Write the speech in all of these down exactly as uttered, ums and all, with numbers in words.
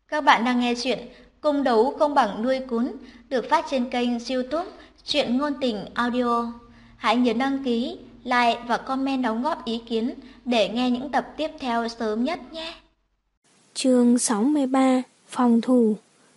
Các bạn đang nghe chuyện Cung đấu không bằng nuôi cún được phát trên kênh YouTube Truyện Ngôn Tình Audio. Hãy nhớ đăng ký, like và comment đóng góp ý kiến để nghe những tập tiếp theo sớm nhất nhé. Chương sáu mươi ba. Phòng thủ.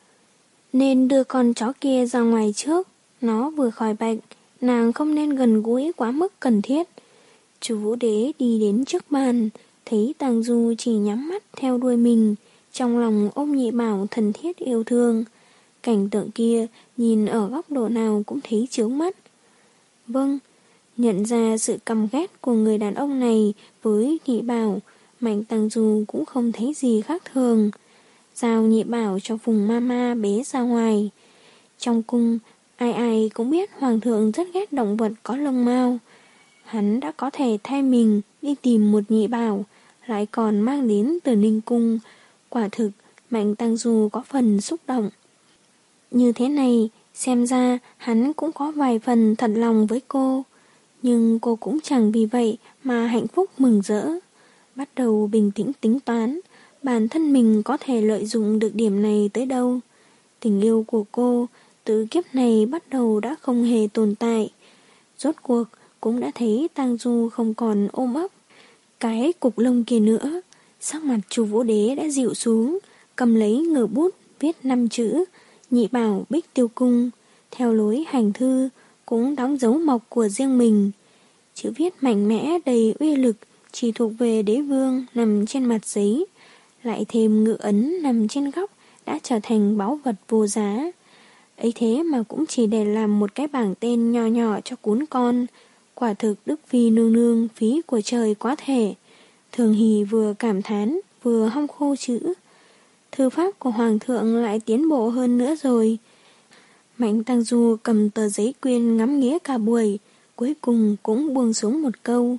Nên đưa con chó kia ra ngoài trước. Nó vừa khỏi bệnh, nàng không nên gần gũi quá mức cần thiết. Chú Vũ Đế đi đến trước bàn, thấy Tang Du chỉ nhắm mắt theo đuôi mình, trong lòng ôm Nhị Bảo thân thiết yêu thương. Cảnh tượng kia nhìn ở góc độ nào cũng thấy chướng mắt. Vâng, nhận ra sự căm ghét của người đàn ông này với Nhị Bảo, Mạnh Tang Du cũng không thấy gì khác thường. Giao Nhị Bảo cho Phùng Mama bế ra ngoài. Trong cung, ai ai cũng biết Hoàng thượng rất ghét động vật có lông mao. Hắn đã có thể thay mình đi tìm một Nhị Bảo, lại còn mang đến từ Ninh Cung. Quả thực, Mạnh Tang Du có phần xúc động. Như thế này, xem ra hắn cũng có vài phần thật lòng với cô. Nhưng cô cũng chẳng vì vậy mà hạnh phúc mừng rỡ. Bắt đầu bình tĩnh tính toán, bản thân mình có thể lợi dụng được điểm này tới đâu. Tình yêu của cô từ kiếp này bắt đầu đã không hề tồn tại. Rốt cuộc cũng đã thấy Tang Du không còn ôm ấp cái cục lông kia nữa. Sắc mặt Chu Vũ Đế đã dịu xuống, cầm lấy ngờ bút viết năm chữ Nhị Bảo Bích Tiêu Cung, theo lối hành thư, cũng đóng dấu mộc của riêng mình. Chữ viết mạnh mẽ đầy uy lực chỉ thuộc về đế vương nằm trên mặt giấy, lại thêm ngự ấn nằm trên góc đã trở thành báu vật vô giá. Ấy thế mà cũng chỉ để làm một cái bảng tên nhỏ nhỏ cho cún con. Quả thực Đức Phi nương nương phí của trời quá thể. Thường Hỷ vừa cảm thán vừa hong khô chữ. Thư pháp của Hoàng thượng lại tiến bộ hơn nữa rồi. Mạnh Tang Du cầm tờ giấy quyên ngắm nghía cả buổi, cuối cùng cũng buông xuống một câu.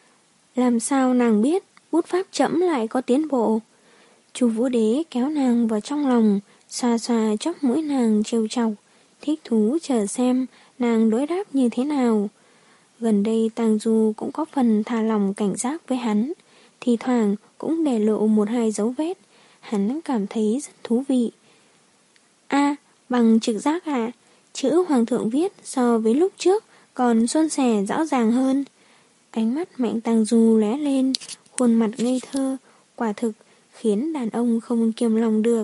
Làm sao nàng biết bút pháp trẫm lại có tiến bộ? Chu Vũ Đế kéo nàng vào trong lòng, xoa xoa chóp mũi nàng trêu chọc, thích thú chờ xem nàng đối đáp như thế nào. Gần đây Tang Du cũng có phần thả lòng cảnh giác với hắn, thì thoảng cũng để lộ một hai dấu vết, hắn cảm thấy rất thú vị. A, bằng trực giác à, chữ Hoàng thượng viết so với lúc trước còn suôn sẻ rõ ràng hơn. Ánh mắt Mạnh Tang Du lóe lên, khuôn mặt ngây thơ, quả thực khiến đàn ông không kiềm lòng được.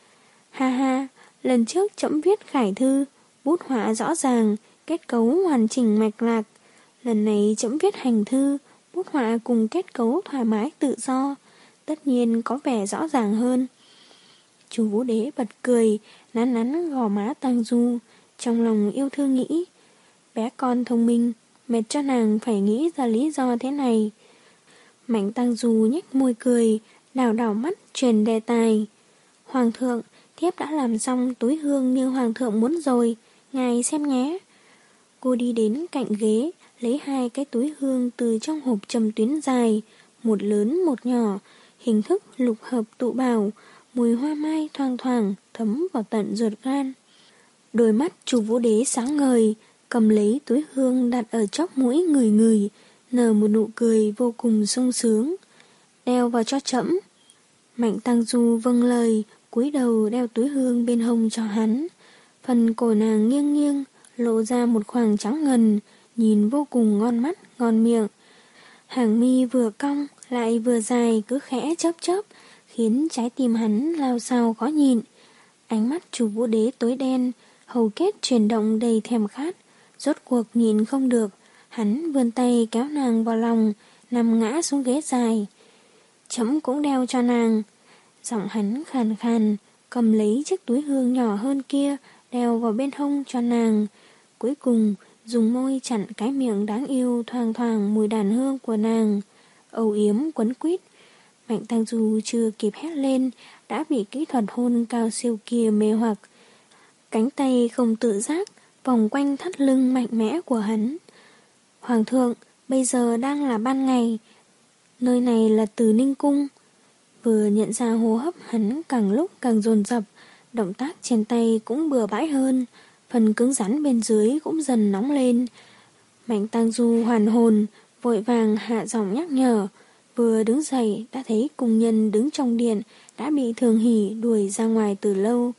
Ha ha, lần trước trẫm viết khải thư, bút họa rõ ràng, kết cấu hoàn chỉnh mạch lạc. Lần này trẫm viết hành thư, bút họa cùng kết cấu thoải mái tự do, tất nhiên có vẻ rõ ràng hơn. Chu Vũ Đế bật cười, nắn nắn gò má Tang Du, trong lòng yêu thương nghĩ, bé con thông minh, mệt cho nàng phải nghĩ ra lý do thế này. Mạnh Tang Du nhếch môi cười, đảo đảo mắt truyền đề tài. Hoàng thượng, thiếp đã làm xong túi hương như Hoàng thượng muốn rồi, ngài xem nhé. Cô đi đến cạnh ghế, lấy hai cái túi hương từ trong hộp trầm tuyến dài, một lớn một nhỏ, hình thức lục hợp tụ bảo, mùi hoa mai thoang thoảng thấm vào tận ruột gan. Đôi mắt Chu Vũ Đế sáng ngời, cầm lấy túi hương đặt ở chóp mũi người người, nở một nụ cười vô cùng sung sướng. Đeo vào cho trẫm. Mạnh Tang Du vâng lời, cúi đầu đeo túi hương bên hông cho hắn. Phần cổ nàng nghiêng nghiêng, lộ ra một khoảng trắng ngần, nhìn vô cùng ngon mắt, ngon miệng. Hàng mi vừa cong, lại vừa dài, cứ khẽ chớp chớp, khiến trái tim hắn lao xao khó nhịn. Ánh mắt Chu Vũ Đế tối đen, hầu kết chuyển động đầy thèm khát, rốt cuộc nhìn không được, hắn vươn tay kéo nàng vào lòng, nằm ngã xuống ghế dài. Trẫm cũng đeo cho nàng. Giọng hắn khàn khàn, cầm lấy chiếc túi hương nhỏ hơn kia, đeo vào bên hông cho nàng. Cuối cùng, dùng môi chặn cái miệng đáng yêu thoang thoảng mùi đàn hương của nàng. Âu yếm quấn quýt. Mạnh Tang Du chưa kịp hét lên, đã bị kỹ thuật hôn cao siêu kia mê hoặc. Cánh tay không tự giác, vòng quanh thắt lưng mạnh mẽ của hắn. Hoàng thượng, bây giờ đang là ban ngày. Nơi này là Từ Ninh Cung. Vừa nhận ra hô hấp hắn càng lúc càng dồn dập, động tác trên tay cũng bừa bãi hơn, phần cứng rắn bên dưới cũng dần nóng lên. Mạnh Tang Du hoàn hồn, vội vàng hạ giọng nhắc nhở, Vừa đứng dậy đã thấy cung nhân đứng trong điện đã bị Thường Hỷ đuổi ra ngoài từ lâu.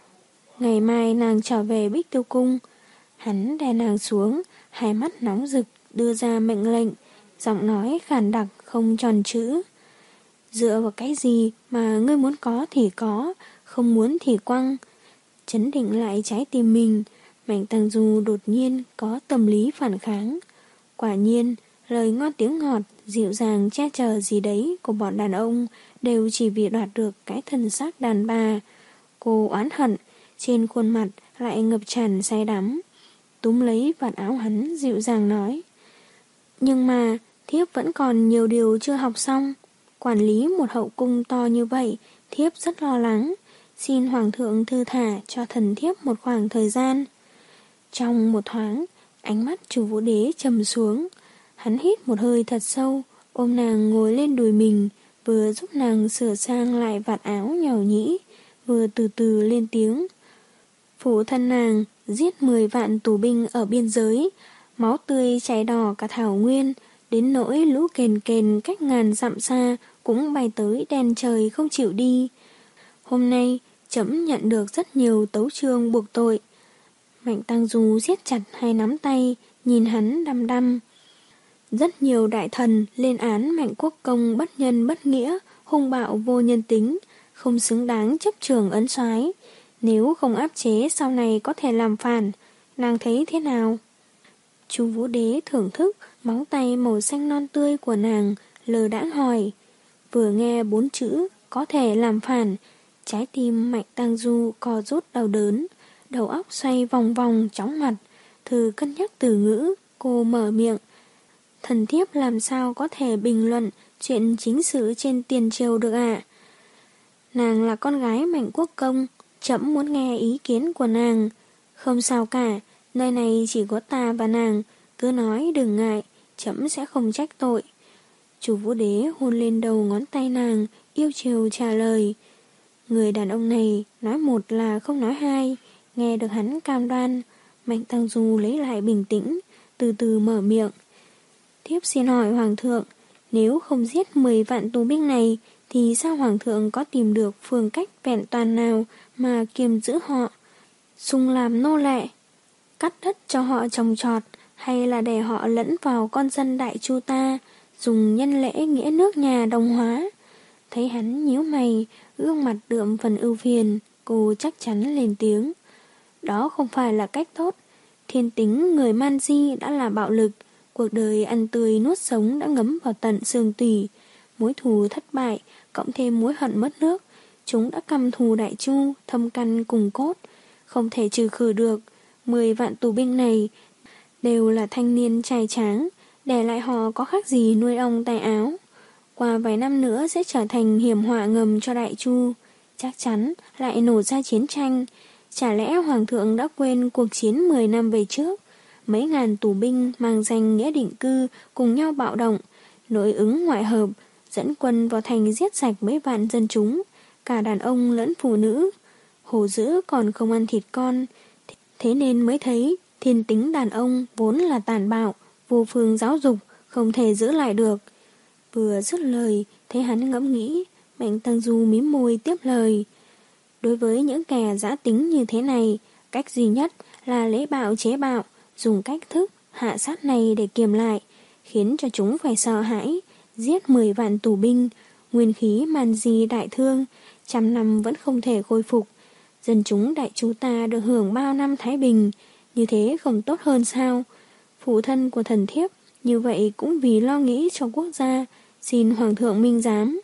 Ngày mai nàng trở về Bích Tiêu Cung. Hắn đè nàng xuống, hai mắt nóng rực đưa ra mệnh lệnh, giọng nói khàn đặc không tròn chữ. Dựa vào cái gì mà ngươi muốn có thì có, không muốn thì quăng. Chấn định lại trái tim mình, Mạnh Tăng Du đột nhiên có tâm lý phản kháng. Quả nhiên, lời ngon tiếng ngọt, dịu dàng che chở gì đấy của bọn đàn ông đều chỉ vì đoạt được cái thân xác đàn bà. Cô oán hận, trên khuôn mặt lại ngập tràn say đắm. Túm lấy vạt áo hắn dịu dàng nói: Nhưng mà thiếp vẫn còn nhiều điều chưa học xong. Quản lý một hậu cung to như vậy, thiếp rất lo lắng. Xin Hoàng thượng thư thả cho thần thiếp một khoảng thời gian. Trong một thoáng, ánh mắt Chu Vũ Đế trầm xuống. Hắn hít một hơi thật sâu, ôm nàng ngồi lên đùi mình, vừa giúp nàng sửa sang lại vạt áo nhàu nhĩ, vừa từ từ lên tiếng: Phụ thân nàng giết mười vạn tù binh ở biên giới, máu tươi chảy đỏ cả thảo nguyên, đến nỗi lũ kền kền cách ngàn dặm xa cũng bay tới đen trời không chịu đi. Hôm nay trẫm nhận được rất nhiều tấu chương buộc tội. Mạnh Tăng Du siết chặt hai nắm tay, nhìn hắn đăm đăm. Rất nhiều đại thần lên án Mạnh Quốc Công bất nhân bất nghĩa, hung bạo vô nhân tính, không xứng đáng chấp trường ấn soái. Nếu không áp chế sau này có thể làm phản, nàng thấy thế nào? Chu Vũ Đế thưởng thức móng tay màu xanh non tươi của nàng, lờ đãng hỏi. Vừa nghe bốn chữ có thể làm phản, trái tim Mạnh Tăng Du co rút đau đớn, đầu óc xoay vòng vòng chóng mặt. Thử cân nhắc từ ngữ, cô mở miệng: Thần thiếp làm sao có thể bình luận chuyện chính sự trên tiền triều được ạ? À? Nàng là con gái Mạnh Quốc Công, trẫm muốn nghe ý kiến của nàng. Không sao cả, nơi này chỉ có ta và nàng, cứ nói đừng ngại, trẫm sẽ không trách tội. Chu Vũ Đế hôn lên đầu ngón tay nàng, yêu chiều trả lời. Người đàn ông này nói một là không nói hai, nghe được hắn cam đoan, Mạnh Tăng Du lấy lại bình tĩnh, từ từ mở miệng. Thiếp xin hỏi Hoàng thượng, nếu không giết mười vạn tù binh này, thì sao Hoàng thượng có tìm được phương cách vẹn toàn nào mà kiềm giữ họ, xung làm nô lệ, cắt đất cho họ trồng trọt, hay là để họ lẫn vào con dân Đại Chu ta, dùng nhân lễ nghĩa nước nhà đồng hóa? Thấy hắn nhíu mày, gương mặt đượm phần ưu phiền, cô chắc chắn lên tiếng. Đó không phải là cách tốt. Thiên tính người man di đã là bạo lực, cuộc đời ăn tươi nuốt sống đã ngấm vào tận xương tủy. Mối thù thất bại, cộng thêm mối hận mất nước, chúng đã căm thù Đại Chu, thâm căn cùng cốt, không thể trừ khử được. Mười vạn tù binh này đều là thanh niên trai tráng, để lại họ có khác gì nuôi ong tay áo. Qua vài năm nữa sẽ trở thành hiểm họa ngầm cho Đại Chu, chắc chắn lại nổ ra chiến tranh. Chả lẽ Hoàng thượng đã quên cuộc chiến mười năm về trước? Mấy ngàn tù binh mang danh nghĩa định cư cùng nhau bạo động, nội ứng ngoại hợp, dẫn quân vào thành giết sạch mấy vạn dân chúng, cả đàn ông lẫn phụ nữ. Hổ dữ còn không ăn thịt con, thế nên mới thấy thiên tính đàn ông vốn là tàn bạo, vô phương giáo dục, không thể giữ lại được. Vừa dứt lời, thấy hắn ngẫm nghĩ, Mạnh Tăng Du mím môi tiếp lời. Đối với những kẻ dã tính như thế này, cách duy nhất là lấy bạo chế bạo, dùng cách thức hạ sát này để kiềm lại, khiến cho chúng phải sợ hãi, giết mười vạn tù binh, nguyên khí man di đại thương, trăm năm vẫn không thể khôi phục. Dân chúng Đại Chu ta được hưởng bao năm thái bình, như thế không tốt hơn sao? Phụ thân của thần thiếp như vậy cũng vì lo nghĩ cho quốc gia, xin Hoàng thượng minh giám.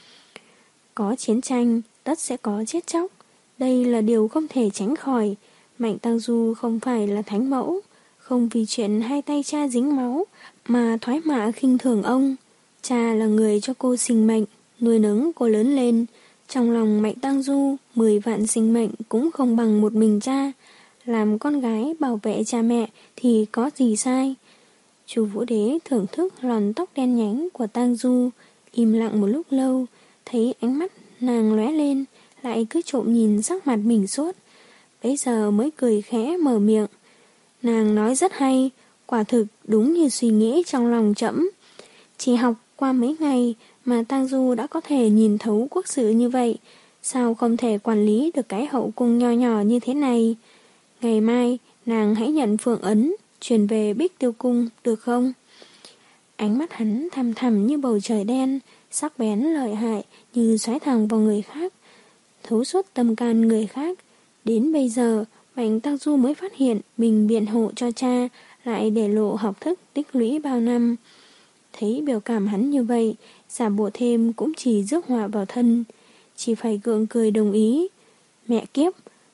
Có chiến tranh, tất sẽ có chết chóc. Đây là điều không thể tránh khỏi. Mạnh Tăng Du không phải là thánh mẫu, không vì chuyện hai tay cha dính máu mà thoái mạ khinh thường ông. Cha là người cho cô sinh mệnh, nuôi nấng cô lớn lên. Trong lòng Mạnh Tăng Du, mười vạn sinh mệnh cũng không bằng một mình cha. Làm con gái bảo vệ cha mẹ thì có gì sai? Chu Vũ Đế thưởng thức lọn tóc đen nhánh của Tăng Du, im lặng một lúc lâu, thấy ánh mắt nàng lóe lên, lại cứ trộm nhìn sắc mặt mình suốt. Bấy giờ mới cười khẽ mở miệng. Nàng nói rất hay, quả thực đúng như suy nghĩ trong lòng trẫm. Chỉ học Qua mấy ngày mà Tang Du đã có thể nhìn thấu quốc sự như vậy, sao không thể quản lý được cái hậu cung nho nhỏ như thế này? Ngày mai, nàng hãy nhận phượng ấn, chuyển về Bích Tiêu Cung, được không? Ánh mắt hắn thăm thẳm như bầu trời đen, sắc bén lợi hại như xoáy thẳng vào người khác, thấu suốt tâm can người khác. Đến bây giờ, Mạnh Tang Du mới phát hiện mình biện hộ cho cha, lại để lộ học thức tích lũy bao năm. Thấy biểu cảm hắn như vậy, giả bộ thêm cũng chỉ rước họa vào thân, chỉ phải gượng cười đồng ý. Mẹ kiếp,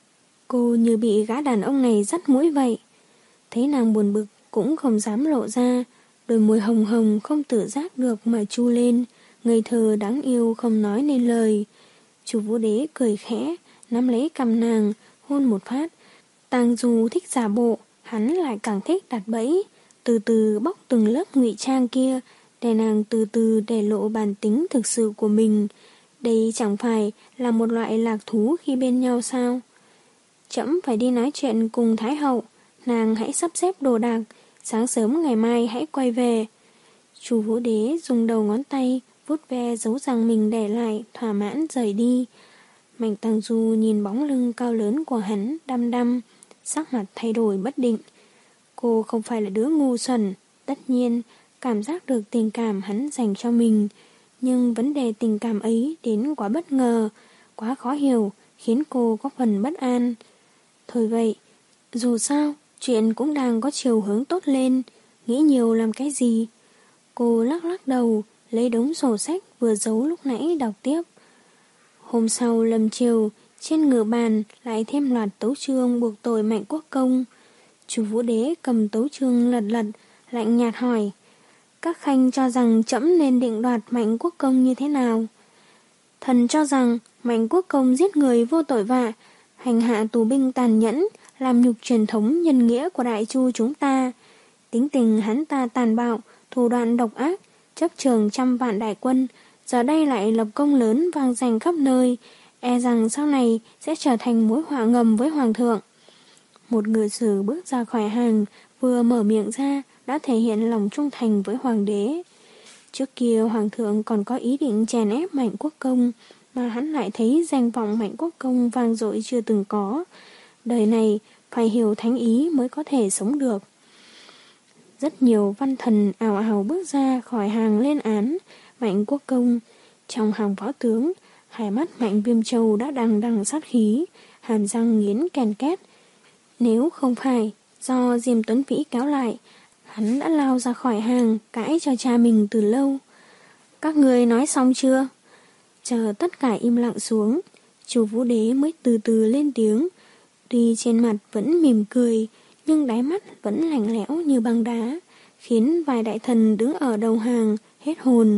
cô như bị gã đàn ông này dắt mũi vậy. Thấy nàng buồn bực cũng không dám lộ ra, đôi môi hồng hồng không tự giác được mà chu lên, ngây thơ đáng yêu không nói nên lời. Chu Vũ Đế cười khẽ, nắm lấy cằm nàng, hôn một phát. Tang Du thích giả bộ, hắn lại càng thích đặt bẫy, từ từ bóc từng lớp ngụy trang kia, để nàng từ từ để lộ bản tính thực sự của mình. Đây chẳng phải là một loại lạc thú khi bên nhau sao? Trẫm phải đi nói chuyện cùng Thái hậu, nàng hãy sắp xếp đồ đạc, sáng sớm ngày mai hãy quay về. Chu Vũ Đế dùng đầu ngón tay vuốt ve dấu răng mình để lại, thỏa mãn rời đi. Mạnh Tang Du nhìn bóng lưng cao lớn của hắn đăm đăm, sắc mặt thay đổi bất định. Cô không phải là đứa ngu xuẩn, tất nhiên cảm giác được tình cảm hắn dành cho mình, nhưng vấn đề tình cảm ấy đến quá bất ngờ, quá khó hiểu, khiến cô có phần bất an. Thôi vậy, dù sao, chuyện cũng đang có chiều hướng tốt lên, nghĩ nhiều làm cái gì? Cô lắc lắc đầu, lấy đống sổ sách vừa giấu lúc nãy đọc tiếp. Hôm sau lâm chiều, trên ngựa bàn lại thêm loạt tấu chương buộc tội Mạnh Quốc Công. Chu Vũ Đế cầm tấu chương lật lật, lạnh nhạt hỏi: các khanh cho rằng trẫm nên định đoạt Mạnh Quốc Công như thế nào? Thần cho rằng Mạnh Quốc Công giết người vô tội vạ, hành hạ tù binh tàn nhẫn, làm nhục truyền thống nhân nghĩa của Đại Chu chúng ta. Tính tình hắn ta tàn bạo, thủ đoạn độc ác, chấp trường trăm vạn đại quân, giờ đây lại lập công lớn vang danh khắp nơi, e rằng sau này sẽ trở thành mối họa ngầm với Hoàng thượng. Một ngự sử bước ra khỏi hàng, vừa mở miệng ra đã thể hiện lòng trung thành với Hoàng đế. Trước kia Hoàng thượng còn có ý định chèn ép Mạnh Quốc Công, mà hắn lại thấy danh vọng Mạnh Quốc Công vang dội chưa từng có. Đời này phải hiểu thánh ý mới có thể sống được. Rất nhiều văn thần ảo ảo bước ra khỏi hàng lên án Mạnh Quốc Công. Trong hàng võ tướng, hai mắt Mạnh Viêm Châu đã đằng đằng sát khí, hàm răng nghiến kèn két. Nếu không phải do Diêm Tuấn Vĩ kéo lại, hắn đã lao ra khỏi hàng cãi cho cha mình từ lâu. Các người nói xong chưa? Chờ tất cả im lặng xuống, Chu Vũ Đế mới từ từ lên tiếng. Tuy trên mặt vẫn mỉm cười, nhưng đáy mắt vẫn lạnh lẽo như băng đá, khiến vài đại thần đứng ở đầu hàng hết hồn.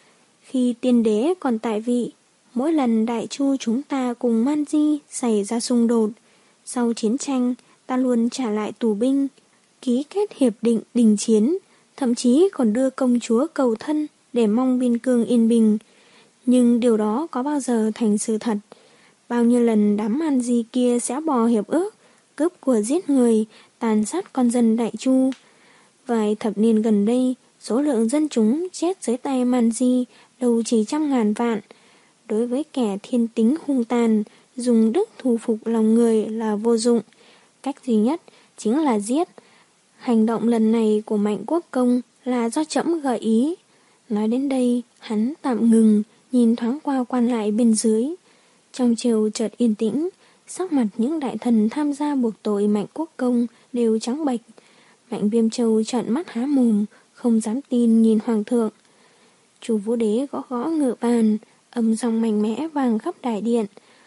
Khi tiên đế còn tại vị, mỗi lần Đại Chu chúng ta cùng Man Di xảy ra xung đột, sau chiến tranh ta luôn trả lại tù binh, ký kết hiệp định đình chiến, thậm chí còn đưa công chúa cầu thân để mong biên cương yên bình. Nhưng điều đó có bao giờ thành sự thật? Bao nhiêu lần đám Man Di kia sẽ bỏ hiệp ước, cướp của giết người, tàn sát con dân Đại Chu. Vài thập niên gần đây, số lượng dân chúng chết dưới tay Man Di đâu chỉ trăm ngàn vạn. Đối với kẻ thiên tính hung tàn, dùng đức thu phục lòng người là vô dụng. Cách duy nhất chính là giết. Hành động lần này của Mạnh Quốc Công là do trẫm gợi ý. Nói đến đây, hắn tạm ngừng, nhìn thoáng qua quan lại bên dưới. Trong triều chợt yên tĩnh, sắc mặt những đại thần tham gia buộc tội Mạnh Quốc Công đều trắng bệch. Mạnh Viêm Châu trợn mắt há mồm, không dám tin nhìn Hoàng thượng. Chu Vũ Đế gõ gõ ngựa bàn, âm giọng mạnh mẽ vang khắp đại điện.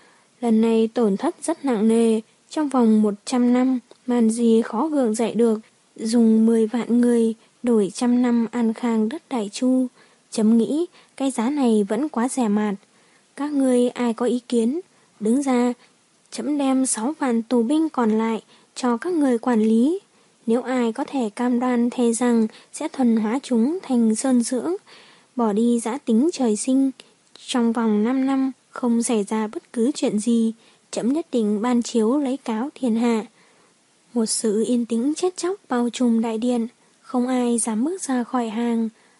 Lần này tổn thất rất nặng nề, trong vòng một trăm năm, Man Di khó gượng dậy được, dùng mười vạn người đổi trăm năm an khang đất Đại Chu. Chấm nghĩ cái giá này vẫn quá rẻ mạt. Các ngươi ai có ý kiến, đứng ra, chấm đem sáu vạn tù binh còn lại cho các người quản lý. Nếu ai có thể cam đoan thề rằng sẽ thuần hóa chúng thành sơn dưỡng, bỏ đi giã tính trời sinh, trong vòng năm năm không xảy ra bất cứ chuyện gì, chấm nhất định ban chiếu lấy cáo thiên hạ. Một sự yên tĩnh chết chóc bao trùm đại điện, không ai dám bước ra khỏi hàng.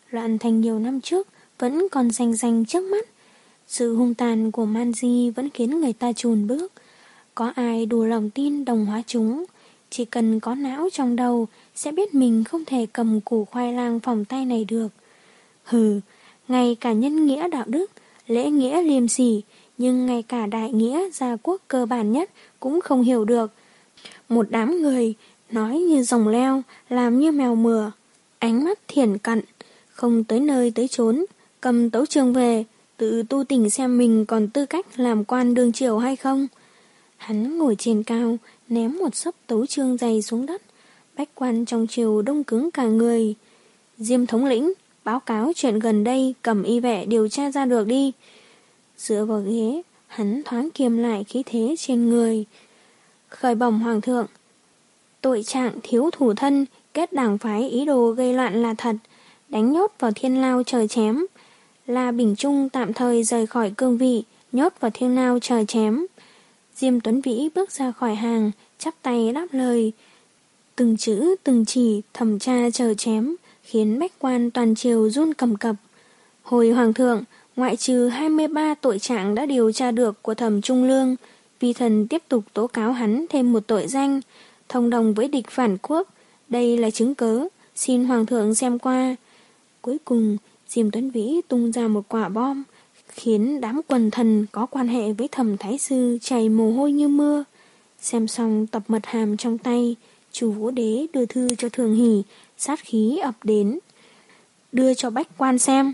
loạn thành nhiều năm trước, vẫn còn rành rành trước mắt. Sự hung tàn của Man Di vẫn khiến người ta chùn bước. Có ai đủ lòng tin đồng hóa chúng? Chỉ cần có não trong đầu sẽ biết mình không thể cầm củ khoai lang phòng tay này được. Hừ, ngay cả nhân nghĩa đạo đức, lễ nghĩa liêm sỉ, nhưng ngay cả đại nghĩa gia quốc cơ bản nhất cũng không hiểu được. Một đám người nói như rồng leo, làm như mèo mửa, ánh mắt thiển cận, không tới nơi tới chốn, cầm tấu chương về, tự tu tỉnh xem mình còn tư cách làm quan đương triều hay không. Hắn ngồi trên cao, ném một xấp tấu chương dày xuống đất. Bách quan trong triều đông cứng cả người. Diêm thống lĩnh, báo cáo chuyện gần đây cầm y vệ điều tra ra được đi. Dựa vào ghế, hắn thoáng kiềm lại khí thế trên người. Khởi bẩm hoàng thượng, tội trạng thiếu thủ thân, kết đảng phái ý đồ gây loạn là thật, đánh nhốt vào thiên lao chờ chém. La Bình Trung tạm thời rời khỏi cương vị, nhốt vào thiên lao chờ chém. Diêm Tuấn Vĩ bước ra khỏi hàng, chắp tay đáp lời. Từng chữ từng chỉ thẩm tra chờ chém, khiến bách quan toàn triều run cầm cập. Hồi hoàng thượng, ngoại trừ hai mươi ba tội trạng đã điều tra được của thẩm Trung Lương, vi thần tiếp tục tố cáo hắn thêm một tội danh, thông đồng với địch phản quốc. Đây là chứng cớ, xin hoàng thượng xem qua. Cuối cùng, Diêm Tuấn Vĩ tung ra một quả bom, khiến đám quần thần có quan hệ với thẩm thái sư chảy mồ hôi như mưa. Xem xong tập mật hàm trong tay, Chu Vũ Đế đưa thư cho Thường Hỷ, sát khí ập đến. Đưa cho bách quan xem.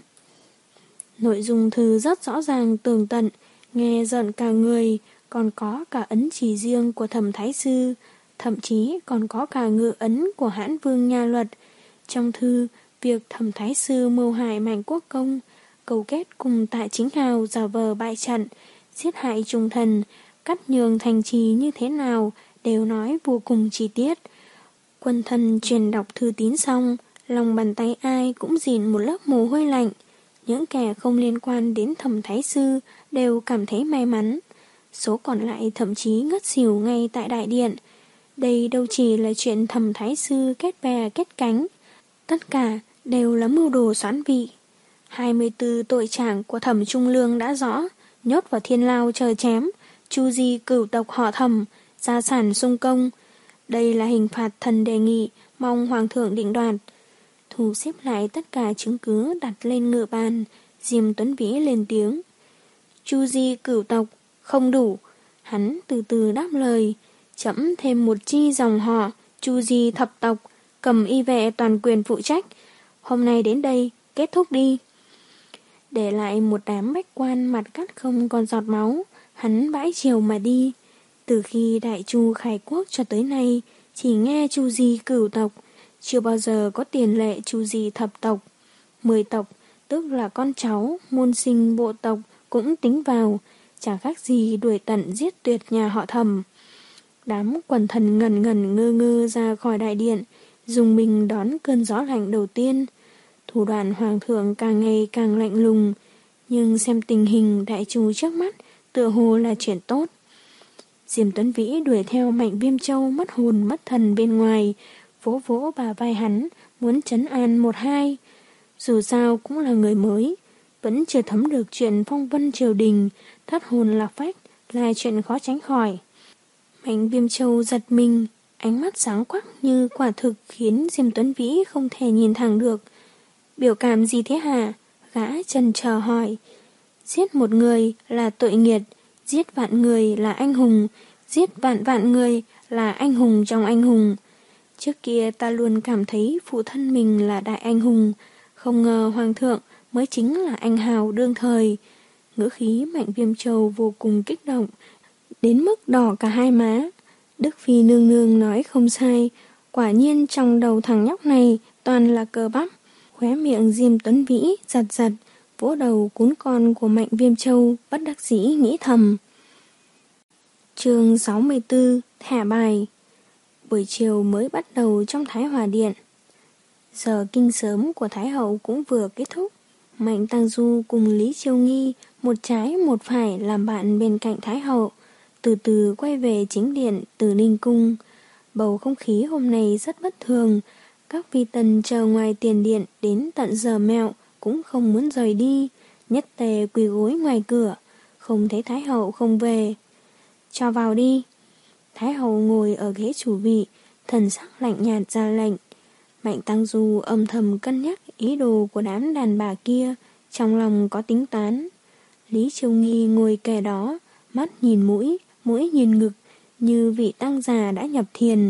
Nội dung thư rất rõ ràng tường tận, nghe giận cả người, còn có cả ấn chỉ riêng của thẩm thái sư, thậm chí còn có cả ngự ấn của hãn vương Nha Luật. Trong thư, việc thẩm thái sư mưu hại Mạnh Quốc Công, cấu kết cùng Tạ Chính Hào giả vờ bại trận, giết hại trung thần, cắt nhường thành trì như thế nào đều nói vô cùng chi tiết. Quân thần truyền đọc thư tín xong, lòng bàn tay ai cũng dịn một lớp mồ hôi lạnh. Những kẻ không liên quan đến thẩm thái sư đều cảm thấy may mắn. Số còn lại thậm chí ngất xỉu ngay tại đại điện. Đây đâu chỉ là chuyện thẩm thái sư kết bè kết cánh, tất cả đều là mưu đồ xoán vị. hai mươi tư tội trạng của thẩm Trung Lương đã rõ, nhốt vào thiên lao chờ chém, chu di cửu tộc họ thẩm, gia sản sung công. Đây là hình phạt thần đề nghị, mong hoàng thượng định đoạt. Thu xếp lại tất cả chứng cứ đặt lên ngựa bàn, Diêm Tuấn Vĩ lên tiếng. Chu di cửu tộc, không đủ. Hắn từ từ đáp lời, chấm thêm một chi dòng họ, chu di thập tộc, cầm y vệ toàn quyền phụ trách. Hôm nay đến đây, kết thúc đi. Để lại một đám bách quan mặt cắt không còn giọt máu, hắn bãi chiều mà đi. Từ khi đại chu khai quốc cho tới nay, chỉ nghe chu di cửu tộc, chưa bao giờ có tiền lệ chu di thập tộc. Mười tộc, tức là con cháu, môn sinh bộ tộc cũng tính vào, chẳng khác gì đuổi tận giết tuyệt nhà họ thẩm. Đám quần thần ngần ngần ngơ ngơ ra khỏi đại điện, dùng mình đón cơn gió lạnh đầu tiên. Thủ đoạn hoàng thượng càng ngày càng lạnh lùng, nhưng xem tình hình đại chu trước mắt, tựa hồ là chuyện tốt. Diêm Tuấn Vĩ đuổi theo Mạnh Viêm Châu mất hồn mất thần bên ngoài, vỗ vỗ bà vai hắn, muốn trấn an một hai. Dù sao cũng là người mới, vẫn chưa thấm được chuyện phong vân triều đình, thất hồn lạc phách là chuyện khó tránh khỏi. Mạnh Viêm Châu giật mình, ánh mắt sáng quắc như quả thực khiến Diêm Tuấn Vĩ không thể nhìn thẳng được. Biểu cảm gì thế hả? Gã chần chờ hỏi. Giết một người là tội nghiệt, giết vạn người là anh hùng, giết vạn vạn người là anh hùng trong anh hùng. Trước kia ta luôn cảm thấy phụ thân mình là đại anh hùng, không ngờ hoàng thượng mới chính là anh hào đương thời. Ngữ khí Mạnh Viêm Châu vô cùng kích động, đến mức đỏ cả hai má. Đức Phi nương nương nói không sai, quả nhiên trong đầu thằng nhóc này toàn là cơ bắp. Khóe miệng Diêm Tuấn Vĩ giật giật, vỗ đầu cún con của Mạnh Viêm Châu, bất đắc dĩ nghĩ thầm. Chương sáu mươi tư, thẻ bài. Buổi chiều mới bắt đầu trong Thái Hòa Điện. Giờ kinh sớm của Thái Hậu cũng vừa kết thúc. Mạnh Tăng Du cùng Lý Chiêu Nghi, một trái một phải làm bạn bên cạnh Thái Hậu, từ từ quay về chính điện Từ Ninh Cung. Bầu không khí hôm nay rất bất thường, Các phi tần chờ ngoài tiền điện đến tận giờ mẹo cũng không muốn rời đi, nhất tề quỳ gối ngoài cửa, không thấy Thái hậu không về. Cho vào đi. Thái hậu ngồi ở ghế chủ vị, thần sắc lạnh nhạt ra lệnh. Mạnh Tăng Du âm thầm cân nhắc ý đồ của đám đàn bà kia, trong lòng có tính toán. Lý Chiêu Nghi ngồi kề đó, mắt nhìn mũi, mũi nhìn ngực, như vị tăng già đã nhập thiền.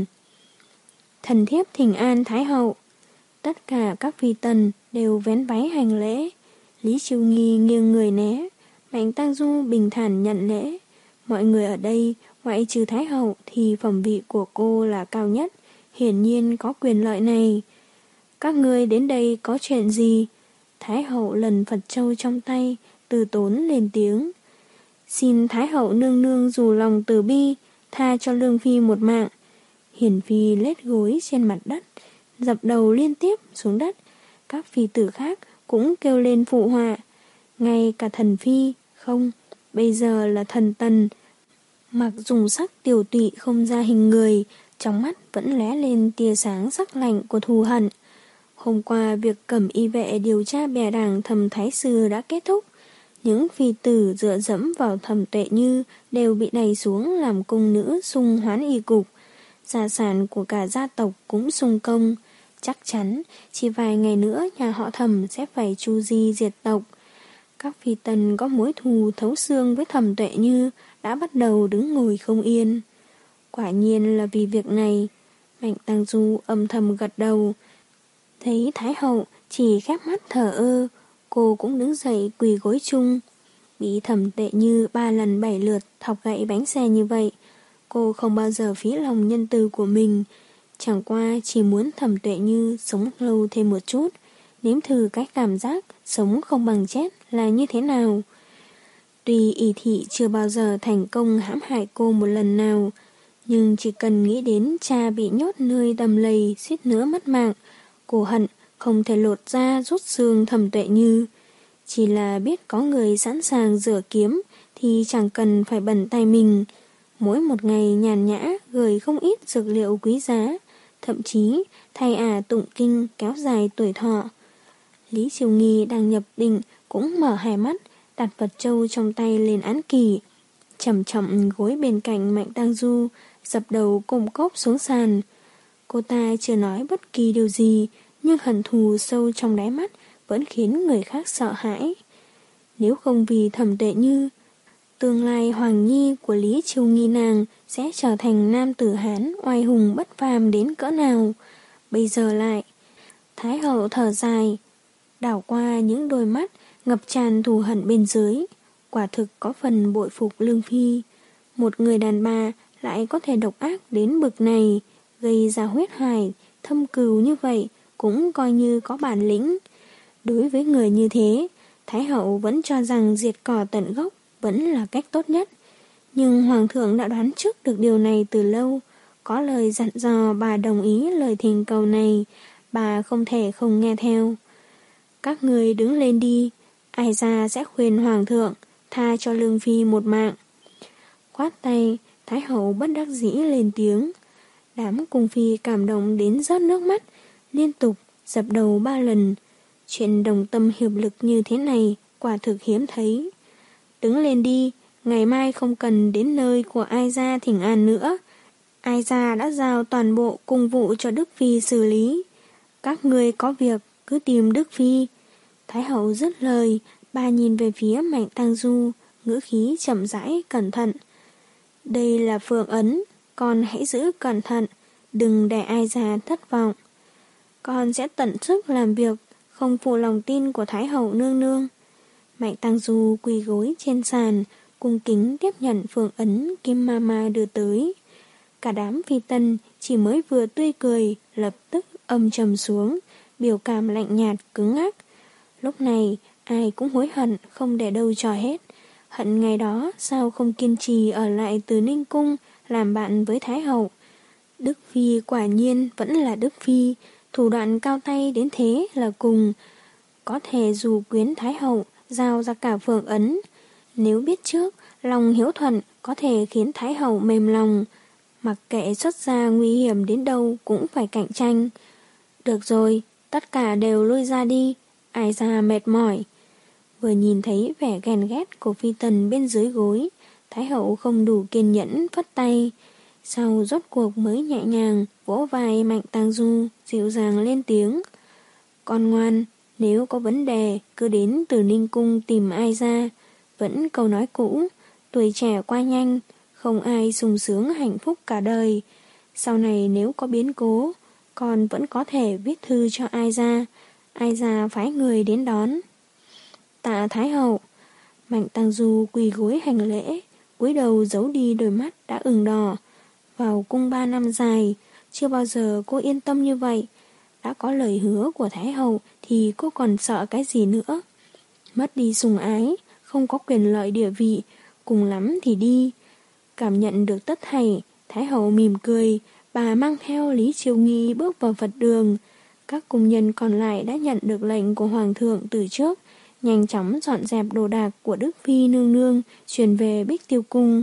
Thần thiếp thỉnh an Thái hậu. Tất cả các phi tần đều vén váy hành lễ. Lý Chiêu Nghi nghiêng người né, Mạnh Tăng Du bình thản nhận lễ. Mọi người ở đây, ngoại trừ Thái hậu thì phẩm vị của cô là cao nhất, hiển nhiên có quyền lợi này. Các ngươi đến đây có chuyện gì? Thái hậu lần Phật châu trong tay, từ tốn lên tiếng. Xin Thái hậu nương nương dù lòng từ bi, tha cho Lương Phi một mạng. Hiển Phi lết gối trên mặt đất, dập đầu liên tiếp xuống đất. Các phi tử khác cũng kêu lên phụ họa. Ngay cả thần Phi, không, bây giờ là thần Tần. Mặc dùng sắc tiểu tụy không ra hình người, trong mắt vẫn lóe lên tia sáng sắc lạnh của thù hận. Hôm qua việc cẩm y vệ điều tra bè đảng Thẩm Thái Sư đã kết thúc. Những phi tử dựa dẫm vào Thẩm Tuệ Như đều bị đày xuống làm cung nữ sung hoán y cục. Gia sản của cả gia tộc cũng sung công. Chắc chắn chỉ vài ngày nữa nhà họ Thẩm sẽ phải tru di diệt tộc. Các phi tần có mối thù thấu xương với Thẩm Tuệ Như đã bắt đầu đứng ngồi không yên. Quả nhiên là vì việc này. Mạnh Tăng Du âm thầm gật đầu. Thấy Thái hậu chỉ khép mắt thở ơ, cô cũng đứng dậy quỳ gối chung. Bị Thẩm Tuệ Như ba lần bảy lượt thọc gãy bánh xe như vậy, cô không bao giờ phí lòng nhân từ của mình. Chẳng qua chỉ muốn Thẩm Tuệ Như sống lâu thêm một chút, nếm thử cái cảm giác sống không bằng chết là như thế nào. Tuy Y Thị chưa bao giờ thành công hãm hại cô một lần nào, nhưng chỉ cần nghĩ đến cha bị nhốt nơi đầm lầy suýt nữa mất mạng, cô hận không thể lột ra rút xương Thẩm Tuệ Như. Chỉ là biết có người sẵn sàng rửa kiếm thì chẳng cần phải bẩn tay mình. Mỗi một ngày nhàn nhã gửi không ít dược liệu quý giá, thậm chí thay ả tụng kinh kéo dài tuổi thọ. Lý Chiêu Nghi đang nhập định cũng mở hai mắt, đặt vật châu trong tay lên án kỷ, chậm chậm gối bên cạnh Mạnh Tăng Du, dập đầu cồm cốp xuống sàn. Cô ta chưa nói bất kỳ điều gì, nhưng hận thù sâu trong đáy mắt vẫn khiến người khác sợ hãi. Nếu không vì Thẩm Tuệ Như, tương lai hoàng nhi của Lý Chiêu Nghi nàng sẽ trở thành nam tử Hán oai hùng bất phàm đến cỡ nào. Bây giờ lại, Thái hậu thở dài, đảo qua những đôi mắt ngập tràn thù hận bên dưới, quả thực có phần bội phục Lương Phi. Một người đàn bà lại có thể độc ác đến bực này, gây ra huyết hại, thâm cừu như vậy cũng coi như có bản lĩnh. Đối với người như thế, Thái hậu vẫn cho rằng diệt cỏ tận gốc vẫn là cách tốt nhất. Nhưng Hoàng thượng đã đoán trước được điều này từ lâu, có lời dặn dò bà đồng ý lời thỉnh cầu này, bà không thể không nghe theo. Các người đứng lên đi, ai ra sẽ khuyên Hoàng thượng tha cho Lương Phi một mạng. Quát tay, Thái hậu bất đắc dĩ lên tiếng. Đám cung phi cảm động đến rớt nước mắt, liên tục dập đầu ba lần. Chuyện đồng tâm hiệp lực như thế này quả thực hiếm thấy. Đứng lên đi, ngày mai không cần đến nơi của ai gia thỉnh an nữa. Ai gia đã giao toàn bộ cung vụ cho Đức Phi xử lý. Các người có việc cứ tìm Đức Phi. Thái hậu dứt lời, bà nhìn về phía Mạnh Tăng Du, ngữ khí chậm rãi cẩn thận. Đây là phượng ấn, con hãy giữ cẩn thận, đừng để ai gia thất vọng. Con sẽ tận sức làm việc, không phụ lòng tin của Thái hậu nương nương. Mạnh Tăng Du quỳ gối trên sàn, cung kính tiếp nhận phượng ấn Kim Mama đưa tới. Cả đám phi tân chỉ mới vừa tươi cười, lập tức âm trầm xuống, biểu cảm lạnh nhạt cứng ngắc. Lúc này, ai cũng hối hận không để đâu cho hết. Hận ngày đó sao không kiên trì ở lại Từ Ninh Cung làm bạn với Thái hậu. Đức Phi quả nhiên vẫn là Đức Phi, thủ đoạn cao tay đến thế là cùng. Có thể dù quyến Thái hậu, giao ra cả phượng ấn. Nếu biết trước, lòng hiếu thuận có thể khiến Thái hậu mềm lòng. Mặc kệ xuất ra nguy hiểm đến đâu cũng phải cạnh tranh. Được rồi, tất cả đều lui ra đi, ai ra mệt mỏi. Vừa nhìn thấy vẻ ghen ghét của Phi Tần bên dưới gối, Thái hậu không đủ kiên nhẫn phất tay. Sau rốt cuộc mới nhẹ nhàng vỗ vai Mạnh Tang Du, dịu dàng lên tiếng. Con ngoan, nếu có vấn đề cứ đến từ Ninh Cung tìm ai ra. Vẫn câu nói cũ, tuổi trẻ qua nhanh, không ai sung sướng hạnh phúc cả đời. Sau này nếu có biến cố, con vẫn có thể viết thư cho ai ra, ai ra phái người đến đón. Tạ Thái hậu. Mạnh Tang Du quỳ gối hành lễ, cúi đầu giấu đi đôi mắt đã ửng đỏ. Vào cung ba năm dài, chưa bao giờ cô yên tâm như vậy. Đã có lời hứa của Thái hậu thì cô còn sợ cái gì nữa. Mất đi sủng ái, không có quyền lợi địa vị, cùng lắm thì đi. Cảm nhận được tất thảy, Thái hậu mỉm cười, bà mang theo Lý Chiêu Nghi bước vào Phật đường. Các cung nhân còn lại đã nhận được lệnh của Hoàng thượng từ trước, nhanh chóng dọn dẹp đồ đạc của Đức Phi nương nương, chuyển về Bích Tiêu Cung.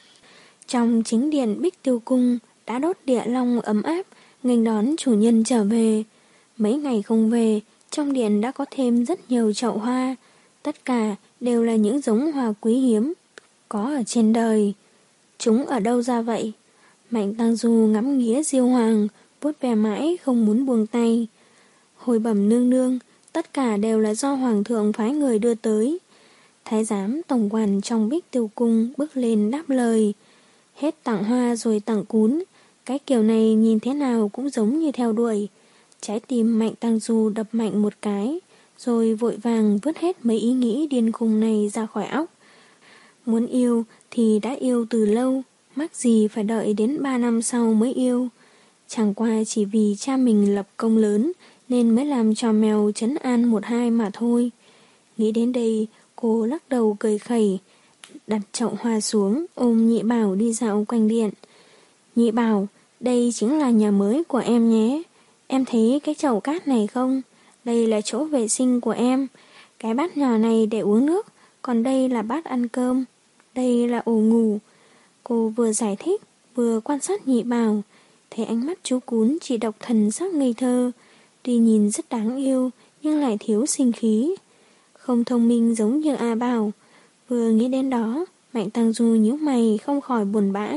Trong chính điện Bích Tiêu Cung đã đốt địa long ấm áp, nghênh đón chủ nhân trở về. Mấy ngày không về, trong điện đã có thêm rất nhiều chậu hoa. Tất cả đều là những giống hoa quý hiếm, có ở trên đời. Chúng ở đâu ra vậy? Mạnh Tang Du ngắm nghía Diêu Hoàng, vuốt ve mãi không muốn buông tay. Hồi bẩm nương nương, tất cả đều là do Hoàng thượng phái người đưa tới. Thái giám tổng quản trong Bích Tiêu Cung bước lên đáp lời. Hết tặng hoa rồi tặng cún, cái kiểu này nhìn thế nào cũng giống như theo đuổi. Trái tim Mạnh Tang Du đập mạnh một cái, rồi vội vàng vứt hết mấy ý nghĩ điên khùng này ra khỏi óc. Muốn yêu thì đã yêu từ lâu, mắc gì phải đợi đến ba năm sau mới yêu. Chẳng qua chỉ vì cha mình lập công lớn nên mới làm trò mèo trấn an một hai mà thôi. Nghĩ đến đây, cô lắc đầu cười khẩy, đặt chậu hoa xuống, ôm Nhị Bảo đi dạo quanh điện. Nhị Bảo, đây chính là nhà mới của em nhé. Em thấy cái chậu cát này không? Đây là chỗ vệ sinh của em. Cái bát nhỏ này để uống nước, còn đây là bát ăn cơm. Đây là ổ ngủ. Cô vừa giải thích, vừa quan sát Nhị Bảo. Thấy ánh mắt chú cún chỉ độc thần sắc ngây thơ. Tuy nhìn rất đáng yêu, nhưng lại thiếu sinh khí. Không thông minh giống như A Bảo. Vừa nghĩ đến đó, Mạnh Tang Du nhíu mày không khỏi buồn bã.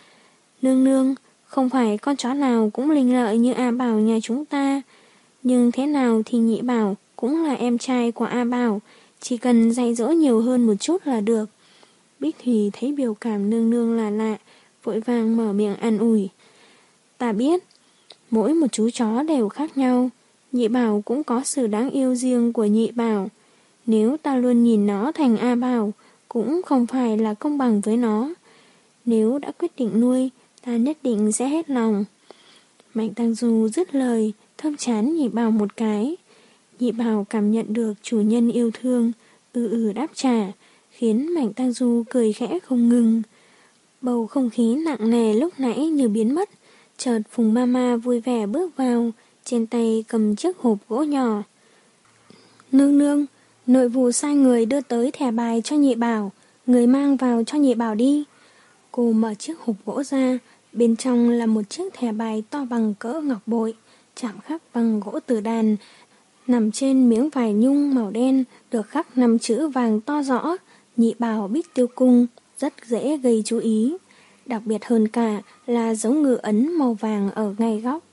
Nương nương, không phải con chó nào cũng linh lợi như A Bảo nhà chúng ta. Nhưng thế nào thì Nhị Bảo cũng là em trai của A Bảo, chỉ cần dạy dỗ nhiều hơn một chút là được. Bích Thủy thấy biểu cảm nương nương là lạ, vội vàng mở miệng an ủi. Ta biết, mỗi một chú chó đều khác nhau, Nhị Bảo cũng có sự đáng yêu riêng của Nhị Bảo. Nếu ta luôn nhìn nó thành A Bảo, cũng không phải là công bằng với nó. Nếu đã quyết định nuôi, ta nhất định sẽ hết lòng. Mạnh Tang Du dứt lời, thơm chán Nhị Bảo một cái. Nhị Bảo cảm nhận được chủ nhân yêu thương, ừ ừ đáp trả, khiến Mạnh Tang Du cười khẽ không ngừng. Bầu không khí nặng nề lúc nãy như biến mất, chợt Phùng Mama vui vẻ bước vào, trên tay cầm chiếc hộp gỗ nhỏ. Nương nương, nội vụ sai người đưa tới thẻ bài cho Nhị Bảo, người mang vào cho Nhị Bảo đi. Cô mở chiếc hộp gỗ ra, bên trong là một chiếc thẻ bài to bằng cỡ ngọc bội, chạm khắc bằng gỗ tử đàn, nằm trên miếng vải nhung màu đen, được khắc năm chữ vàng to rõ, Nhị Bảo Bích Tiêu Cung, rất dễ gây chú ý. Đặc biệt hơn cả là dấu ngự ấn màu vàng ở ngay góc.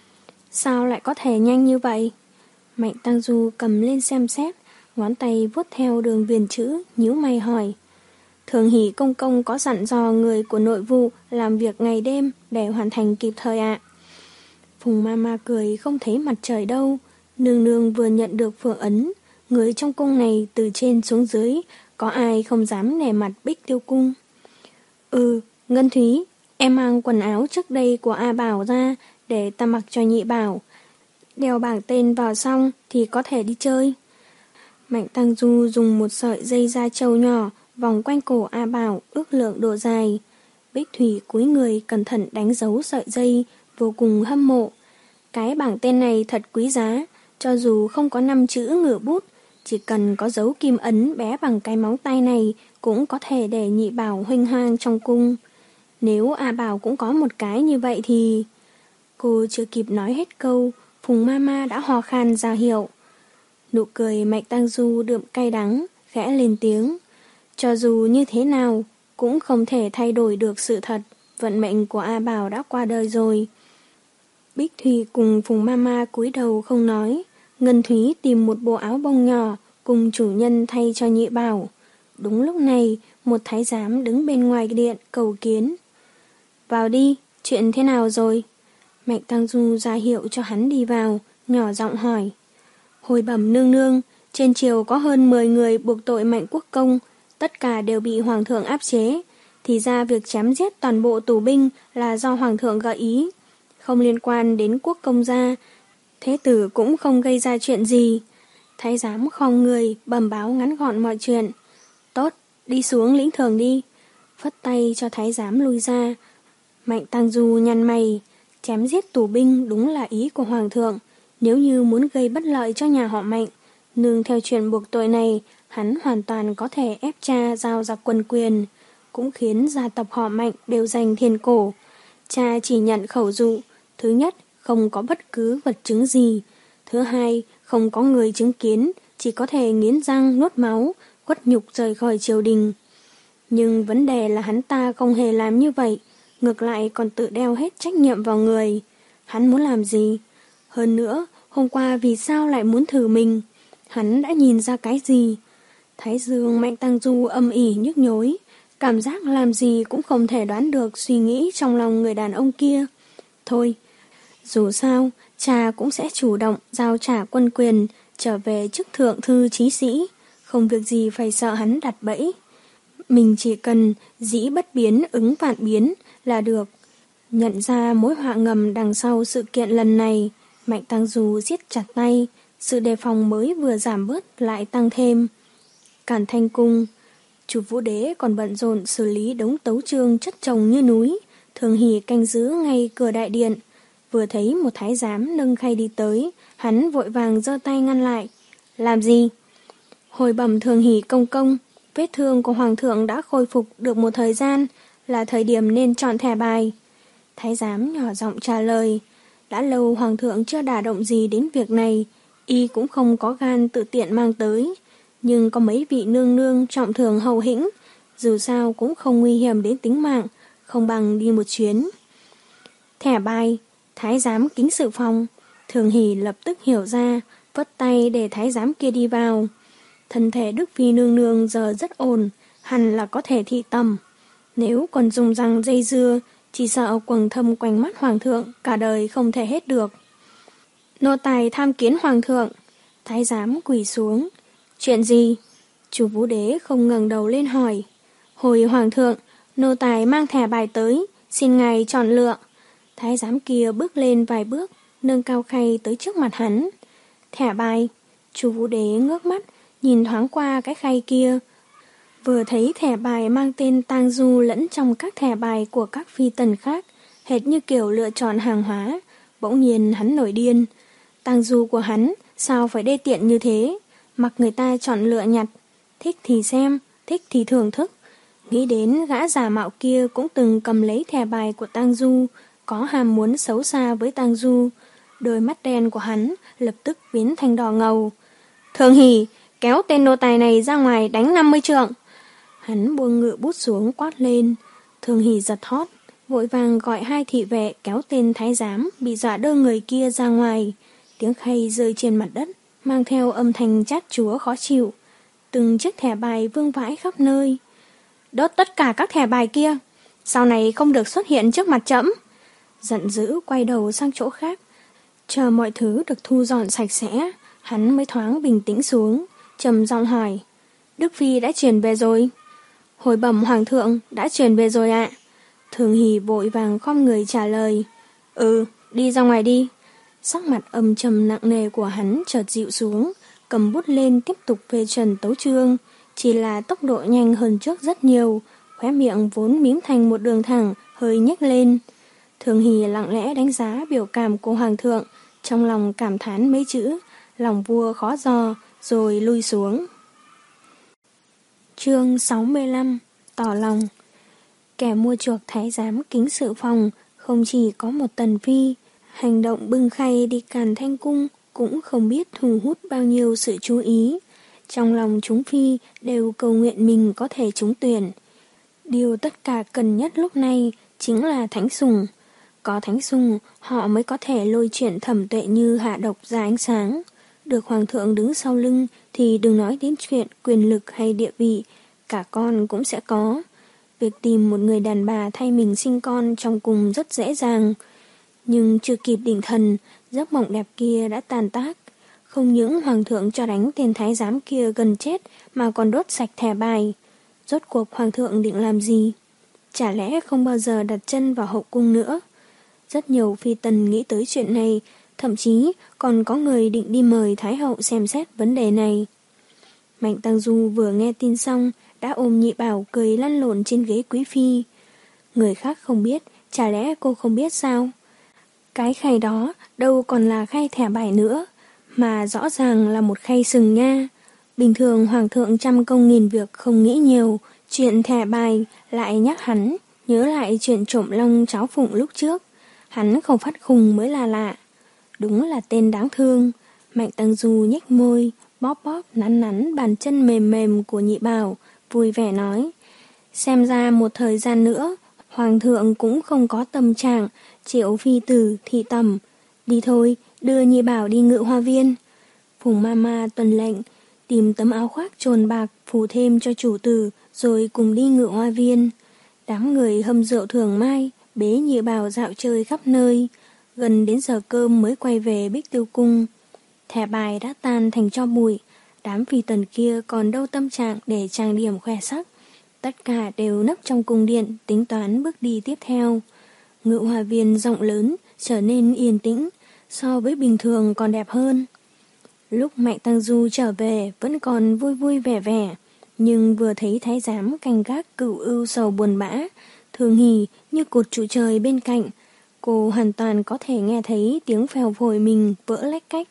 Sao lại có thể nhanh như vậy? Mạnh Tang Du cầm lên xem xét, ngón tay vuốt theo đường viền chữ, nhíu mày hỏi. Thường Hỷ công công có dặn dò người của nội vụ làm việc ngày đêm để hoàn thành kịp thời ạ. Phùng Mama cười không thấy mặt trời đâu. Nương nương vừa nhận được phượng ấn, người trong cung này từ trên xuống dưới, có ai không dám nể mặt Bích Tiêu Cung. Ừ, Ngân Thúy, em mang quần áo trước đây của A Bảo ra để ta mặc cho Nhị Bảo. Đeo bảng tên vào xong thì có thể đi chơi. Mạnh Tang Du dùng một sợi dây da trâu nhỏ vòng quanh cổ A Bảo ước lượng độ dài. Bích Thủy cúi người cẩn thận đánh dấu sợi dây, vô cùng hâm mộ. Cái bảng tên này thật quý giá, cho dù không có năm chữ ngựa bút, chỉ cần có dấu kim ấn bé bằng cái móng tay này cũng có thể để Nhị Bảo huênh hoang trong cung. Nếu A Bảo cũng có một cái như vậy thì... Cô chưa kịp nói hết câu, Phùng Mama đã hò khan ra hiệu. Nụ cười Mạnh Tang Du đượm cay đắng, khẽ lên tiếng. Cho dù như thế nào, cũng không thể thay đổi được sự thật. Vận mệnh của A Bảo đã qua đời rồi. Bích Thủy cùng Phùng Mama cúi đầu không nói. Ngân Thúy tìm một bộ áo bông nhỏ cùng chủ nhân thay cho Nhị Bảo. Đúng lúc này, một thái giám đứng bên ngoài điện cầu kiến. Vào đi, chuyện thế nào rồi? Mạnh Tang Du ra hiệu cho hắn đi vào, nhỏ giọng hỏi. Hồi bẩm nương nương, trên triều có hơn mười người buộc tội Mạnh Quốc Công, tất cả đều bị Hoàng thượng áp chế. Thì ra việc chém giết toàn bộ tù binh là do Hoàng thượng gợi ý, không liên quan đến Quốc Công gia. Thế tử cũng không gây ra chuyện gì. Thái giám khom người, bẩm báo ngắn gọn mọi chuyện. Tốt, đi xuống lĩnh thường đi. Phất tay cho thái giám lui ra. Mạnh Tang Du nhăn mày, chém giết tù binh đúng là ý của Hoàng thượng. Nếu như muốn gây bất lợi cho nhà họ Mạnh, nương theo chuyện buộc tội này, hắn hoàn toàn có thể ép cha giao giặc quân quyền, cũng khiến gia tộc họ Mạnh đều giành thiên cổ. Cha chỉ nhận khẩu dụ, thứ nhất, không có bất cứ vật chứng gì. Thứ hai, không có người chứng kiến, chỉ có thể nghiến răng nuốt máu, khuất nhục rời khỏi triều đình. Nhưng vấn đề là hắn ta không hề làm như vậy, ngược lại còn tự đeo hết trách nhiệm vào người. Hắn muốn làm gì? Hơn nữa, hôm qua vì sao lại muốn thử mình? Hắn đã nhìn ra cái gì? Thái dương Mạnh Tang Du âm ỉ nhức nhối, cảm giác làm gì cũng không thể đoán được suy nghĩ trong lòng người đàn ông kia. Thôi, dù sao, cha cũng sẽ chủ động giao trả quân quyền, trở về chức thượng thư chí sĩ, không việc gì phải sợ hắn đặt bẫy. Mình chỉ cần dĩ bất biến ứng vạn biến là được. Nhận ra mối họa ngầm đằng sau sự kiện lần này, Mạnh Tang Du siết chặt tay, sự đề phòng mới vừa giảm bớt lại tăng thêm. Cản Thanh Cung, chủ Vũ Đế còn bận rộn xử lý đống tấu chương chất chồng như núi, Thường Hỷ canh giữ ngay cửa đại điện. Vừa thấy một thái giám nâng khay đi tới, hắn vội vàng giơ tay ngăn lại. Làm gì? Hồi bẩm Thường Hỷ công công, vết thương của Hoàng thượng đã khôi phục được một thời gian, là thời điểm nên chọn thẻ bài. Thái giám nhỏ giọng trả lời. Đã lâu Hoàng thượng chưa đả động gì đến việc này, y cũng không có gan tự tiện mang tới. Nhưng có mấy vị nương nương trọng thường hầu hĩnh, dù sao cũng không nguy hiểm đến tính mạng, không bằng đi một chuyến. Thẻ bài, thái giám kính sự phòng. Thường Hỷ lập tức hiểu ra, vất tay để thái giám kia đi vào. Thân thể Đức Phi nương nương giờ rất ổn, hẳn là có thể thị tầm. Nếu còn dùng răng dây dưa, chỉ sợ quầng thâm quanh mắt Hoàng thượng cả đời không thể hết được. Nô tài tham kiến Hoàng thượng. Thái giám quỳ xuống. Chuyện gì? Chủ Vũ Đế không ngẩng đầu lên hỏi. Hồi Hoàng thượng, nô tài mang thẻ bài tới, xin ngài chọn lựa. Thái giám kia bước lên vài bước, nâng cao khay tới trước mặt hắn. Thẻ bài. Chủ Vũ Đế ngước mắt, nhìn thoáng qua cái khay kia. Vừa thấy thẻ bài mang tên Tang Du lẫn trong các thẻ bài của các phi tần khác, hệt như kiểu lựa chọn hàng hóa, bỗng nhiên hắn nổi điên. Tang Du của hắn sao phải đê tiện như thế, mặc người ta chọn lựa nhặt, thích thì xem, thích thì thưởng thức. Nghĩ đến gã giả mạo kia cũng từng cầm lấy thẻ bài của Tang Du, có hàm muốn xấu xa với Tang Du. Đôi mắt đen của hắn lập tức biến thành đỏ ngầu. Thường Hỷ, kéo tên nô tài này ra ngoài đánh năm mươi trượng. Hắn buông ngựa bút xuống quát lên. Thường Hỷ giật thót, vội vàng gọi hai thị vệ kéo tên thái giám bị dọa đơ người kia ra ngoài. Tiếng khay rơi trên mặt đất, mang theo âm thanh chát chúa khó chịu. Từng chiếc thẻ bài vương vãi khắp nơi. Đốt tất cả các thẻ bài kia, sau này không được xuất hiện trước mặt trẫm. Giận dữ quay đầu sang chỗ khác. Chờ mọi thứ được thu dọn sạch sẽ, hắn mới thoáng bình tĩnh xuống, trầm giọng hỏi. Đức Phi đã chuyển về rồi? Hồi bẩm Hoàng thượng, đã chuyển về rồi ạ. Thường Hỷ vội vàng khom người trả lời. Ừ, đi ra ngoài đi. Sắc mặt âm trầm nặng nề của hắn chợt dịu xuống, cầm bút lên tiếp tục phê chuẩn tấu chương, chỉ là tốc độ nhanh hơn trước rất nhiều, khóe miệng vốn mím thành một đường thẳng, hơi nhếch lên. Thường Hỷ lặng lẽ đánh giá biểu cảm của Hoàng thượng, trong lòng cảm thán mấy chữ, lòng vua khó dò, rồi lui xuống. Chương sáu mươi lăm. Tỏ lòng. Kẻ mua chuộc thái giám kính sự phòng không chỉ có một tần phi, Hành động bưng khay đi Càn Thanh Cung cũng không biết thu hút bao nhiêu sự chú ý. Trong lòng chúng phi đều cầu nguyện mình có thể trúng tuyển. Điều tất cả cần nhất lúc này chính là thánh sủng. Có thánh sủng, họ mới có thể lôi chuyện thẩm tuệ như hạ độc ra ánh sáng. Được hoàng thượng đứng sau lưng thì đừng nói đến chuyện quyền lực hay địa vị, cả con cũng sẽ có. Việc tìm một người đàn bà thay mình sinh con trong cung rất dễ dàng. Nhưng chưa kịp định thần, giấc mộng đẹp kia đã tàn tác. Không những hoàng thượng cho đánh tên thái giám kia gần chết mà còn đốt sạch thẻ bài. Rốt cuộc hoàng thượng định làm gì? Chả lẽ không bao giờ đặt chân vào hậu cung nữa? Rất nhiều phi tần nghĩ tới chuyện này, thậm chí còn có người định đi mời Thái hậu xem xét vấn đề này. Mạnh Tăng Du vừa nghe tin xong, đã ôm Nhị Bảo cười lăn lộn trên ghế quý phi. Người khác không biết, chả lẽ cô không biết sao? Cái khay đó đâu còn là khay thẻ bài nữa, mà rõ ràng là một khay sừng nha. Bình thường hoàng thượng trăm công nghìn việc không nghĩ nhiều, chuyện thẻ bài lại nhắc hắn, nhớ lại chuyện trộm long cháo phụng lúc trước. Hắn không phát khùng mới là lạ. Đúng là tên đáng thương. Mạnh Tăng Du nhếch môi, bóp bóp nắn nắn bàn chân mềm mềm của Nhị Bảo, vui vẻ nói. Xem ra một thời gian nữa, hoàng thượng cũng không có tâm trạng triệu phi tử thị tẩm. Đi thôi, đưa Nhị Bảo đi Ngự Hoa Viên. Phùng Mama tuần lệnh, tìm tấm áo khoác trồn bạc phủ thêm cho chủ tử, rồi cùng đi Ngự Hoa Viên. Đám người hâm rượu thường mai, bế Nhị Bảo dạo chơi khắp nơi. Gần đến giờ cơm mới quay về Bích Tiêu Cung. Thẻ bài đã tan thành tro bụi. Đám phi tần kia còn đâu tâm trạng để trang điểm khoe sắc. Tất cả đều nấp trong cung điện tính toán bước đi tiếp theo. Ngự Hoa Viên rộng lớn, trở nên yên tĩnh, so với bình thường còn đẹp hơn. Lúc Mạnh Tăng Du trở về vẫn còn vui vui vẻ vẻ, nhưng vừa thấy thái giám canh gác cửu ưu sầu buồn bã, Thường Hỷ như cột trụ trời bên cạnh, cô hoàn toàn có thể nghe thấy tiếng phèo phổi mình vỡ lách cách.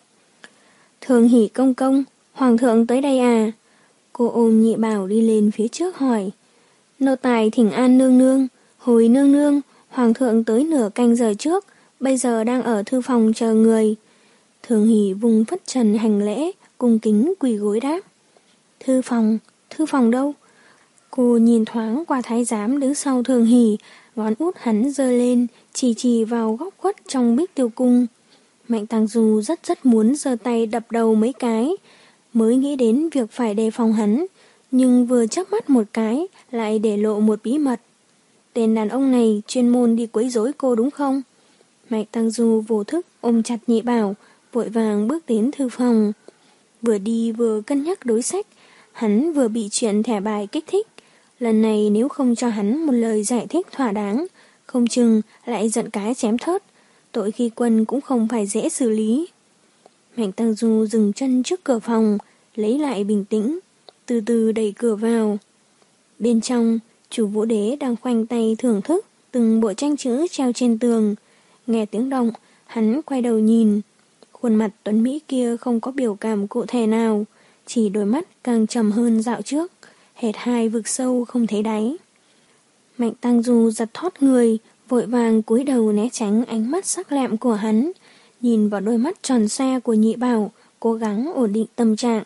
Thường Hỷ công công, hoàng thượng tới đây à? Cô ôm Nhị Bảo đi lên phía trước hỏi. Nô tài thỉnh an nương nương, hồi nương nương, hoàng thượng tới nửa canh giờ trước, bây giờ đang ở thư phòng chờ người. Thường Hỷ vùng phất trần hành lễ, cung kính quỳ gối đáp. Thư phòng, thư phòng đâu? Cô nhìn thoáng qua thái giám đứng sau Thường Hỷ, ngón út hắn giơ lên, chỉ chỉ vào góc khuất trong Bích Tiêu Cung. Mạnh Tăng Du rất rất muốn giơ tay đập đầu mấy cái, mới nghĩ đến việc phải đề phòng hắn, nhưng vừa chớp mắt một cái lại để lộ một bí mật. Tên đàn ông này chuyên môn đi quấy rối cô đúng không? Mạnh Tăng Du vô thức ôm chặt Nhị Bảo, vội vàng bước đến thư phòng. Vừa đi vừa cân nhắc đối sách, hắn vừa bị chuyện thẻ bài kích thích. Lần này nếu không cho hắn một lời giải thích thỏa đáng, không chừng lại giận cái chém thớt. Tội khi quân cũng không phải dễ xử lý. Mạnh Tăng Du dừng chân trước cửa phòng, lấy lại bình tĩnh, từ từ đẩy cửa vào. Bên trong, chủ Vũ Đế đang khoanh tay thưởng thức từng bộ tranh chữ treo trên tường. Nghe tiếng động, hắn quay đầu nhìn. Khuôn mặt tuấn Mỹ kia không có biểu cảm cụ thể nào, chỉ đôi mắt càng trầm hơn dạo trước, hệt hai vực sâu không thấy đáy. Mạnh Tăng Du giật thót người, vội vàng cúi đầu né tránh ánh mắt sắc lẹm của hắn, nhìn vào đôi mắt tròn xe của Nhị Bảo, cố gắng ổn định tâm trạng.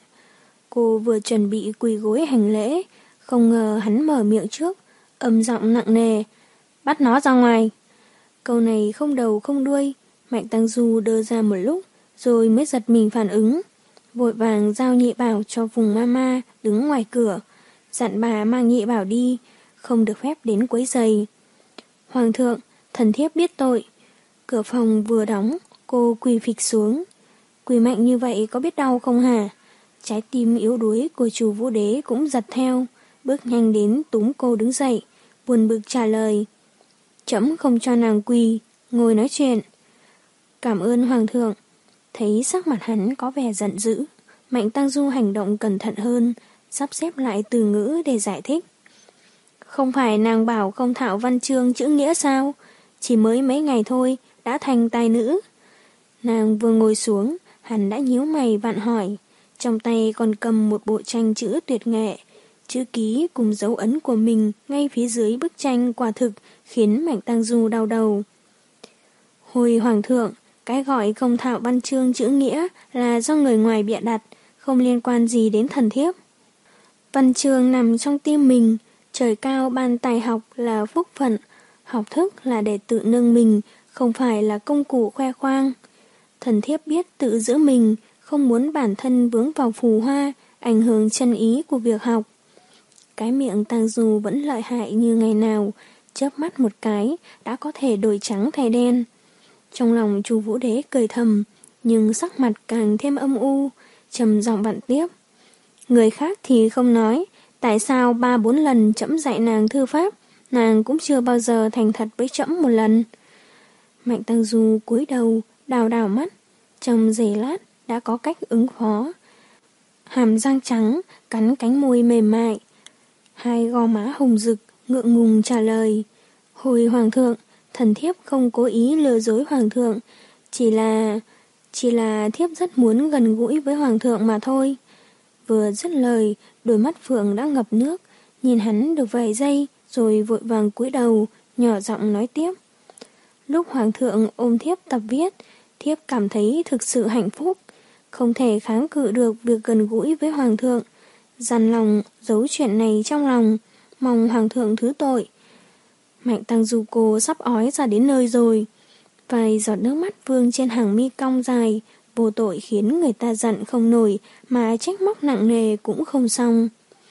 Cô vừa chuẩn bị quỳ gối hành lễ, không ngờ hắn mở miệng trước, âm giọng nặng nề, bắt nó ra ngoài. Câu này không đầu không đuôi, Mạnh Tăng Du đơ ra một lúc, rồi mới giật mình phản ứng, vội vàng giao Nhị Bảo cho Phùng Mama đứng ngoài cửa, dặn bà mang Nhị Bảo đi, không được phép đến quấy rầy. Hoàng thượng, thần thiếp biết tội. Cửa phòng vừa đóng, cô quỳ phịch xuống. Quỳ mạnh như vậy có biết đau không hả? Trái tim yếu đuối của chủ Vũ Đế cũng giật theo, bước nhanh đến túm cô đứng dậy, buồn bực trả lời. Trẫm không cho nàng quỳ, ngồi nói chuyện. Cảm ơn hoàng thượng. Thấy sắc mặt hắn có vẻ giận dữ, Mạnh Tăng Du hành động cẩn thận hơn, sắp xếp lại từ ngữ để giải thích. Không phải nàng bảo không thạo văn chương chữ nghĩa sao? Chỉ mới mấy ngày thôi, đã thành tài nữ. Nàng vừa ngồi xuống, hắn đã nhíu mày vặn hỏi, trong tay còn cầm một bộ tranh chữ tuyệt nghệ. Chữ ký cùng dấu ấn của mình ngay phía dưới bức tranh quả thực khiến Mạnh Tăng Du đau đầu. Hồi hoàng thượng, Cái gọi công thạo văn chương chữ nghĩa là do người ngoài bịa đặt, không liên quan gì đến thần thiếp. Văn chương nằm trong tim mình, trời cao ban tài học là phúc phận, học thức là để tự nâng mình, không phải là công cụ khoe khoang. Thần thiếp biết tự giữ mình, không muốn bản thân vướng vào phù hoa, ảnh hưởng chân ý của việc học. Cái miệng Tang Du vẫn lợi hại như ngày nào, chớp mắt một cái đã có thể đổi trắng thay đen. Trong lòng Chu Vũ Đế cười thầm, nhưng sắc mặt càng thêm âm u, trầm giọng vặn tiếp. Người khác thì không nói, tại sao ba bốn lần trẫm dạy nàng thư pháp, nàng cũng chưa bao giờ thành thật với trẫm một lần. Mạnh Tang Du cúi đầu, đào đào mắt, trong giây lát đã có cách ứng phó. Hàm răng trắng, cắn cánh môi mềm mại, hai gò má hồng rực, ngượng ngùng trả lời. Hồi hoàng thượng, thần thiếp không cố ý lừa dối hoàng thượng, chỉ là... chỉ là thiếp rất muốn gần gũi với hoàng thượng mà thôi. Vừa dứt lời, đôi mắt Phượng đã ngập nước, nhìn hắn được vài giây, rồi vội vàng cúi đầu, nhỏ giọng nói tiếp. Lúc hoàng thượng ôm thiếp tập viết, thiếp cảm thấy thực sự hạnh phúc, không thể kháng cự được việc gần gũi với hoàng thượng. Dằn lòng, giấu chuyện này trong lòng, mong hoàng thượng thứ tội. Mạnh Tang Du cô sắp ói ra đến nơi rồi. Vài giọt nước mắt vương trên hàng mi cong dài, vô tội khiến người ta giận không nổi, mà trách móc nặng nề cũng không xong.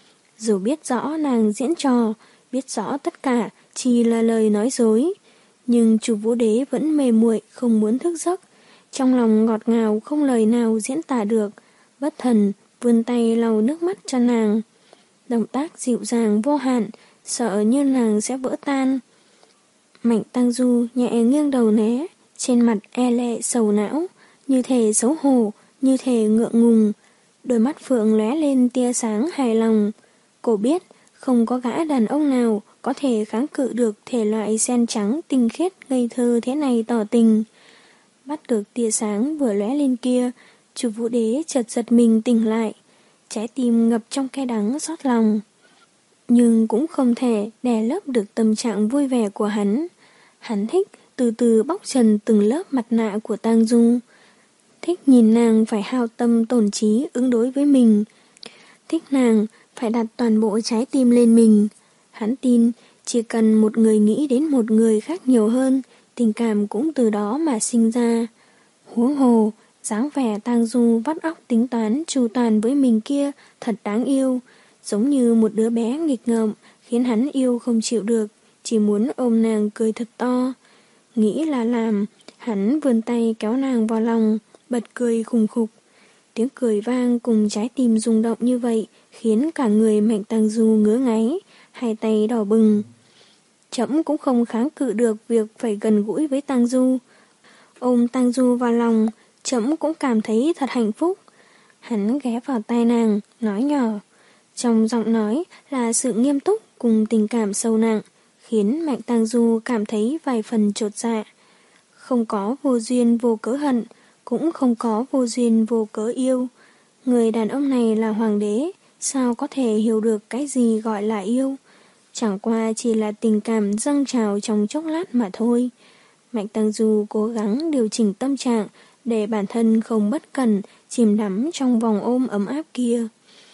Dù biết rõ nàng diễn trò, biết rõ tất cả chỉ là lời nói dối, nhưng Chu Vũ Đế vẫn mê muội không muốn thức giấc, trong lòng ngọt ngào không lời nào diễn tả được, bất thần vươn tay lau nước mắt cho nàng. Động tác dịu dàng vô hạn, sợ như nàng sẽ vỡ tan. Mạnh Tang Du nhẹ nghiêng đầu né, trên mặt e lệ sầu não, như thể xấu hổ, như thể ngượng ngùng. Đôi mắt Phượng lóe lên tia sáng hài lòng. Cô biết không có gã đàn ông nào có thể kháng cự được thể loại sen trắng tinh khiết ngây thơ thế này tỏ tình. Bắt được tia sáng vừa lóe lên kia, Chu Vũ Đế chợt giật mình tỉnh lại, trái tim ngập trong cay đắng xót lòng. Nhưng cũng không thể đè lấp được tâm trạng vui vẻ của hắn. Hắn thích từ từ bóc trần từng lớp mặt nạ của Tang Du. Thích nhìn nàng phải hao tâm tổn trí ứng đối với mình. Thích nàng phải đặt toàn bộ trái tim lên mình. Hắn tin chỉ cần một người nghĩ đến một người khác nhiều hơn, tình cảm cũng từ đó mà sinh ra. Huống hồ, dáng vẻ Tang Du vắt óc tính toán chu toàn với mình kia thật đáng yêu, giống như một đứa bé nghịch ngợm, khiến hắn yêu không chịu được, chỉ muốn ôm nàng cười thật to. Nghĩ là làm, hắn vươn tay kéo nàng vào lòng, bật cười khùng khục. Tiếng cười vang cùng trái tim rung động như vậy, khiến cả người Mạnh Tang Du ngứa ngáy, hai tay đỏ bừng. Trẫm cũng không kháng cự được việc phải gần gũi với Tang Du. Ôm Tang Du vào lòng, trẫm cũng cảm thấy thật hạnh phúc. Hắn ghé vào tai nàng, nói nhỏ. Trong giọng nói là sự nghiêm túc cùng tình cảm sâu nặng, khiến Mạnh Tang Du cảm thấy vài phần chột dạ. Không có vô duyên vô cớ hận, cũng không có vô duyên vô cớ yêu. Người đàn ông này là hoàng đế, sao có thể hiểu được cái gì gọi là yêu? Chẳng qua chỉ là tình cảm dâng trào trong chốc lát mà thôi. Mạnh Tang Du cố gắng điều chỉnh tâm trạng để bản thân không bất cẩn chìm đắm trong vòng ôm ấm áp kia.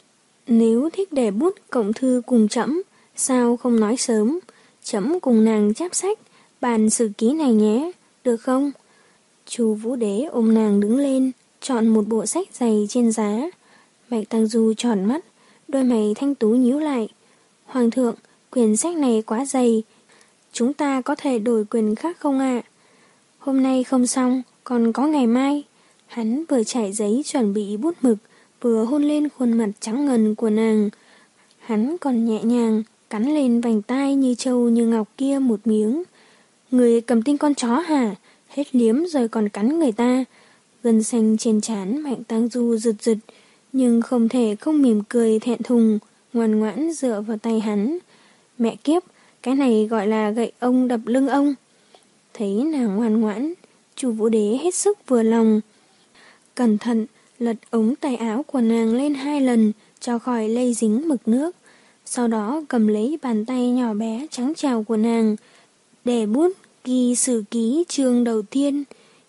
Nếu thích để bút cộng thư cùng trẫm, sao không nói sớm? Trẫm cùng nàng chép sách, bàn sử ký này nhé, được không? Chu Vũ Đế ôm nàng đứng lên, chọn một bộ sách dày trên giá. Mạnh Tang Du tròn mắt, đôi mày thanh tú nhíu lại. Hoàng thượng, quyển sách này quá dày, chúng ta có thể đổi quyển khác không ạ? Hôm nay không xong, còn có ngày mai. Hắn vừa trải giấy chuẩn bị bút mực, vừa hôn lên khuôn mặt trắng ngần của nàng. Hắn còn nhẹ nhàng cắn lên vành tai như trâu như ngọc kia một miếng. Người cầm tinh con chó hả? Hết liếm rồi còn cắn người ta. Gân xanh trên trán Mạnh Tang Du rực rực, nhưng không thể không mỉm cười thẹn thùng, ngoan ngoãn dựa vào tay hắn. Mẹ kiếp, cái này gọi là gậy ông đập lưng ông. Thấy nàng ngoan ngoãn, Chu Vũ Đế hết sức vừa lòng. Cẩn thận lật ống tay áo của nàng lên hai lần cho khỏi lây dính mực nước. Sau đó cầm lấy bàn tay nhỏ bé trắng trào của nàng, để bút ghi sử ký chương đầu tiên.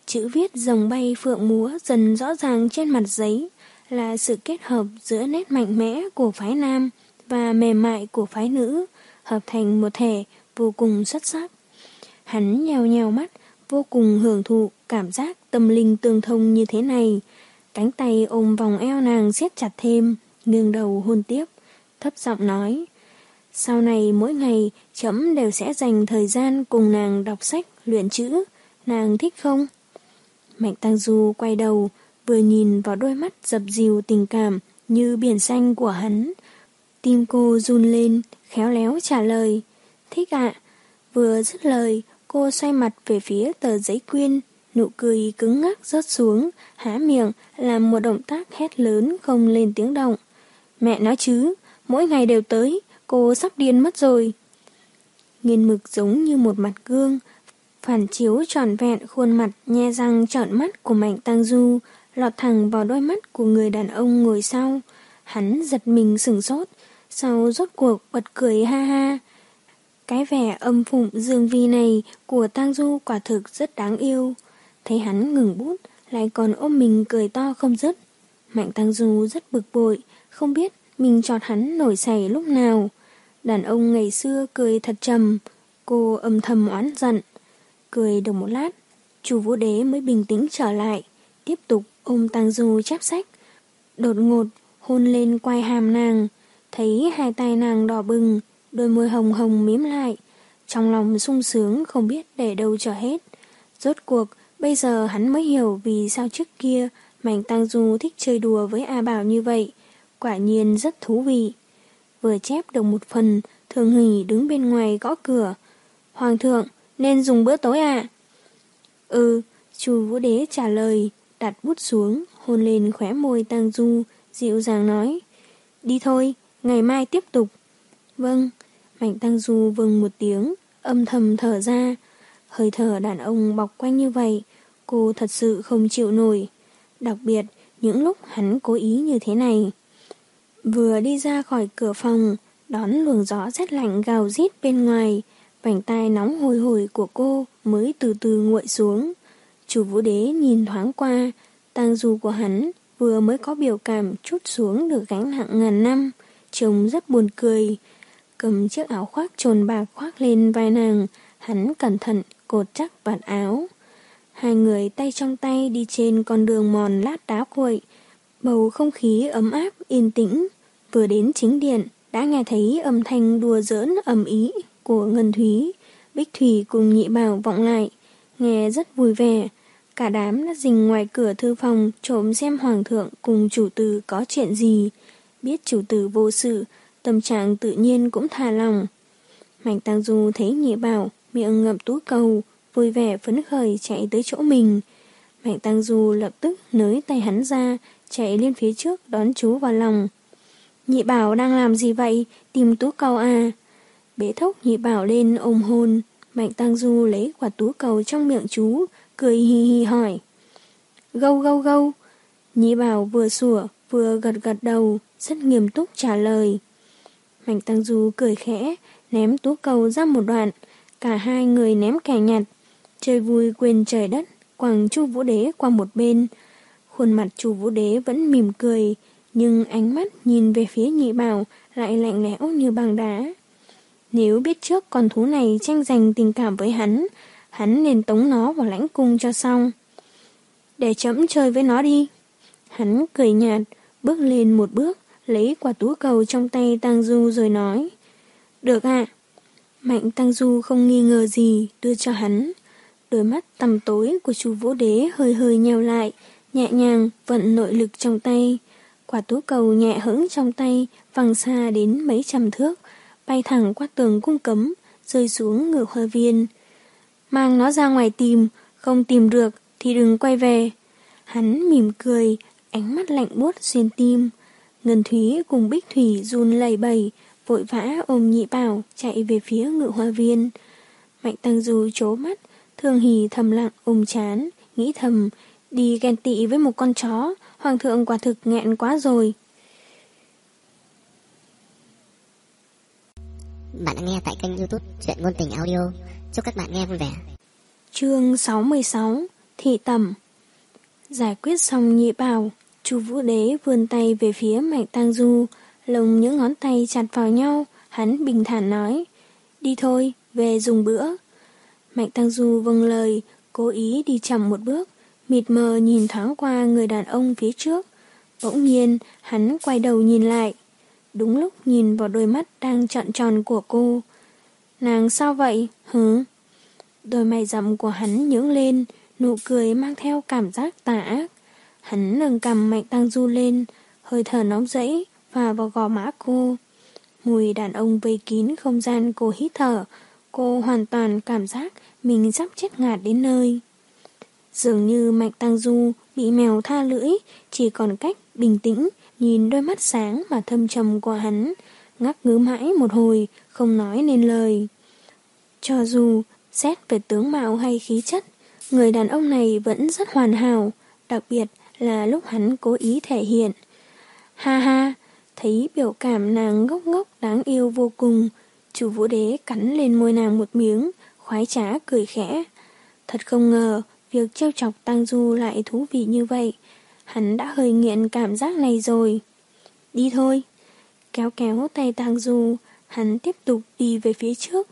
Chữ viết rồng bay phượng múa dần rõ ràng trên mặt giấy, là sự kết hợp giữa nét mạnh mẽ của phái nam và mềm mại của phái nữ, hợp thành một thể vô cùng xuất sắc. Hắn nheo nheo mắt, vô cùng hưởng thụ cảm giác tâm linh tương thông như thế này. Cánh tay ôm vòng eo nàng siết chặt thêm, nghiêng đầu hôn tiếp, thấp giọng nói: sau này mỗi ngày trẫm đều sẽ dành thời gian cùng nàng đọc sách, luyện chữ, nàng thích không? Mạnh Tăng Du quay đầu, vừa nhìn vào đôi mắt dập dìu tình cảm như biển xanh của hắn. Tim cô run lên, khéo léo trả lời: thích ạ. Vừa dứt lời, cô xoay mặt về phía tờ giấy quyên, nụ cười cứng ngắc rớt xuống, há miệng làm một động tác hét lớn không lên tiếng động. Mẹ nói chứ, mỗi ngày đều tới, cô sắp điên mất rồi. Nghiên mực giống như một mặt gương, phản chiếu trọn vẹn khuôn mặt nhe răng trợn mắt của Mạnh Tăng Du, lọt thẳng vào đôi mắt của người đàn ông ngồi sau. Hắn giật mình sửng sốt, sau rốt cuộc bật cười ha ha. Cái vẻ âm phụng dương vi này của Tăng Du quả thực rất đáng yêu. Thấy hắn ngừng bút, lại còn ôm mình cười to không dứt. Mạnh Tăng Du rất bực bội, không biết mình chọt hắn nổi sảy lúc nào. Đàn ông ngày xưa cười thật trầm, cô âm thầm oán giận. Cười được một lát, Chu Vũ Đế mới bình tĩnh trở lại, tiếp tục ôm Tăng Du chép sách. Đột ngột hôn lên quai hàm nàng, thấy hai tay nàng đỏ bừng, đôi môi hồng hồng mím lại, trong lòng sung sướng không biết để đâu cho hết. Rốt cuộc bây giờ hắn mới hiểu vì sao trước kia Mạnh Tăng Du thích chơi đùa với A Bảo như vậy, quả nhiên rất thú vị. Vừa chép được một phần, Thường Hỷ đứng bên ngoài gõ cửa. Hoàng thượng, nên dùng bữa tối à? Ừ, Chu Vũ Đế trả lời, đặt bút xuống, hôn lên khóe môi Tăng Du, dịu dàng nói: đi thôi, ngày mai tiếp tục. Vâng. Mạnh Tăng Du vâng một tiếng, âm thầm thở ra. Hơi thở đàn ông bọc quanh như vậy, cô thật sự không chịu nổi. Đặc biệt, những lúc hắn cố ý như thế này. Vừa đi ra khỏi cửa phòng, đón luồng gió rét lạnh gào rít bên ngoài, vành tai nóng hôi hổi của cô mới từ từ nguội xuống. Chu Vũ Đế nhìn thoáng qua, Tăng Du của hắn vừa mới có biểu cảm trút xuống được gánh nặng ngàn năm, trông rất buồn cười. Cầm chiếc áo khoác trồn bạc khoác lên vai nàng, hắn cẩn thận cột chắc vạt áo. Hai người tay trong tay đi trên con đường mòn lát đá cuội, bầu không khí ấm áp yên tĩnh. Vừa đến chính điện, đã nghe thấy âm thanh đùa giỡn ầm ĩ của Ngân Thúy, Bích Thủy cùng Nhị Bảo vọng lại, nghe rất vui vẻ. Cả đám đã rình ngoài cửa thư phòng trộm xem hoàng thượng cùng chủ tử có chuyện gì. Biết chủ tử vô sự, tâm trạng tự nhiên cũng thả lòng. Mạnh Tăng Du thấy Nhị Bảo miệng ngậm tú cầu, vui vẻ phấn khởi chạy tới chỗ mình. Mạnh Tăng Du lập tức nới tay hắn ra, chạy lên phía trước đón chú vào lòng. Nhị Bảo đang làm gì vậy? Tìm tú cầu à? Bế thốc Nhị Bảo lên ôm hôn. Mạnh Tăng Du lấy quả tú cầu trong miệng chú, cười hi hi hỏi. Gâu gâu gâu. Nhị Bảo vừa sủa vừa gật gật đầu, rất nghiêm túc trả lời. Mạnh Tăng Du cười khẽ, ném tú cầu ra một đoạn. Cả hai người ném kẻ nhặt, chơi vui quên trời đất, quẳng Chu Vũ Đế qua một bên. Khuôn mặt Chu Vũ Đế vẫn mỉm cười, nhưng ánh mắt nhìn về phía Nhị Bảo lại lạnh lẽo như băng đá. Nếu biết trước con thú này tranh giành tình cảm với hắn, hắn nên tống nó vào lãnh cung cho xong. Để trẫm chơi với nó đi. Hắn cười nhạt, bước lên một bước, lấy quả tú cầu trong tay Tăng Du rồi nói. Được ạ. Mạnh Tăng Du không nghi ngờ gì, đưa cho hắn. Đôi mắt tăm tối của Chu Vũ Đế hơi hơi nheo lại, nhẹ nhàng vận nội lực trong tay. Quả tú cầu nhẹ hững trong tay, văng xa đến mấy trăm thước, bay thẳng qua tường cung cấm, rơi xuống ngự hoa viên. Mang nó ra ngoài tìm, không tìm được thì đừng quay về. Hắn mỉm cười, ánh mắt lạnh buốt xuyên tim. Ngân Thúy cùng Bích Thủy run lẩy bẩy, vội vã ôm Nhị Bảo chạy về phía ngự hoa viên. Mạnh Tăng Du trố mắt, Thường Hỷ thầm lặng ôm chán, nghĩ thầm, đi ghen tị với một con chó, hoàng thượng quả thực nghẹn quá rồi. Bạn đã nghe tại kênh YouTube Truyện Ngôn Tình Audio. Chúc các bạn nghe vui vẻ. Chương sáu mươi sáu, thị tẩm. Giải quyết xong Nhị Bảo, Chu Vũ Đế vươn tay về phía Mạnh Tang Du, lồng những ngón tay chặt vào nhau, hắn bình thản nói, đi thôi, về dùng bữa. Mạnh Tang Du vâng lời, cố ý đi chậm một bước, mịt mờ nhìn thoáng qua người đàn ông phía trước. Bỗng nhiên, hắn quay đầu nhìn lại. Đúng lúc nhìn vào đôi mắt đang trợn tròn của cô. Nàng sao vậy, hứ? Đôi mày rậm của hắn nhướng lên, nụ cười mang theo cảm giác tà ác. Hắn nâng cằm Mạnh Tang Du lên, hơi thở nóng rẫy và vào gò má cô. Mùi đàn ông vây kín không gian cô hít thở, cô hoàn toàn cảm giác mình sắp chết ngạt đến nơi. Dường như Mạnh Tang Du bị mèo tha lưỡi, chỉ còn cách bình tĩnh nhìn đôi mắt sáng mà thâm trầm của hắn, ngắc ngứ mãi một hồi, không nói nên lời. Cho dù xét về tướng mạo hay khí chất, người đàn ông này vẫn rất hoàn hảo, đặc biệt là lúc hắn cố ý thể hiện. Ha ha, thấy biểu cảm nàng ngốc ngốc đáng yêu vô cùng, Chu Vũ Đế cắn lên môi nàng một miếng, khoái trá cười khẽ. Thật không ngờ, việc trêu chọc Tang Du lại thú vị như vậy. Hắn đã hơi nghiện cảm giác này rồi. Đi thôi. Kéo kéo tay Tang Du, hắn tiếp tục đi về phía trước.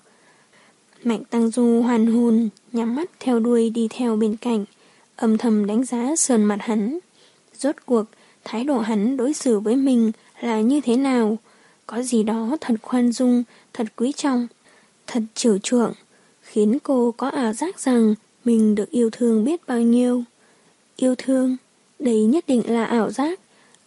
Mạnh Tang Du hoàn hồn, nhắm mắt theo đuôi đi theo bên cạnh, âm thầm đánh giá sườn mặt hắn. Rốt cuộc, thái độ hắn đối xử với mình là như thế nào? Có gì đó thật khoan dung, thật quý trọng, thật chiều chuộng, khiến cô có ảo giác rằng mình được yêu thương biết bao nhiêu. Yêu thương, đấy nhất định là ảo giác.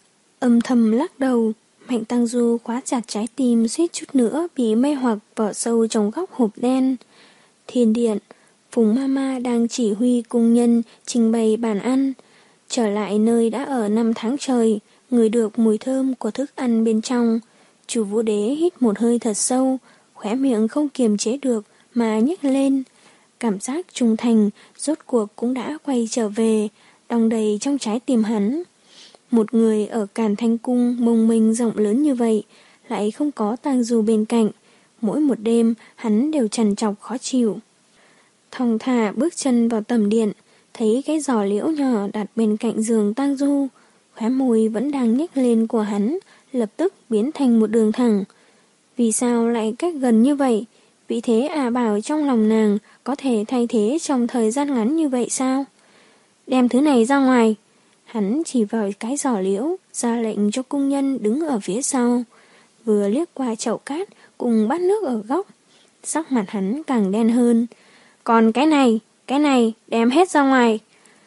Âm thầm lắc đầu, Mạnh Tang Du khóa chặt trái tim suýt chút nữa bị mê hoặc vào sâu trong góc hộp đen. Thiên điện, Phùng Mama đang chỉ huy cung nhân trình bày bàn ăn. Trở lại nơi đã ở năm tháng trời, ngửi được mùi thơm của thức ăn bên trong. Chu Vũ Đế hít một hơi thật sâu, khóe miệng không kiềm chế được mà nhếch lên. Cảm giác trung thành rốt cuộc cũng đã quay trở về, đong đầy trong trái tim hắn. Một người ở Càn Thanh Cung mông mênh rộng lớn như vậy, lại không có Tang Du bên cạnh. Mỗi một đêm hắn đều trằn trọc khó chịu. Thong thả bước chân vào tầm điện, thấy cái giỏ liễu nhỏ đặt bên cạnh giường Tang Du, khóe môi vẫn đang nhếch lên của hắn, lập tức biến thành một đường thẳng. Vì sao lại cách gần như vậy? Vị thế à bảo trong lòng nàng có thể thay thế trong thời gian ngắn như vậy sao? Đem thứ này ra ngoài. Hắn chỉ vào cái giỏ liễu, ra lệnh cho cung nhân đứng ở phía sau. Vừa liếc qua chậu cát cùng bát nước ở góc, sắc mặt hắn càng đen hơn. Còn cái này, cái này đem hết ra ngoài.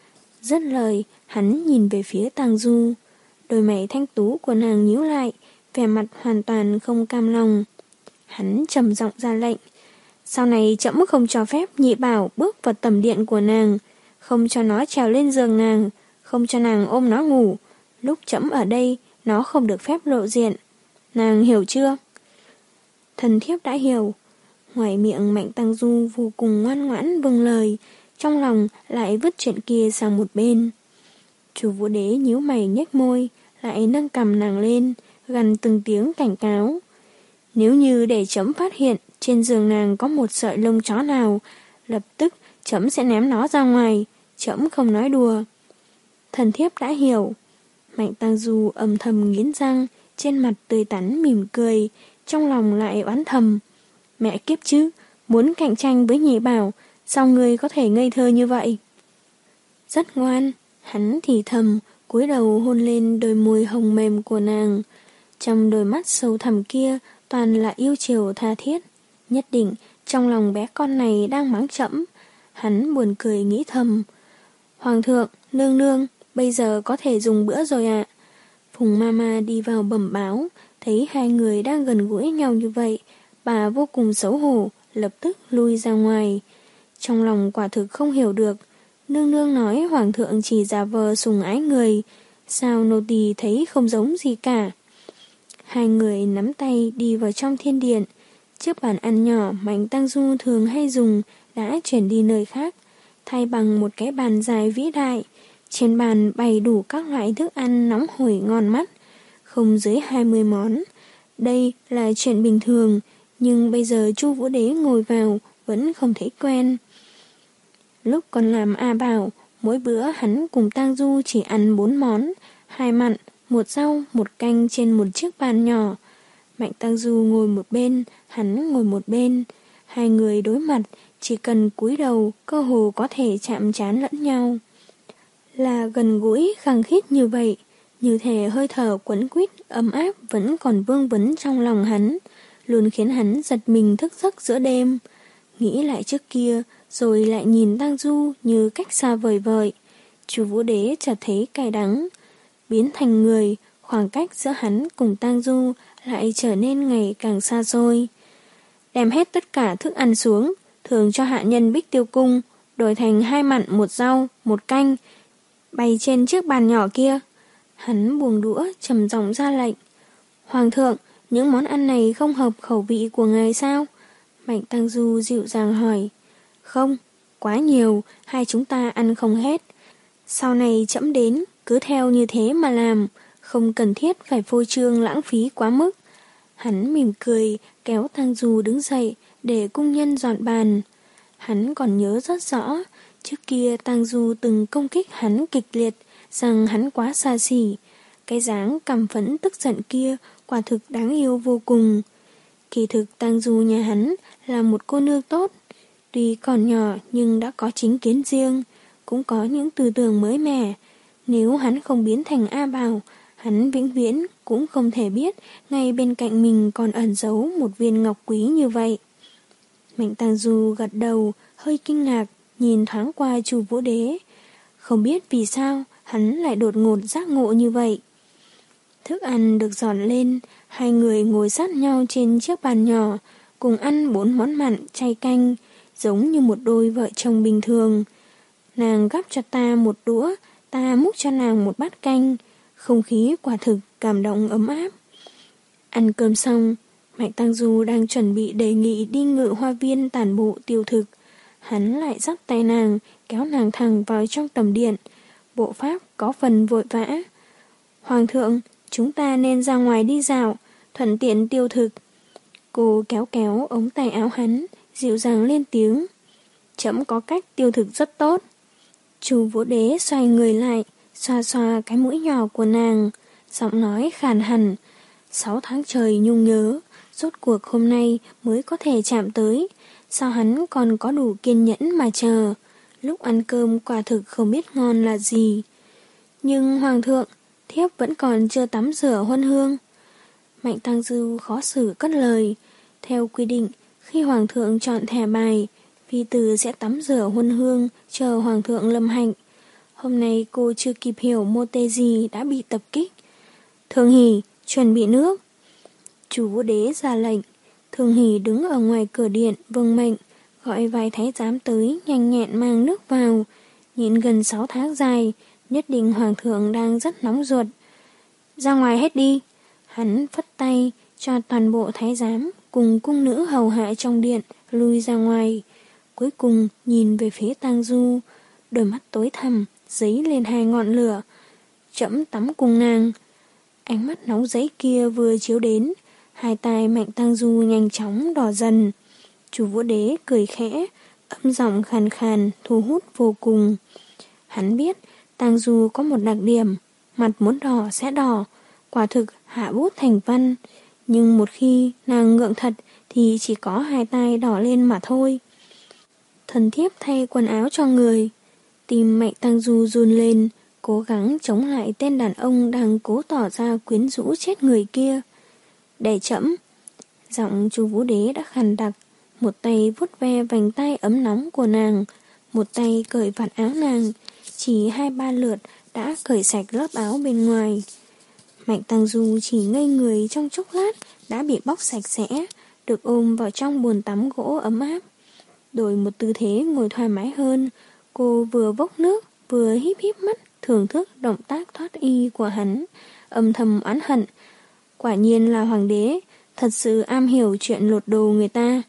Dứt lời, hắn nhìn về phía Tang Du. Đôi mày thanh tú của nàng nhíu lại, vẻ mặt hoàn toàn không cam lòng. Hắn trầm giọng ra lệnh. Sau này trẫm không cho phép Nhị Bảo bước vào tầm điện của nàng, không cho nó trèo lên giường nàng, không cho nàng ôm nó ngủ. Lúc trẫm ở đây, nó không được phép lộ diện. Nàng hiểu chưa? Thần thiếp đã hiểu. Ngoài miệng Mạnh Tang Du vô cùng ngoan ngoãn vâng lời, trong lòng lại vứt chuyện kia sang một bên. Chu Vũ Đế nhíu mày nhếch môi, lại nâng cằm nàng lên, gằn từng tiếng cảnh cáo. Nếu như để trẫm phát hiện trên giường nàng có một sợi lông chó nào, lập tức trẫm sẽ ném nó ra ngoài, trẫm không nói đùa. Thần thiếp đã hiểu. Mạnh Tang Du âm thầm nghiến răng, trên mặt tươi tắn mỉm cười, trong lòng lại oán thầm. Mẹ kiếp chứ, muốn cạnh tranh với Nhị Bảo, sao ngươi có thể ngây thơ như vậy? Rất ngoan, hắn thì thầm, cúi đầu hôn lên đôi môi hồng mềm của nàng. Trong đôi mắt sâu thẳm kia toàn là yêu chiều tha thiết. Nhất định trong lòng bé con này đang mắng trẫm. Hắn buồn cười nghĩ thầm. Hoàng thượng, nương nương, bây giờ có thể dùng bữa rồi ạ. Phùng Mama đi vào bẩm báo, thấy hai người đang gần gũi nhau như vậy, bà vô cùng xấu hổ, lập tức lui ra ngoài. Trong lòng quả thực không hiểu được, nương nương nói hoàng thượng chỉ giả vờ sủng ái người, sao nô tỳ thấy không giống gì cả. Hai người nắm tay đi vào trong thiên điện, chiếc bàn ăn nhỏ Mạnh Tang Du thường hay dùng đã chuyển đi nơi khác, thay bằng một cái bàn dài vĩ đại. Trên bàn bày đủ các loại thức ăn nóng hổi ngon mắt, không dưới hai mươi món. Đây là chuyện bình thường, nhưng bây giờ Chu Vũ Đế ngồi vào vẫn không thấy quen. Lúc còn làm A Bảo, Mỗi bữa hắn cùng Tang Du chỉ ăn bốn món, hai mặn, một rau, một canh trên một chiếc bàn nhỏ. Mạnh Tang Du ngồi một bên, hắn ngồi một bên. Hai người đối mặt, chỉ cần cúi đầu, cơ hồ có thể chạm trán lẫn nhau. Là gần gũi, khăng khít như vậy, như thể hơi thở quấn quýt, ấm áp vẫn còn vương vấn trong lòng hắn, luôn khiến hắn giật mình thức giấc giữa đêm. Nghĩ lại trước kia, rồi lại nhìn Tang Du như cách xa vời vợi. Chu Vũ Đế chợt thấy cay đắng. Biến thành người, khoảng cách giữa hắn cùng Tang Du lại trở nên ngày càng xa xôi. Đem hết tất cả thức ăn xuống, thường cho hạ nhân Bích Tiêu Cung, đổi thành hai mặn một rau, một canh, bày trên chiếc bàn nhỏ kia. Hắn buông đũa, trầm giọng ra lệnh. Hoàng thượng, những món ăn này không hợp khẩu vị của ngài sao? Mạnh Tang Du dịu dàng hỏi. Không, quá nhiều, hai chúng ta ăn không hết. Sau này trẫm đến, cứ theo như thế mà làm, không cần thiết phải phô trương lãng phí quá mức. Hắn mỉm cười, kéo Tang Du đứng dậy để cung nhân dọn bàn. Hắn còn nhớ rất rõ, trước kia Tang Du từng công kích hắn kịch liệt, rằng hắn quá xa xỉ. Cái dáng căm phẫn tức giận kia quả thực đáng yêu vô cùng. Kỳ thực Tang Du nhà hắn là một cô nương tốt, tuy còn nhỏ nhưng đã có chính kiến riêng, cũng có những tư tưởng mới mẻ. Nếu hắn không biến thành A Bảo, hắn vĩnh viễn cũng không thể biết ngay bên cạnh mình còn ẩn giấu một viên ngọc quý như vậy. Mạnh Tang Du gật đầu, hơi kinh ngạc, nhìn thoáng qua Chu Vũ Đế. Không biết vì sao hắn lại đột ngột giác ngộ như vậy. Thức ăn được dọn lên, hai người ngồi sát nhau trên chiếc bàn nhỏ, cùng ăn bốn món mặn chay canh, giống như một đôi vợ chồng bình thường. Nàng gắp cho ta một đũa, ta múc cho nàng một bát canh, không khí quả thực cảm động ấm áp. Ăn cơm xong, Mạnh Tang Du đang chuẩn bị đề nghị đi Ngự Hoa Viên tản bộ tiêu thực. Hắn lại dắt tay nàng, kéo nàng thẳng vào trong tầm điện. Bộ pháp có phần vội vã. Hoàng thượng, chúng ta nên ra ngoài đi dạo, thuận tiện tiêu thực. Cô kéo kéo ống tay áo hắn, dịu dàng lên tiếng. Trẫm có cách tiêu thực rất tốt. Chu Vũ Đế xoay người lại, xoa xoa cái mũi nhỏ của nàng, giọng nói khàn hẳn. Sáu tháng trời nhung nhớ, rốt cuộc hôm nay mới có thể chạm tới. Sao hắn còn có đủ kiên nhẫn mà chờ? Lúc ăn cơm quả thực không biết ngon là gì. Nhưng Hoàng thượng, thiếp vẫn còn chưa tắm rửa huân hương. Mạnh Tang Du khó xử cất lời. Theo quy định, khi Hoàng thượng chọn thẻ bài, phi tử sẽ tắm rửa huân hương chờ Hoàng thượng lâm hạnh. Hôm nay cô chưa kịp hiểu mô tê gì đã bị tập kích. Thường Hỷ, chuẩn bị nước. Chu Vũ Đế ra lệnh. Thường Hỷ đứng ở ngoài cửa điện vâng mệnh, gọi vài thái giám tới nhanh nhẹn mang nước vào. Nhịn gần sáu tháng dài, nhất định Hoàng thượng đang rất nóng ruột. Ra ngoài hết đi. Hắn phất tay cho toàn bộ thái giám cùng cung nữ hầu hạ trong điện lui ra ngoài. Cuối cùng nhìn về phía Tang Du, đôi mắt tối thẳm dấy lên hai ngọn lửa. Trẫm tắm cùng nàng. Ánh mắt nóng giấy kia vừa chiếu đến, hai tai Mạnh Tang Du nhanh chóng đỏ dần. Chu Vũ Đế cười khẽ, âm giọng khàn khàn thu hút vô cùng. Hắn biết Tang Du có một đặc điểm, mặt muốn đỏ sẽ đỏ, quả thực hạ bút thành văn, nhưng một khi nàng ngượng thật thì chỉ có hai tai đỏ lên mà thôi. Thần thiếp thay quần áo cho người. Tim Mạnh Tang Du run lên, cố gắng chống lại tên đàn ông đang cố tỏ ra quyến rũ chết người kia. Để trẫm. Giọng Chu Vũ Đế đã khàn đặc, một tay vuốt ve vành tay ấm nóng của nàng, một tay cởi vạt áo nàng, chỉ hai ba lượt đã cởi sạch lớp áo bên ngoài. Mạnh Tang Du chỉ ngây người trong chốc lát đã bị bóc sạch sẽ, được ôm vào trong bồn tắm gỗ ấm áp. Đổi một tư thế ngồi thoải mái hơn, cô vừa vốc nước vừa híp híp mắt thưởng thức động tác thoát y của hắn, âm thầm oán hận. Quả nhiên là hoàng đế, thật sự am hiểu chuyện lột đồ người ta.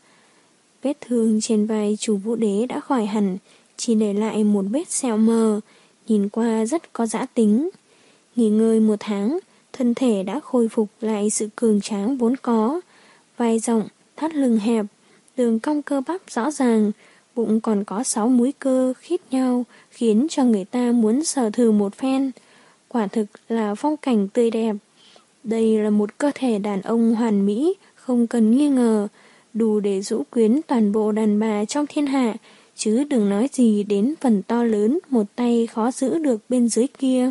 Vết thương trên vai Chu Vũ Đế đã khỏi hẳn, chỉ để lại một vết sẹo mờ, nhìn qua rất có dã tính. Nghỉ ngơi một tháng, thân thể đã khôi phục lại sự cường tráng vốn có. Vai rộng, thắt lưng hẹp, đường cong cơ bắp rõ ràng, bụng còn có sáu múi cơ khít nhau, khiến cho người ta muốn sờ thử một phen. Quả thực là phong cảnh tươi đẹp. Đây là một cơ thể đàn ông hoàn mỹ, không cần nghi ngờ, đủ để rũ quyến toàn bộ đàn bà trong thiên hạ, chứ đừng nói gì đến phần to lớn một tay khó giữ được bên dưới kia.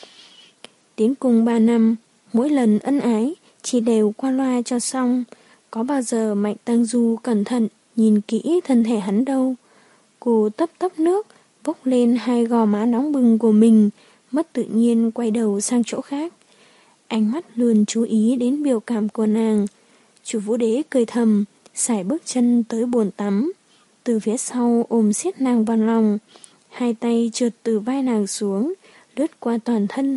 Tiến cùng ba năm, mỗi lần ân ái chỉ đều qua loa cho xong. Có bao giờ Mạnh Tăng Du cẩn thận nhìn kỹ thân thể hắn đâu. Cô tấp tấp nước, vốc lên hai gò má nóng bừng của mình, mất tự nhiên quay đầu sang chỗ khác. Ánh mắt luôn chú ý đến biểu cảm của nàng. Chủ Vũ Đế cười thầm, sải bước chân tới bồn tắm. Từ phía sau ôm siết nàng vào lòng, hai tay trượt từ vai nàng xuống, lướt qua toàn thân.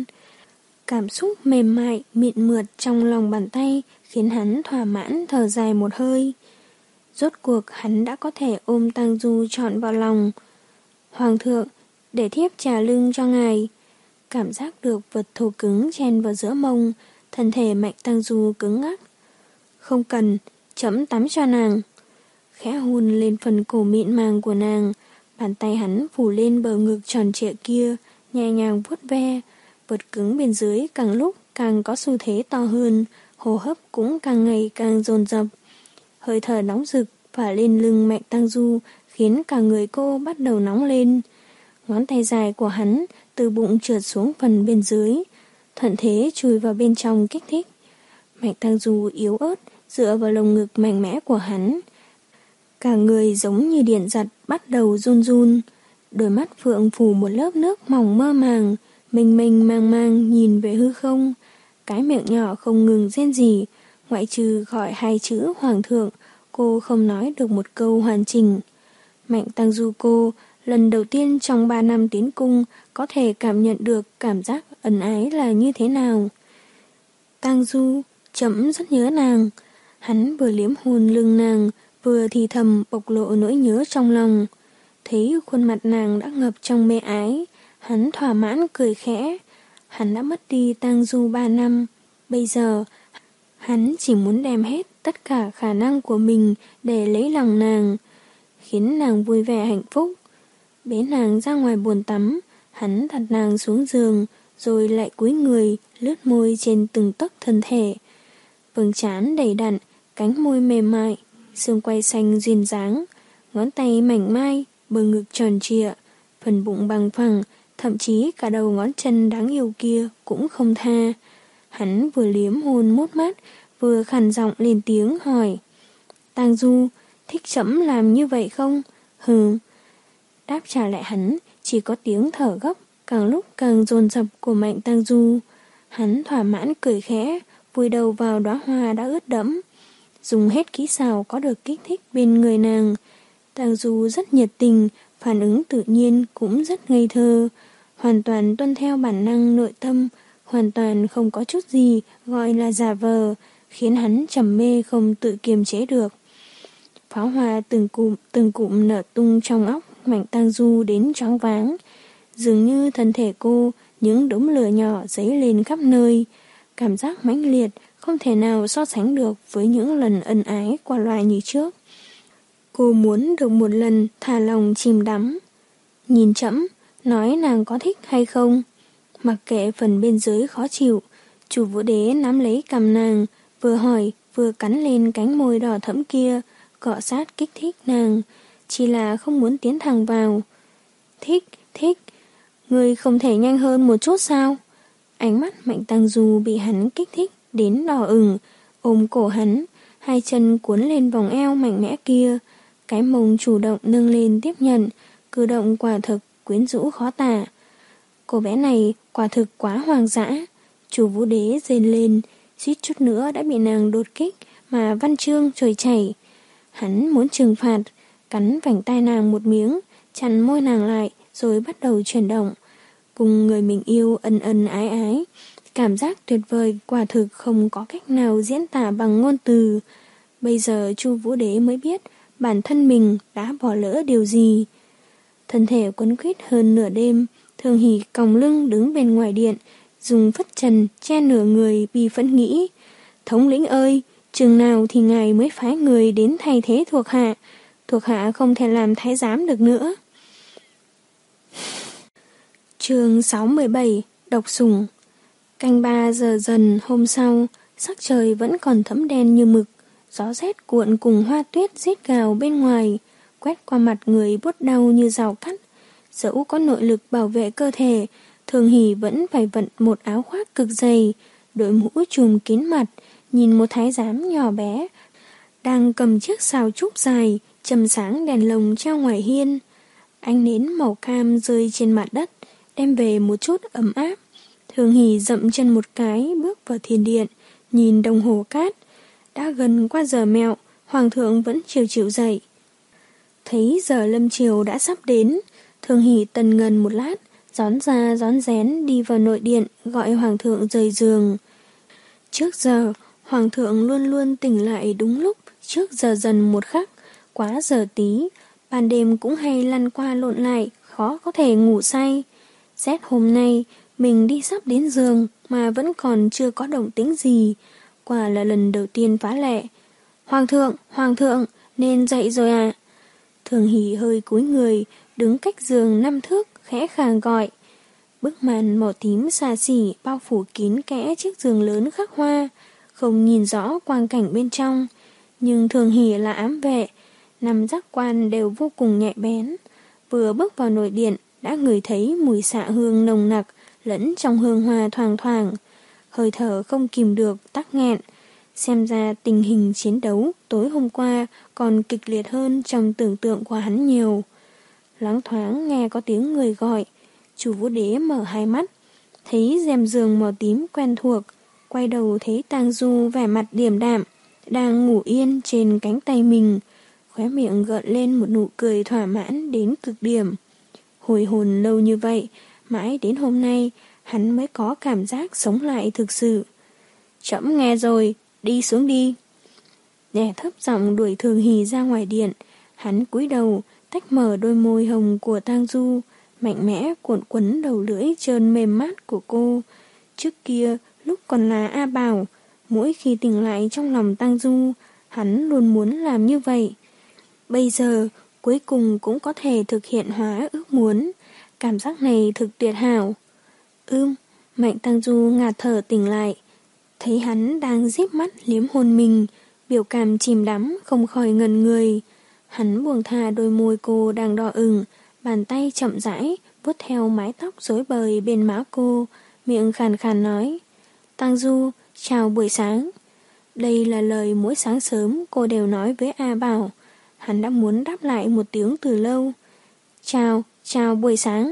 Cảm xúc mềm mại, mịn mượt trong lòng bàn tay khiến hắn thỏa mãn thở dài một hơi. Rốt cuộc hắn đã có thể ôm Tang Du trọn vào lòng. Hoàng thượng, để thiếp trà lưng cho ngài. Cảm giác được vật thô cứng chen vào giữa mông, thân thể Mạnh Tang Du cứng ngắc. Không cần, chấm tắm cho nàng. Khẽ hôn lên phần cổ mịn màng của nàng, bàn tay hắn phủ lên bờ ngực tròn trịa kia, nhẹ nhàng vuốt ve. Vật cứng bên dưới càng lúc càng có xu thế to hơn, hô hấp cũng càng ngày càng dồn dập. Hơi thở nóng rực phả lên lưng Mạnh Tăng Du khiến cả người cô bắt đầu nóng lên. Ngón tay dài của hắn từ bụng trượt xuống phần bên dưới, thuận thế chui vào bên trong kích thích. Mạnh Tăng Du yếu ớt dựa vào lồng ngực mạnh mẽ của hắn. Cả người giống như điện giật bắt đầu run run. Đôi mắt phượng phủ một lớp nước mỏng mơ màng, mênh mênh mang mang nhìn về hư không. Cái miệng nhỏ không ngừng rên rỉ, ngoại trừ gọi hai chữ hoàng thượng, cô không nói được một câu hoàn chỉnh. Mạnh Tăng Du cô lần đầu tiên trong ba năm tiến cung có thể cảm nhận được cảm giác ân ái là như thế nào. Tăng Du, chấm rất nhớ nàng. Hắn vừa liếm hôn lưng nàng, vừa thì thầm bộc lộ nỗi nhớ trong lòng. Thấy khuôn mặt nàng đã ngập trong mê ái, hắn thỏa mãn cười khẽ. Hắn đã mất đi Tang Du ba năm. Bây giờ, hắn chỉ muốn đem hết tất cả khả năng của mình để lấy lòng nàng, khiến nàng vui vẻ hạnh phúc. Bế nàng ra ngoài bồn tắm, hắn đặt nàng xuống giường, rồi lại cúi người, lướt môi trên từng tấc thân thể. Vầng trán đầy đặn, cánh môi mềm mại, xương quai xanh duyên dáng, ngón tay mảnh mai, bờ ngực tròn trịa, phần bụng bằng phẳng, thậm chí cả đầu ngón chân đáng yêu kia cũng không tha. Hắn vừa liếm hôn mốt mát, vừa khàn giọng lên tiếng hỏi. Tang Du, thích chấm làm như vậy không? Hừ. Đáp trả lại hắn chỉ có tiếng thở gấp, càng lúc càng dồn dập của Mạnh Tang Du. Hắn thỏa mãn cười khẽ, vùi đầu vào đóa hoa đã ướt đẫm. Dùng hết kỹ xảo có được kích thích bên người nàng. Tang Du rất nhiệt tình, phản ứng tự nhiên cũng rất ngây thơ, hoàn toàn tuân theo bản năng nội tâm, hoàn toàn không có chút gì gọi là giả vờ, khiến hắn trầm mê không tự kiềm chế được. Pháo hoa từng cụm từng cụm nở tung trong óc Mạnh Tang Du đến choáng váng, dường như thân thể cô những đốm lửa nhỏ dấy lên khắp nơi, cảm giác mãnh liệt không thể nào so sánh được với những lần ân ái qua loa như trước. Cô muốn được một lần thả lòng chìm đắm. Nhìn chậm, nói nàng có thích hay không. Mặc kệ phần bên dưới khó chịu, Chủ Vũ Đế nắm lấy cằm nàng, vừa hỏi vừa cắn lên cánh môi đỏ thẫm kia, cọ sát kích thích nàng, chỉ là không muốn tiến thẳng vào. Thích, thích, ngươi không thể nhanh hơn một chút sao? Ánh mắt Mạnh Tăng Du bị hắn kích thích đến đỏ ửng, ôm cổ hắn, hai chân cuốn lên vòng eo mạnh mẽ kia, cái mông chủ động nâng lên tiếp nhận, cử động quả thực quyến rũ khó tả. Cô bé này quả thực quá hoang dã. Chủ Vũ Đế rên lên, suýt chút nữa đã bị nàng đột kích mà văn chương trôi chảy. Hắn muốn trừng phạt, cắn vành tai nàng một miếng, chặn môi nàng lại rồi bắt đầu chuyển động. Cùng người mình yêu ân ân ái ái, cảm giác tuyệt vời quả thực không có cách nào diễn tả bằng ngôn từ. Bây giờ Chu Vũ Đế mới biết bản thân mình đã bỏ lỡ điều gì. Thân thể quấn quýt hơn nửa đêm, Thường Hỷ còng lưng đứng bên ngoài điện, dùng phất trần che nửa người bi phẫn nghĩ. Thống lĩnh ơi, chừng nào thì ngài mới phái người đến thay thế thuộc hạ? thuộc hạ không thể làm thái giám được nữa. Chương sáu mươi bảy. Độc sủng. Canh ba giờ dần hôm sau, sắc trời vẫn còn thẫm đen như mực, gió rét cuộn cùng hoa tuyết rít gào bên ngoài, quét qua mặt người buốt đau như rào cắt. Dẫu có nội lực bảo vệ cơ thể, Thường Hỷ vẫn phải vận một áo khoác cực dày, đội mũ trùm kín mặt, nhìn một thái giám nhỏ bé đang cầm chiếc sào trúc dài, châm sáng đèn lồng treo ngoài hiên. Ánh nến màu cam rơi trên mặt đất, đem về một chút ấm áp. Thường Hỷ dậm chân một cái, bước vào thiền điện, nhìn đồng hồ cát. Đã gần qua giờ mẹo, hoàng thượng vẫn chiều chịu dậy. Thấy giờ lâm chiều đã sắp đến, Thường Hỷ tần ngần một lát, rón ra rón rén đi vào nội điện gọi hoàng thượng rời giường. Trước giờ, hoàng thượng luôn luôn tỉnh lại đúng lúc, trước giờ dần một khắc, quá giờ tí, ban đêm cũng hay lăn qua lộn lại, khó có thể ngủ say. Rét hôm nay, mình đi sắp đến giường mà vẫn còn chưa có động tĩnh gì, quả là lần đầu tiên phá lệ. Hoàng thượng, hoàng thượng, nên dậy rồi à? Thường Hỷ hơi cúi người, đứng cách giường năm thước, khẽ khàng gọi. Bức màn màu tím xa xỉ bao phủ kín kẽ chiếc giường lớn khắc hoa, không nhìn rõ quang cảnh bên trong, nhưng Thường Hỷ là ám vệ, năm giác quan đều vô cùng nhạy bén. Vừa bước vào nội điện đã ngửi thấy mùi xạ hương nồng nặc lẫn trong hương hoa thoang thoảng, hơi thở không kìm được tắc nghẹn. Xem ra tình hình chiến đấu tối hôm qua còn kịch liệt hơn trong tưởng tượng của hắn nhiều. Loáng thoáng nghe có tiếng người gọi, chủ Vũ Đế mở hai mắt, thấy rèm giường màu tím quen thuộc, quay đầu thấy Tang Du vẻ mặt điềm đạm, đang ngủ yên trên cánh tay mình, khóe miệng gợn lên một nụ cười thỏa mãn đến cực điểm. Hồi hồn lâu như vậy, mãi đến hôm nay, hắn mới có cảm giác sống lại thực sự. Trẫm nghe rồi, đi xuống đi. Đè thấp giọng đuổi Thường Hỷ ra ngoài điện, hắn cúi đầu, tách mở đôi môi hồng của Tang Du, mạnh mẽ cuộn quấn đầu lưỡi trơn mềm mát của cô. Trước kia, lúc còn là A Bảo, mỗi khi tỉnh lại trong lòng Tang Du, hắn luôn muốn làm như vậy. Bây giờ, cuối cùng cũng có thể thực hiện hóa ước muốn. Cảm giác này thực tuyệt hảo. Ưm, Mạnh Tang Du ngạt thở tỉnh lại. Thấy hắn đang díp mắt liếm hôn mình, biểu cảm chìm đắm không khỏi ngần người. Hắn buông thả đôi môi cô đang đỏ ửng, bàn tay chậm rãi vuốt theo mái tóc rối bời bên má cô, miệng khàn khàn nói: Tang Du, chào buổi sáng. Đây là lời mỗi sáng sớm cô đều nói với A Bảo. Hắn đã muốn đáp lại một tiếng từ lâu. Chào, chào buổi sáng.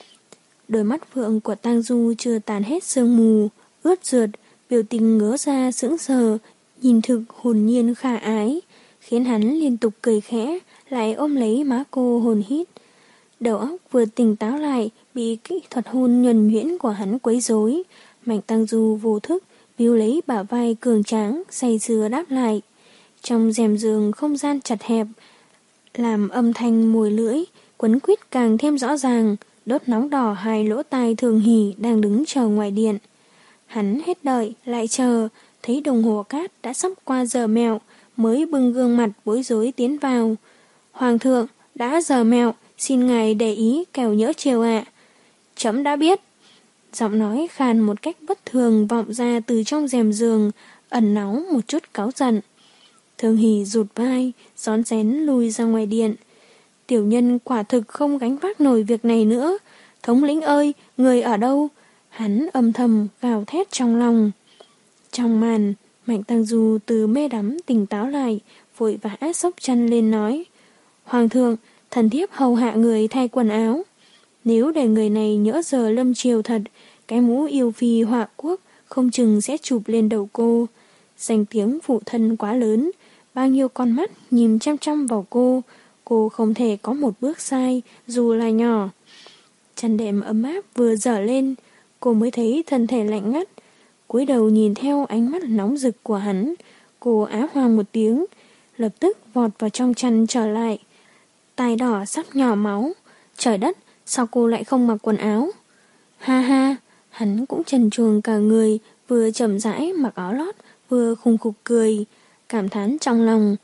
Đôi mắt phượng của Tang Du chưa tàn hết sương mù, ướt rượt, biểu tình ngớ ra sững sờ, nhìn thực hồn nhiên khả ái, khiến hắn liên tục cười khẽ, lại ôm lấy má cô hồn hít. Đầu óc vừa tỉnh táo lại, bị kỹ thuật hôn nhuần nhuyễn của hắn quấy rối. Mạnh Tang Du vô thức víu lấy bả vai cường tráng, say sưa đáp lại. Trong rèm giường không gian chặt hẹp, làm âm thanh mùi lưỡi quấn quýt càng thêm rõ ràng, đốt nóng đỏ hai lỗ tai Thường Hỷ đang đứng chờ ngoài điện. Hắn hết đợi lại chờ, thấy đồng hồ cát đã sắp qua giờ mẹo, mới bưng gương mặt bối rối tiến vào. Hoàng thượng, đã giờ mẹo, xin ngài để ý kẻo nhỡ chiều ạ. Trẫm đã biết. Giọng nói khàn một cách bất thường vọng ra từ trong rèm giường, ẩn náu một chút cáu giận. Thường Hỷ rụt vai, rón rén lùi ra ngoài điện. Tiểu nhân quả thực không gánh vác nổi việc này nữa. Thống lĩnh ơi, người ở đâu? Hắn âm thầm gào thét trong lòng. Trong màn, Mạnh Tang Du từ mê đắm tỉnh táo lại, vội vã xốc chân lên nói: Hoàng thượng, thần thiếp hầu hạ người thay quần áo. Nếu để người này nhỡ giờ lâm chiều thật, cái mũ yêu phi họa quốc không chừng sẽ chụp lên đầu cô. Danh tiếng phụ thân quá lớn, bao nhiêu con mắt nhìn chăm chăm vào cô, cô không thể có một bước sai, dù là nhỏ. Chăn đệm ấm áp vừa dở lên, cô mới thấy thân thể lạnh ngắt. Cúi đầu nhìn theo ánh mắt nóng rực của hắn, cô á hoàng một tiếng, lập tức vọt vào trong chăn trở lại. Tai đỏ sắp nhỏ máu. Trời đất, sao cô lại không mặc quần áo? Ha ha, hắn cũng trần truồng cả người, vừa chậm rãi mặc áo lót, vừa khùng khục cười, cảm thán trong lòng.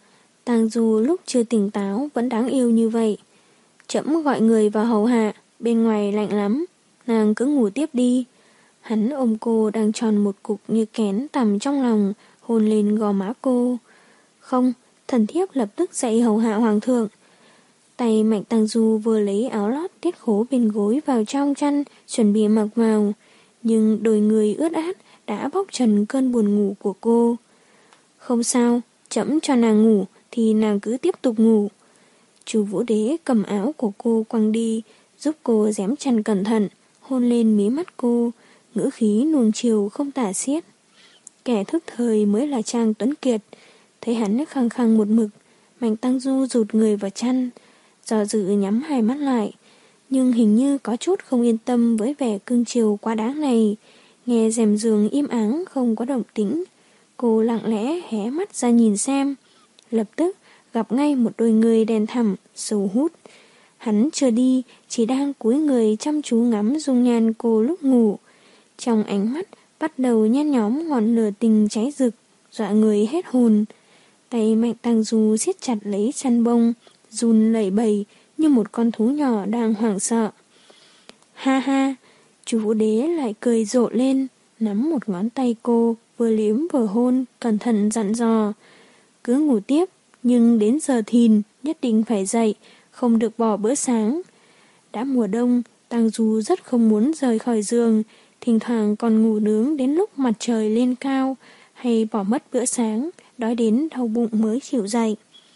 Tang Du lúc chưa tỉnh táo vẫn đáng yêu như vậy. Trẫm gọi người vào hầu hạ, bên ngoài lạnh lắm, nàng cứ ngủ tiếp đi. Hắn ôm cô đang tròn một cục như kén tằm trong lòng, hôn lên gò má cô. Không, thần thiếp lập tức dậy hầu hạ hoàng thượng. Tay Mạnh Tang Du vừa lấy áo lót tiết khố bên gối vào trong chăn, chuẩn bị mặc vào. Nhưng đôi người ướt át đã bóc trần cơn buồn ngủ của cô. Không sao, trẫm cho nàng ngủ thì nàng cứ tiếp tục ngủ. Chu Vũ Đế cầm áo của cô quăng đi, giúp cô giém chăn cẩn thận, hôn lên mí mắt cô, ngữ khí nuông chiều không tả xiết. Kẻ thức thời mới là Trang Tuấn Kiệt. Thấy hắn khăng khăng một mực, Mạnh Tang Du rụt người vào chăn, do dự nhắm hai mắt lại, nhưng hình như có chút không yên tâm với vẻ cưng chiều quá đáng này. Nghe rèm giường im ắng không có động tĩnh, cô lặng lẽ hé mắt ra nhìn xem, lập tức gặp ngay một đôi người đen thẳm, sâu hút. Hắn chưa đi, chỉ đang cúi người chăm chú ngắm dung nhan cô lúc ngủ. Trong ánh mắt bắt đầu nhen nhóm ngọn lửa tình cháy rực, dọa người hết hồn. Tay Mạnh Tang Du siết chặt lấy chăn bông, run lẩy bẩy như một con thú nhỏ đang hoảng sợ. Ha ha, Chu Vũ Đế lại cười rộ lên, nắm một ngón tay cô, vừa liếm vừa hôn, cẩn thận dặn dò. Cứ ngủ tiếp, nhưng đến giờ thìn nhất định phải dậy, không được bỏ bữa sáng. Đã mùa đông, Tang Du rất không muốn rời khỏi giường, thỉnh thoảng còn ngủ nướng đến lúc mặt trời lên cao, hay bỏ mất bữa sáng, đói đến đau bụng mới chịu dậy.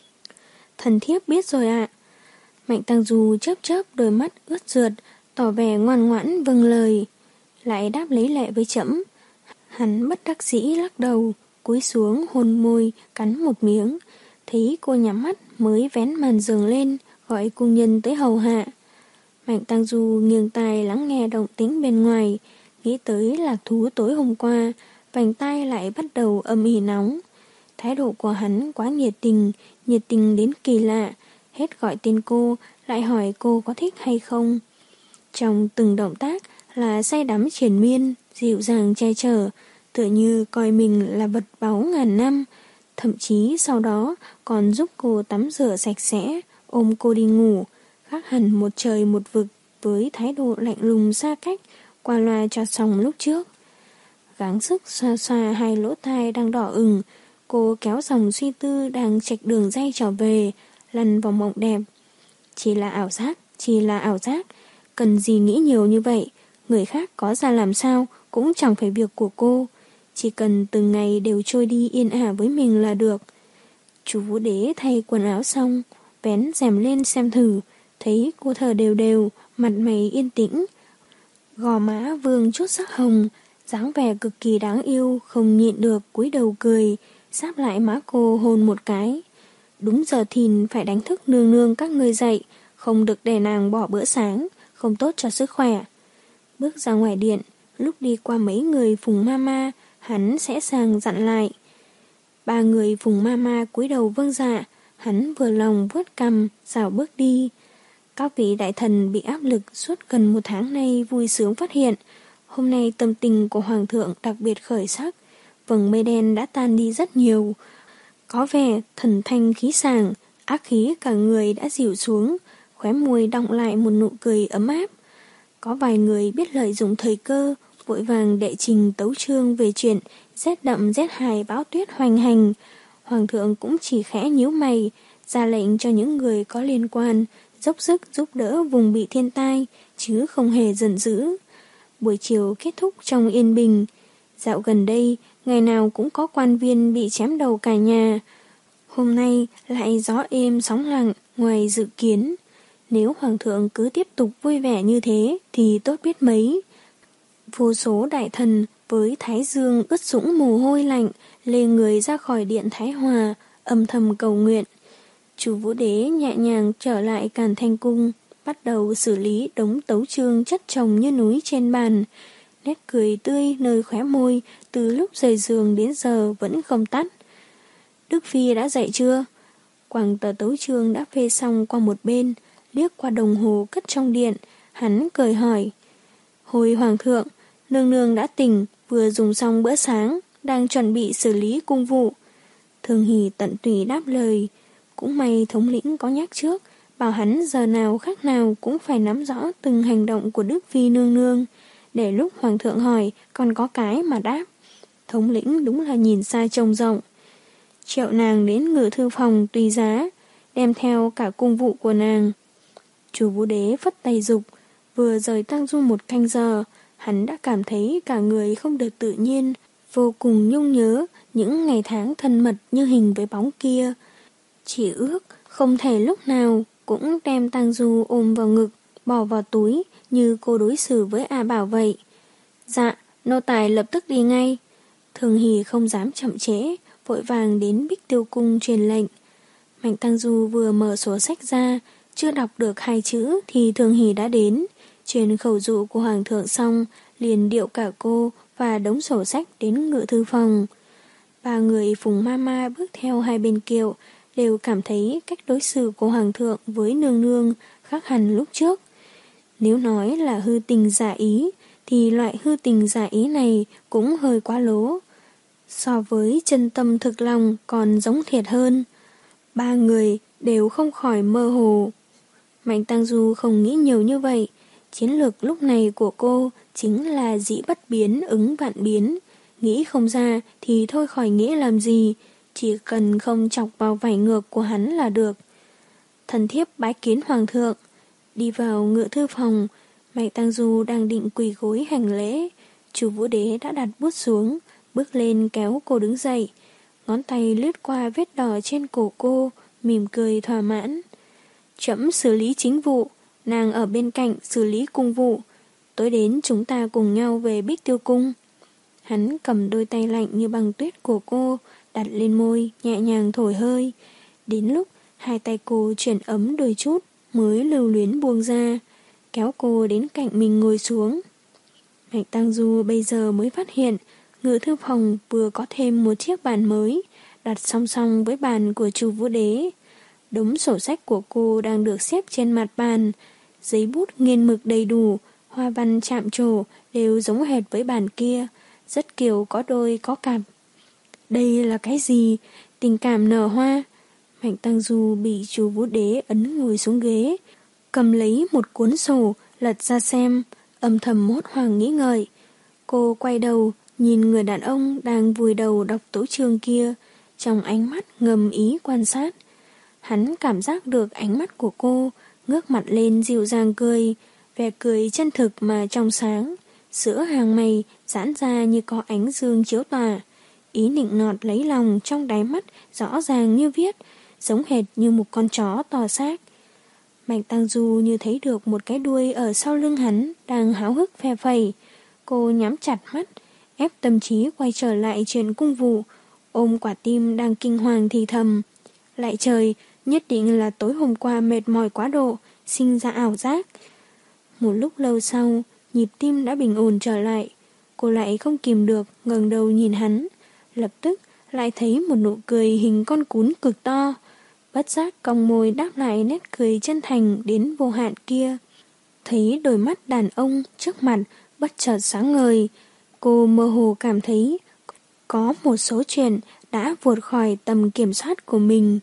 Thần thiếp biết rồi ạ. Mạnh Tang Du chớp chớp đôi mắt ướt rượt, tỏ vẻ ngoan ngoãn vâng lời. Lại đáp lấy lệ với trẫm. Hắn bất đắc dĩ lắc đầu, cúi xuống hôn môi, cắn một miếng. Thấy cô nhắm mắt mới vén màn giường lên, gọi cung nhân tới hầu hạ. Mạnh Tang Du nghiêng tai lắng nghe động tĩnh bên ngoài, nghĩ tới lạc thú tối hôm qua, vành tai lại bắt đầu âm ỉ nóng. Thái độ của hắn quá nhiệt tình, nhiệt tình đến kỳ lạ, hết gọi tên cô, lại hỏi cô có thích hay không. Trong từng động tác là say đắm triền miên, dịu dàng che chở, tựa như coi mình là vật báu ngàn năm. Thậm chí sau đó còn giúp cô tắm rửa sạch sẽ, ôm cô đi ngủ, khác hẳn một trời một vực với thái độ lạnh lùng xa cách, qua loa cho xong lúc trước. Gắng sức xoa xoa hai lỗ tai đang đỏ ửng, cô kéo dòng suy tư đang chạch đường dây trở về, lăn vào mộng đẹp. Chỉ là ảo giác, chỉ là ảo giác, cần gì nghĩ nhiều như vậy, người khác có ra làm sao cũng chẳng phải việc của cô, chỉ cần từng ngày đều trôi đi yên ả với mình là được. Chu Vũ Đế thay quần áo xong, vén rèm lên xem thử, thấy cô thở đều đều, mặt mày yên tĩnh, gò má vương chút sắc hồng, dáng vẻ cực kỳ đáng yêu, không nhịn được cúi đầu cười, sáp lại má cô hôn một cái. Đúng giờ thìn phải đánh thức nương nương các ngươi dậy, không được để nàng bỏ bữa sáng, không tốt cho sức khỏe. Bước ra ngoài điện, lúc đi qua mấy người Phùng Mama, hắn sẽ sàng dặn lại. Ba người Phùng Mama cúi đầu vâng dạ, hắn vừa lòng vuốt cằm, rảo bước đi. Các vị đại thần bị áp lực suốt gần một tháng nay vui sướng phát hiện, hôm nay tâm tình của Hoàng thượng đặc biệt khởi sắc, vầng mây đen đã tan đi rất nhiều. Có vẻ thần thanh khí sảng, ác khí cả người đã dịu xuống, khóe môi đọng lại một nụ cười ấm áp. Có vài người biết lợi dụng thời cơ, vội vàng đệ trình tấu chương về chuyện rét đậm rét hài bão tuyết hoành hành. Hoàng thượng cũng chỉ khẽ nhíu mày, ra lệnh cho những người có liên quan dốc sức giúp đỡ vùng bị thiên tai, chứ không hề giận dữ. Buổi chiều kết thúc trong yên bình. Dạo gần đây, ngày nào cũng có quan viên bị chém đầu cả nhà. Hôm nay lại gió êm sóng lặng ngoài dự kiến. Nếu Hoàng thượng cứ tiếp tục vui vẻ như thế thì tốt biết mấy. Vô số đại thần với thái dương ướt sũng mồ hôi lạnh lê người ra khỏi điện Thái Hòa, âm thầm cầu nguyện. Chu Vũ Đế nhẹ nhàng trở lại Càn Thanh Cung, bắt đầu xử lý đống tấu chương chất chồng như núi trên bàn. Nét cười tươi nơi khóe môi từ lúc rời giường đến giờ vẫn không tắt. Đức Phi đã dậy chưa? Quẳng tờ tấu chương đã phê xong qua một bên, liếc qua đồng hồ cất trong điện, hắn cười hỏi. Hồi Hoàng thượng, nương nương đã tỉnh, vừa dùng xong bữa sáng, đang chuẩn bị xử lý cung vụ. Thường Hỷ tận tụy đáp lời. Cũng may thống lĩnh có nhắc trước, bảo hắn giờ nào khác nào cũng phải nắm rõ từng hành động của Đức Phi nương nương, để lúc hoàng thượng hỏi còn có cái mà đáp. Thống lĩnh đúng là nhìn xa trông rộng. Triệu nàng đến ngự thư phòng tùy giá, đem theo cả cung vụ của nàng. Chu Vũ Đế phất tay dục, vừa rời Tang Du một canh giờ, hắn đã cảm thấy cả người không được tự nhiên, vô cùng nhung nhớ những ngày tháng thân mật như hình với bóng kia. Chỉ ước không thể lúc nào cũng đem Tang Du ôm vào ngực, bỏ vào túi như cô đối xử với A Bảo vậy. Dạ, nô tài lập tức đi ngay. Thường Hỷ không dám chậm trễ, vội vàng đến Bích Tiêu Cung truyền lệnh. Mạnh Tang Du vừa mở sổ sách ra, chưa đọc được hai chữ thì Thường Hỷ đã đến. Truyền khẩu dụ của hoàng thượng xong, liền điệu cả cô và đống sổ sách đến ngự thư phòng. Ba người Phùng Ma Ma bước theo hai bên kiệu, đều cảm thấy cách đối xử của hoàng thượng với nương nương khác hẳn lúc trước. Nếu nói là hư tình giả ý, thì loại hư tình giả ý này cũng hơi quá lố. So với chân tâm thực lòng còn giống thiệt hơn. Ba người đều không khỏi mơ hồ. Mạnh Tang Du không nghĩ nhiều như vậy. Chiến lược lúc này của cô chính là dĩ bất biến ứng vạn biến. Nghĩ không ra thì thôi khỏi nghĩ làm gì, chỉ cần không chọc vào vảy ngược của hắn là được. Thần thiếp bái kiến hoàng thượng. Đi vào ngự thư phòng, Mạnh Tang Du đang định quỳ gối hành lễ. Chu Vũ Đế đã đặt bút xuống, bước lên kéo cô đứng dậy. Ngón tay lướt qua vết đỏ trên cổ cô, mỉm cười thỏa mãn. Trẫm xử lý chính vụ, nàng ở bên cạnh xử lý cung vụ. Tối đến chúng ta cùng nhau về Bích Tiêu Cung. Hắn cầm đôi tay lạnh như băng tuyết của cô, đặt lên môi, nhẹ nhàng thổi hơi. Đến lúc hai tay cô chuyển ấm đôi chút, mới lưu luyến buông ra, kéo cô đến cạnh mình ngồi xuống. Mạnh Tang Du bây giờ mới phát hiện, ngự thư phòng vừa có thêm một chiếc bàn mới, đặt song song với bàn của Chu Vũ Đế. Đống sổ sách của cô đang được xếp trên mặt bàn, giấy bút nghiên mực đầy đủ, hoa văn chạm trổ đều giống hệt với bàn kia, rất kiểu có đôi có cặp. Đây là cái gì? Tình cảm nở hoa. Mạnh Tang Du bị Chu Vũ Đế ấn ngồi xuống ghế, cầm lấy một cuốn sổ, lật ra xem, âm thầm hốt hoảng nghĩ ngợi. Cô quay đầu, nhìn người đàn ông đang vùi đầu đọc tấu chương kia, trong ánh mắt ngầm ý quan sát. Hắn cảm giác được ánh mắt của cô, ngước mặt lên dịu dàng cười, vẻ cười chân thực mà trong sáng, giữa hàng mày giãn ra như có ánh dương chiếu tỏa. Ý nịnh nọt lấy lòng trong đáy mắt rõ ràng như viết, giống hệt như một con chó to xác. Mạnh Tang Du như thấy được một cái đuôi ở sau lưng hắn đang háo hức phe phẩy. Cô nhắm chặt mắt, ép tâm trí quay trở lại chuyện cung vụ, ôm quả tim đang kinh hoàng thì thầm. Lại trời, nhất định là tối hôm qua mệt mỏi quá độ, sinh ra ảo giác. Một lúc lâu sau, nhịp tim đã bình ổn trở lại. Cô lại không kìm được ngẩng đầu nhìn hắn, lập tức lại thấy một nụ cười hình con cún cực to. Bất giác cong môi đáp lại nét cười chân thành đến vô hạn kia. Thấy đôi mắt đàn ông trước mặt bất chợt sáng ngời, cô mơ hồ cảm thấy có một số chuyện đã vượt khỏi tầm kiểm soát của mình.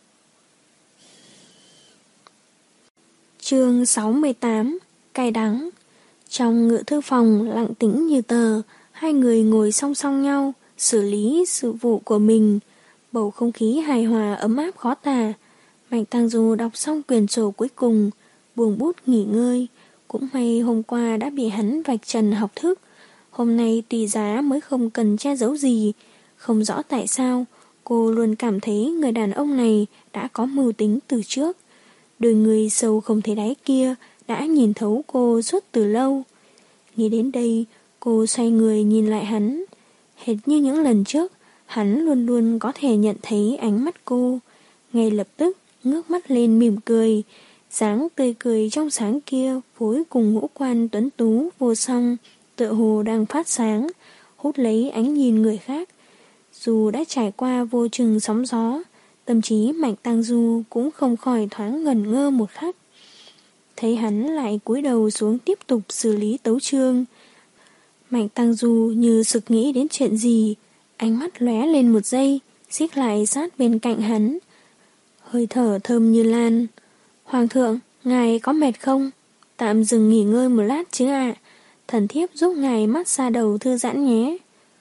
Chương sáu mươi tám. Cay đắng. Trong ngự thư phòng lặng tĩnh như tờ, hai người ngồi song song nhau, xử lý sự vụ của mình. Bầu không khí hài hòa ấm áp khó tả. Mạnh Tang Du đọc xong quyển sổ cuối cùng, buông bút nghỉ ngơi. Cũng may hôm qua đã bị hắn vạch trần học thức. Hôm nay tùy giá mới không cần che giấu gì. Không rõ tại sao, cô luôn cảm thấy người đàn ông này đã có mưu tính từ trước. Đôi người sâu không thấy đáy kia đã nhìn thấu cô suốt từ lâu. Nghĩ đến đây, cô xoay người nhìn lại hắn. Hệt như những lần trước, hắn luôn luôn có thể nhận thấy ánh mắt cô. Ngay lập tức, ngước mắt lên mỉm cười. Dáng tươi cười trong sáng kia phối cùng ngũ quan tuấn tú vô song, tựa hồ đang phát sáng, hút lấy ánh nhìn người khác. Dù đã trải qua vô chừng sóng gió, tâm trí Mạnh Tang Du cũng không khỏi thoáng ngẩn ngơ một khắc. Thấy hắn lại cúi đầu xuống tiếp tục xử lý tấu chương. Mạnh Tang Du như sực nghĩ đến chuyện gì, ánh mắt lóe lên một giây, xích lại sát bên cạnh hắn. hơi thở thơm như lan. Hoàng thượng, ngài có mệt không? Tạm dừng nghỉ ngơi một lát chứ ạ. Thần thiếp giúp ngài massage đầu thư giãn nhé.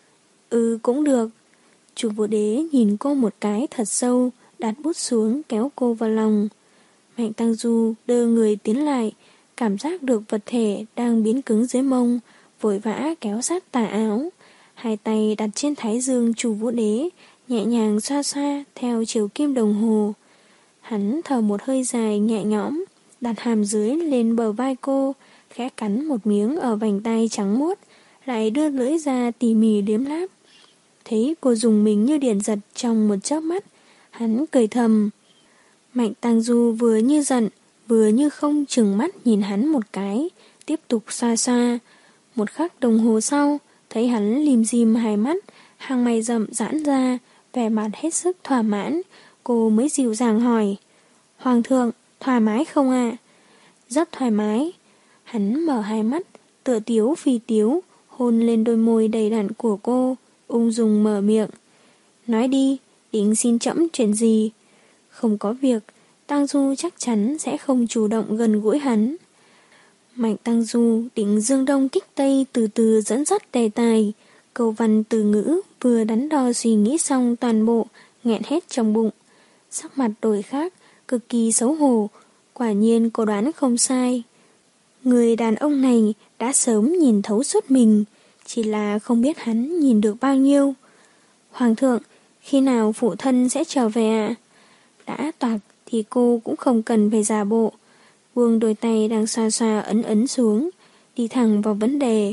Ừ, cũng được. Chu Vũ Đế nhìn cô một cái thật sâu, đặt bút xuống kéo cô vào lòng. Mạnh Tăng Du đưa người tiến lại, cảm giác được vật thể đang biến cứng dưới mông, vội vã kéo sát tà áo. Hai tay đặt trên thái dương Chu Vũ Đế, nhẹ nhàng xoa xoa theo chiều kim đồng hồ. Hắn thở một hơi dài nhẹ nhõm, đặt hàm dưới lên bờ vai cô, khẽ cắn một miếng ở vành tay trắng muốt, lại đưa lưỡi ra tỉ mỉ liếm láp. Thấy cô dùng mình như điện giật trong một chớp mắt, hắn cười thầm. Mạnh Tăng Du vừa như giận, vừa như không chừng mắt nhìn hắn một cái, tiếp tục xoa xoa. Một khắc đồng hồ sau, thấy hắn lim dim hai mắt, hàng mày rậm giãn ra, vẻ mặt hết sức thỏa mãn, cô mới dịu dàng hỏi. Hoàng thượng, thoải mái không ạ? Rất thoải mái. Hắn mở hai mắt, tựa tiếu phi tiếu, hôn lên đôi môi đầy đặn của cô, ung dung mở miệng. Nói đi, định xin trẫm chuyện gì? Không có việc, Tăng Du chắc chắn sẽ không chủ động gần gũi hắn. Mạnh Tăng Du định dương đông kích tây từ từ dẫn dắt đề tài, câu văn từ ngữ vừa đắn đo suy nghĩ xong toàn bộ, nghẹn hết trong bụng. Sắc mặt đổi khác, cực kỳ xấu hổ, quả nhiên cô đoán không sai. Người đàn ông này đã sớm nhìn thấu suốt mình, chỉ là không biết hắn nhìn được bao nhiêu. Hoàng thượng, khi nào phụ thân sẽ trở về ạ? Đã toạc thì cô cũng không cần phải giả bộ. Buông đôi tay đang xoa xoa ấn ấn xuống, đi thẳng vào vấn đề.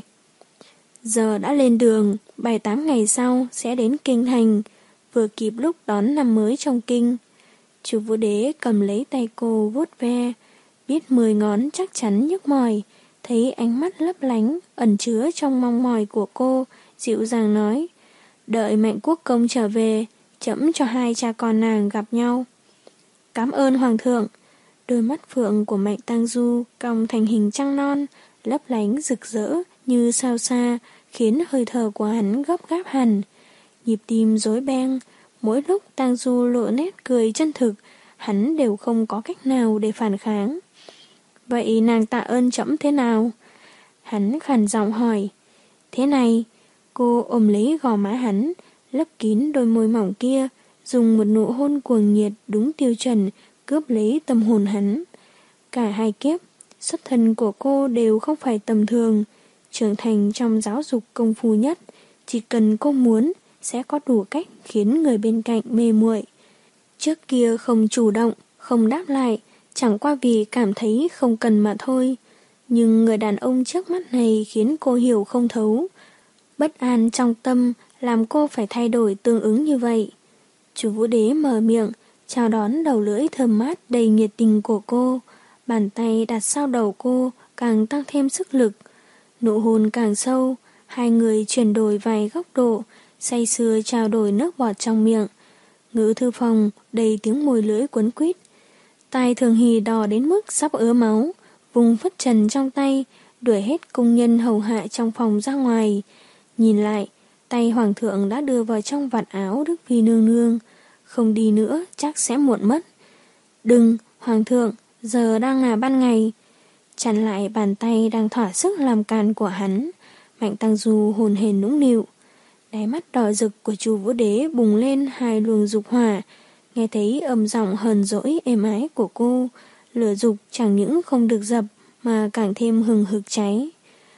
Giờ đã lên đường, bảy tám ngày sau sẽ đến kinh thành, vừa kịp lúc đón năm mới trong kinh. Chu Vũ Đế cầm lấy tay cô vuốt ve, biết mười ngón chắc chắn nhức mỏi, thấy ánh mắt lấp lánh ẩn chứa trong mong mỏi của cô, dịu dàng nói: đợi Mạnh Quốc công trở về, trẫm cho hai cha con nàng gặp nhau. Cảm ơn Hoàng thượng. Đôi mắt phượng của Mạnh Tăng Du cong thành hình trăng non, lấp lánh rực rỡ như sao xa, khiến hơi thở của hắn gấp gáp hẳn. Nhịp tim rối beng, mỗi lúc Tăng Du lộ nét cười chân thực, hắn đều không có cách nào để phản kháng. Vậy nàng tạ ơn trẫm thế nào? Hắn khàn giọng hỏi. Thế này, cô ôm lấy gò má hắn, lấp kín đôi môi mỏng kia, dùng một nụ hôn cuồng nhiệt đúng tiêu chuẩn, cướp lấy tâm hồn hắn. Cả hai kiếp, xuất thân của cô đều không phải tầm thường, trưởng thành trong giáo dục công phu nhất, chỉ cần cô muốn, sẽ có đủ cách khiến người bên cạnh mê muội. Trước kia không chủ động, không đáp lại, chẳng qua vì cảm thấy không cần mà thôi. Nhưng người đàn ông trước mắt này khiến cô hiểu không thấu. Bất an trong tâm làm cô phải thay đổi tương ứng như vậy. Chu Vũ Đế mở miệng, chào đón đầu lưỡi thơm mát đầy nhiệt tình của cô. Bàn tay đặt sau đầu cô càng tăng thêm sức lực. Nụ hôn càng sâu, hai người chuyển đổi vài góc độ, say sưa trao đổi nước bọt trong miệng. Ngự thư phòng đầy tiếng môi lưỡi quấn quýt. Tai Thường Hỷ đỏ đến mức sắp ứa máu, vùng phất trần trong tay, đuổi hết công nhân hầu hạ trong phòng ra ngoài. Nhìn lại, tay hoàng thượng đã đưa vào trong vạt áo Đức Phi nương nương. Không đi nữa chắc sẽ muộn mất. Đừng, hoàng thượng, giờ đang là ban ngày. Chặn lại bàn tay đang thỏa sức làm càn của hắn. Mạnh Tăng Du hồn hển nũng nịu. Đáy mắt đỏ rực của Chu Vũ Đế bùng lên hai luồng dục hỏa. Nghe thấy âm giọng hờn dỗi êm ái của cô, lửa dục chẳng những không được dập mà càng thêm hừng hực cháy.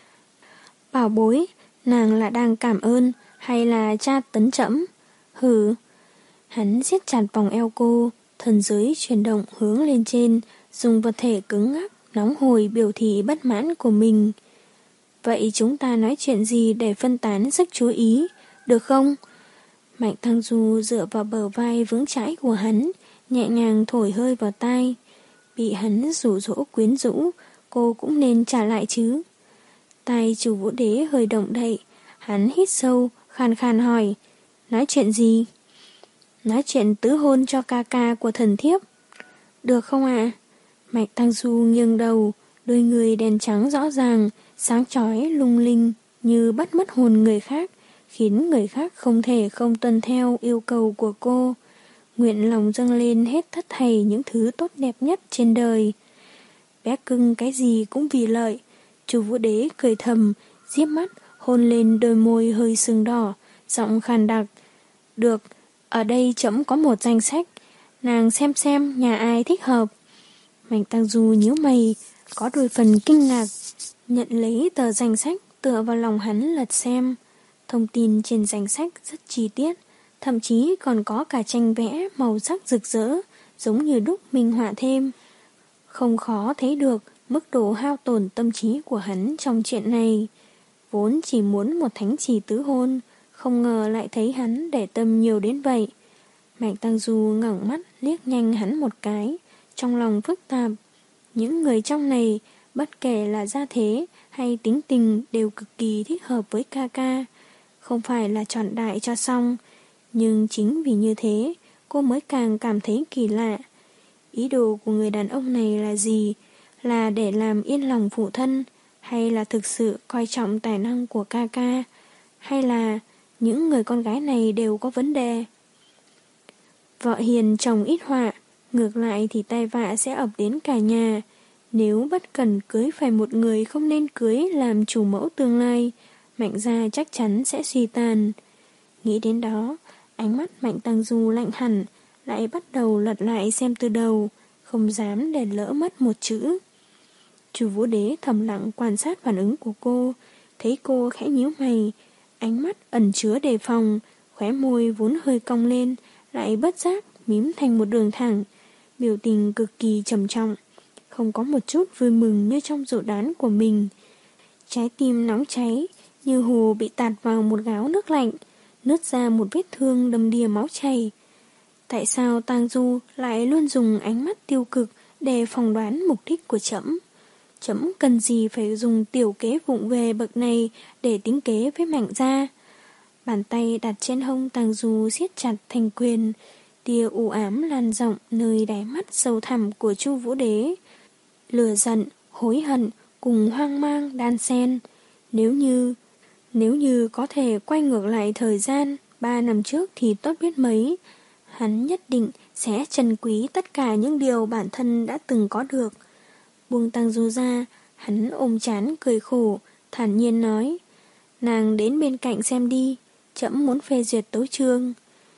Bảo bối, nàng là đang cảm ơn hay là tra tấn trẫm? Hừ. Hắn siết chặt vòng eo cô, thần giới chuyển động hướng lên trên, dùng vật thể cứng ngắc, nóng hổi biểu thị bất mãn của mình. Vậy chúng ta nói chuyện gì để phân tán sức chú ý, được không? Mạnh Tăng Du dựa vào bờ vai vững chãi của hắn, nhẹ nhàng thổi hơi vào tai. Bị hắn rủ rỗ quyến rũ, cô cũng nên trả lại chứ. Tai Chu Vũ Đế hơi động đậy, hắn hít sâu, khàn khàn hỏi, nói chuyện gì? Nói chuyện tứ hôn cho ca ca của thần thiếp. Được không ạ? Mạnh Tăng Du nghiêng đầu, đôi người đen trắng rõ ràng, sáng chói lung linh như bắt mất hồn người khác, khiến người khác không thể không tuân theo yêu cầu của cô. nguyện lòng dâng lên hết thất thảy những thứ tốt đẹp nhất trên đời. Bé cưng cái gì cũng vì lợi. Chu Vũ Đế cười thầm, díp mắt, hôn lên đôi môi hơi sưng đỏ, giọng khàn đặc. Được, ở đây trẫm có một danh sách, nàng xem xem nhà ai thích hợp. Mạnh Tăng Du nhíu mày, có đôi phần kinh ngạc, nhận lấy tờ danh sách tựa vào lòng hắn lật xem. Thông tin trên danh sách rất chi tiết, thậm chí còn có cả tranh vẽ màu sắc rực rỡ, giống như đúc minh họa thêm. Không khó thấy được mức độ hao tổn tâm trí của hắn trong chuyện này. Vốn chỉ muốn một thánh chỉ tứ hôn, không ngờ lại thấy hắn để tâm nhiều đến vậy. Mạnh Tăng Du ngẩng mắt liếc nhanh hắn một cái, trong lòng phức tạp. Những người trong này, bất kể là gia thế hay tính tình đều cực kỳ thích hợp với ca ca. Không phải là chọn đại cho xong, nhưng chính vì như thế, cô mới càng cảm thấy kỳ lạ. Ý đồ của người đàn ông này là gì? Là để làm yên lòng phụ thân, hay là thực sự coi trọng tài năng của ca ca, hay là những người con gái này đều có vấn đề? Vợ hiền chồng ít họa, ngược lại thì tai vạ sẽ ập đến cả nhà. Nếu bất cần cưới phải một người không nên cưới làm chủ mẫu tương lai, Mạnh gia chắc chắn sẽ suy tàn. Nghĩ đến đó, ánh mắt Mạnh Tăng Du lạnh hẳn, lại bắt đầu lật lại xem từ đầu, không dám để lỡ mất một chữ. Chu Vũ Đế thầm lặng quan sát phản ứng của cô, thấy cô khẽ nhíu mày, ánh mắt ẩn chứa đề phòng, khóe môi vốn hơi cong lên, lại bất giác mím thành một đường thẳng, biểu tình cực kỳ trầm trọng, không có một chút vui mừng như trong dự đoán của mình. Trái tim nóng cháy, như hồ bị tạt vào một gáo nước lạnh, nứt ra một vết thương đầm đìa máu chảy. Tại sao Tang Du lại luôn dùng ánh mắt tiêu cực để phỏng đoán mục đích của trẫm? Trẫm cần gì phải dùng tiểu kế vụng về bậc này để tính kế với Mạnh gia? Bàn tay đặt trên hông Tang Du siết chặt thành quyền, tia u ám lan rộng nơi đáy mắt sâu thẳm của Chu Vũ Đế. Lửa giận, hối hận cùng hoang mang đan xen. Nếu như, nếu như có thể quay ngược lại thời gian ba năm trước thì tốt biết mấy. Hắn nhất định sẽ trân quý tất cả những điều bản thân đã từng có được. Buông Tang Du ra, hắn ôm trán cười khổ, thản nhiên nói: nàng đến bên cạnh xem đi, trẫm muốn phê duyệt tấu chương.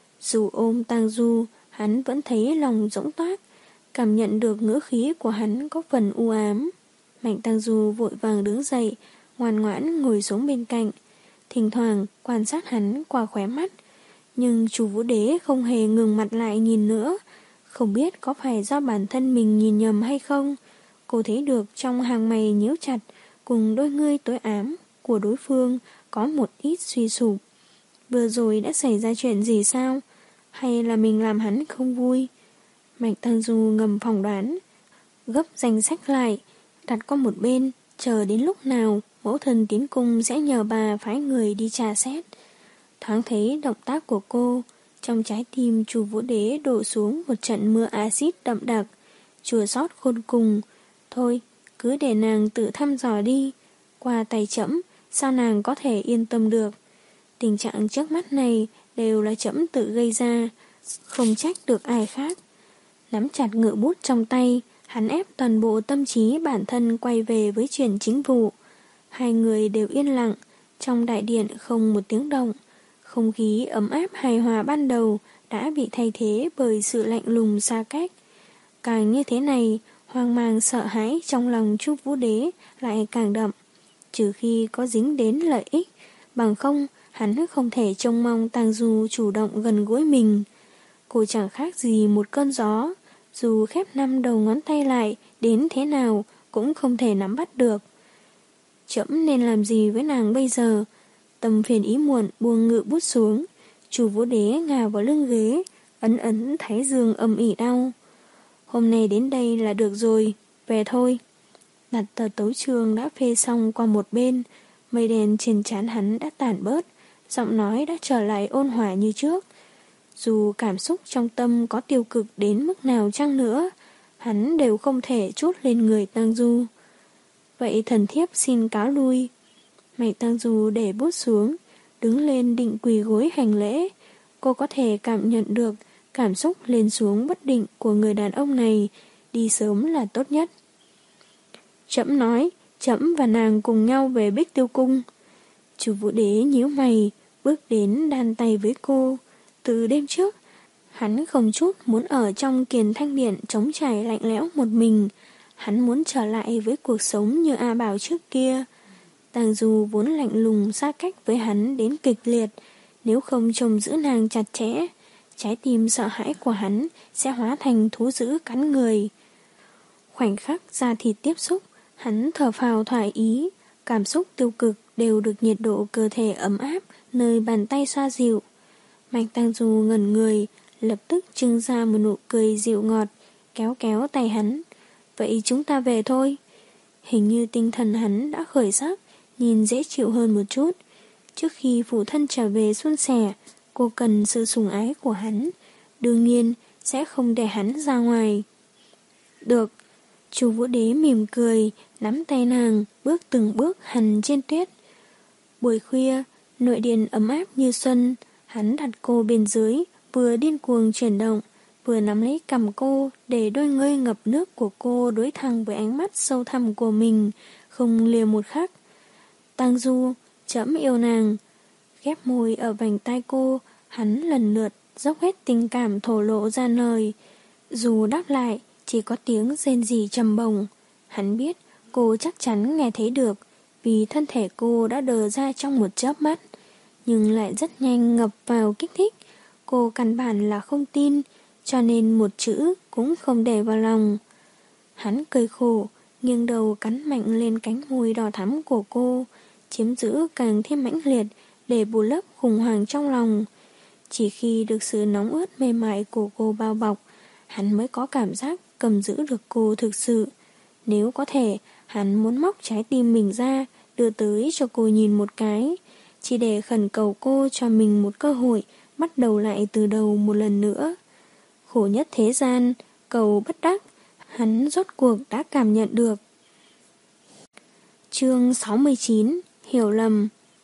Dù ôm Tang Du, hắn vẫn thấy lòng rỗng toát, cảm nhận được ngữ khí của hắn có phần u ám. Mạnh Tăng Du vội vàng đứng dậy, ngoan ngoãn ngồi xuống bên cạnh, thỉnh thoảng quan sát hắn qua khóe mắt. Nhưng Chu Vũ Đế không hề ngừng mặt lại nhìn nữa, không biết có phải do bản thân mình nhìn nhầm hay không. Cô thấy được trong hàng mày nhíu chặt cùng đôi ngươi tối ám của đối phương có một ít suy sụp. Vừa rồi đã xảy ra chuyện gì sao? Hay là mình làm hắn không vui? Mạnh Tăng Du ngầm phỏng đoán, gấp danh sách lại, đặt qua một bên, chờ đến lúc nào mẫu thân tiến cung sẽ nhờ bà phái người đi tra xét. Thoáng thấy động tác của cô, trong trái tim Chu Vũ Đế đổ xuống một trận mưa axit đậm đặc, chua xót khôn cùng. Thôi, cứ để nàng tự thăm dò đi, qua tay trẫm, sao nàng có thể yên tâm được? Tình trạng trước mắt này đều là trẫm tự gây ra, không trách được ai khác. Nắm chặt ngự bút trong tay, hắn ép toàn bộ tâm trí bản thân quay về với chuyện chính vụ. Hai người đều yên lặng, trong đại điện không một tiếng động. Không khí ấm áp hài hòa ban đầu đã bị thay thế bởi sự lạnh lùng xa cách. Càng như thế này, hoang mang sợ hãi trong lòng Chu Vũ Đế lại càng đậm. Trừ khi có dính đến lợi ích, bằng không hắn không thể trông mong Tang Du chủ động gần gũi mình. Cô chẳng khác gì một cơn gió, dù khép năm đầu ngón tay lại đến thế nào cũng không thể nắm bắt được. Trẫm nên làm gì với nàng bây giờ? Tâm phiền ý muộn buông ngự bút xuống, Chu Vũ Đế ngả vào lưng ghế, ấn ấn thái dương âm ỉ đau. Hôm nay đến đây là được rồi, về thôi. Đặt tờ tấu chương đã phê xong qua một bên, mây đen trên trán hắn đã tản bớt, giọng nói đã trở lại ôn hòa như trước. Dù cảm xúc trong tâm có tiêu cực đến mức nào chăng nữa, hắn đều không thể trút lên người Tang Du. Vậy thần thiếp xin cáo lui. Mạnh Tang Du để bút xuống, đứng lên định quỳ gối hành lễ. Cô có thể cảm nhận được cảm xúc lên xuống bất định của người đàn ông này, đi sớm là tốt nhất. Trẫm nói, trẫm và nàng cùng nhau về Bích Tiêu Cung. Chu Vũ Đế nhíu mày, bước đến đan tay với cô. Từ đêm trước, hắn không chút muốn ở trong Kiền Thanh Điện trống trải lạnh lẽo một mình. Hắn muốn trở lại với cuộc sống như A Bảo trước kia. Tang Du vốn lạnh lùng xa cách với hắn đến kịch liệt, nếu không trông giữ nàng chặt chẽ, trái tim sợ hãi của hắn sẽ hóa thành thú dữ cắn người. Khoảnh khắc da thịt tiếp xúc, hắn thở phào thoải ý, cảm xúc tiêu cực đều được nhiệt độ cơ thể ấm áp nơi bàn tay xoa dịu. Mạch Tang Du ngẩn người, lập tức trưng ra một nụ cười dịu ngọt, kéo kéo tay hắn. Vậy chúng ta về thôi. Hình như tinh thần hắn đã khởi sắc, nhìn dễ chịu hơn một chút. Trước khi phụ thân trở về suôn sẻ, cô cần sự sủng ái của hắn, đương nhiên sẽ không để hắn ra ngoài. Được. Chu Vũ Đế mỉm cười, nắm tay nàng, bước từng bước hành trên tuyết. Buổi khuya, nội điện ấm áp như xuân, hắn đặt cô bên dưới, vừa điên cuồng chuyển động, vừa nắm lấy cằm cô để đôi ngươi ngập nước của cô đối thẳng với ánh mắt sâu thẳm của mình, không lìa một khắc. Tang Du, trẫm yêu nàng. Ghép môi ở vành tai cô, hắn lần lượt dốc hết tình cảm thổ lộ ra lời. Dù đáp lại, chỉ có tiếng rên rỉ trầm bổng. Hắn biết cô chắc chắn nghe thấy được, vì thân thể cô đã đờ ra trong một chớp mắt, nhưng lại rất nhanh ngập vào kích thích. Cô căn bản là không tin, cho nên một chữ cũng không để vào lòng. Hắn cười khổ, nghiêng đầu cắn mạnh lên cánh môi đỏ thắm của cô, chiếm giữ càng thêm mãnh liệt để bù lấp khủng hoảng trong lòng. Chỉ khi được sự nóng ướt mềm mại của cô bao bọc, hắn mới có cảm giác cầm giữ được cô thực sự. Nếu có thể, hắn muốn móc trái tim mình ra, đưa tới cho cô nhìn một cái, chỉ để khẩn cầu cô cho mình một cơ hội bắt đầu lại từ đầu một lần nữa. Khổ nhất thế gian, cầu bất đắc, hắn rốt cuộc đã cảm nhận được. Chương sáu mươi chín. Hiểu lầm.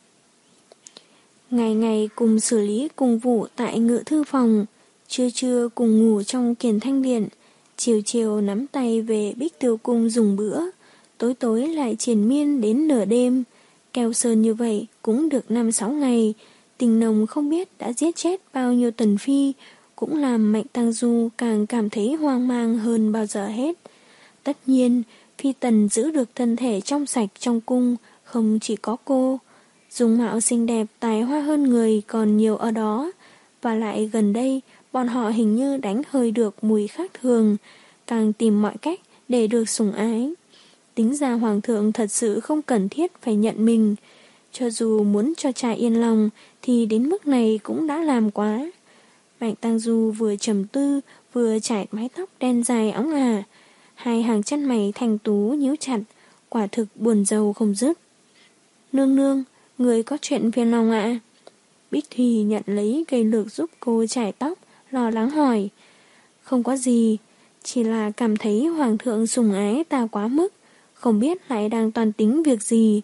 Ngày ngày cùng xử lý cùng vụ tại ngự thư phòng, trưa trưa cùng ngủ trong Kiền Thanh Điện, chiều chiều nắm tay về Bích Tiêu Cung dùng bữa, tối tối lại triền miên đến nửa đêm. Keo sơn như vậy cũng được năm sáu ngày, tình nồng không biết đã giết chết bao nhiêu tần phi, cũng làm Mạnh Tang Du càng cảm thấy hoang mang hơn bao giờ hết. Tất nhiên, phi tần giữ được thân thể trong sạch trong cung, không chỉ có cô. Dung mạo xinh đẹp tài hoa hơn người còn nhiều ở đó, và lại gần đây bọn họ hình như đánh hơi được mùi khác thường, càng tìm mọi cách để được sủng ái. Tính ra hoàng thượng thật sự không cần thiết phải nhận mình, cho dù muốn cho cha yên lòng thì đến mức này cũng đã làm quá. Mạnh Tang Du vừa trầm tư vừa chải mái tóc đen dài óng ả, hai hàng chân mày thanh tú nhíu chặt, quả thực buồn rầu không dứt. Nương nương, người có chuyện phiền lòng ạ? Bích Thùy nhận lấy cây lược giúp cô chải tóc, lo lắng hỏi. Không có gì, chỉ là cảm thấy hoàng thượng sủng ái ta quá mức, không biết lại đang toan tính việc gì.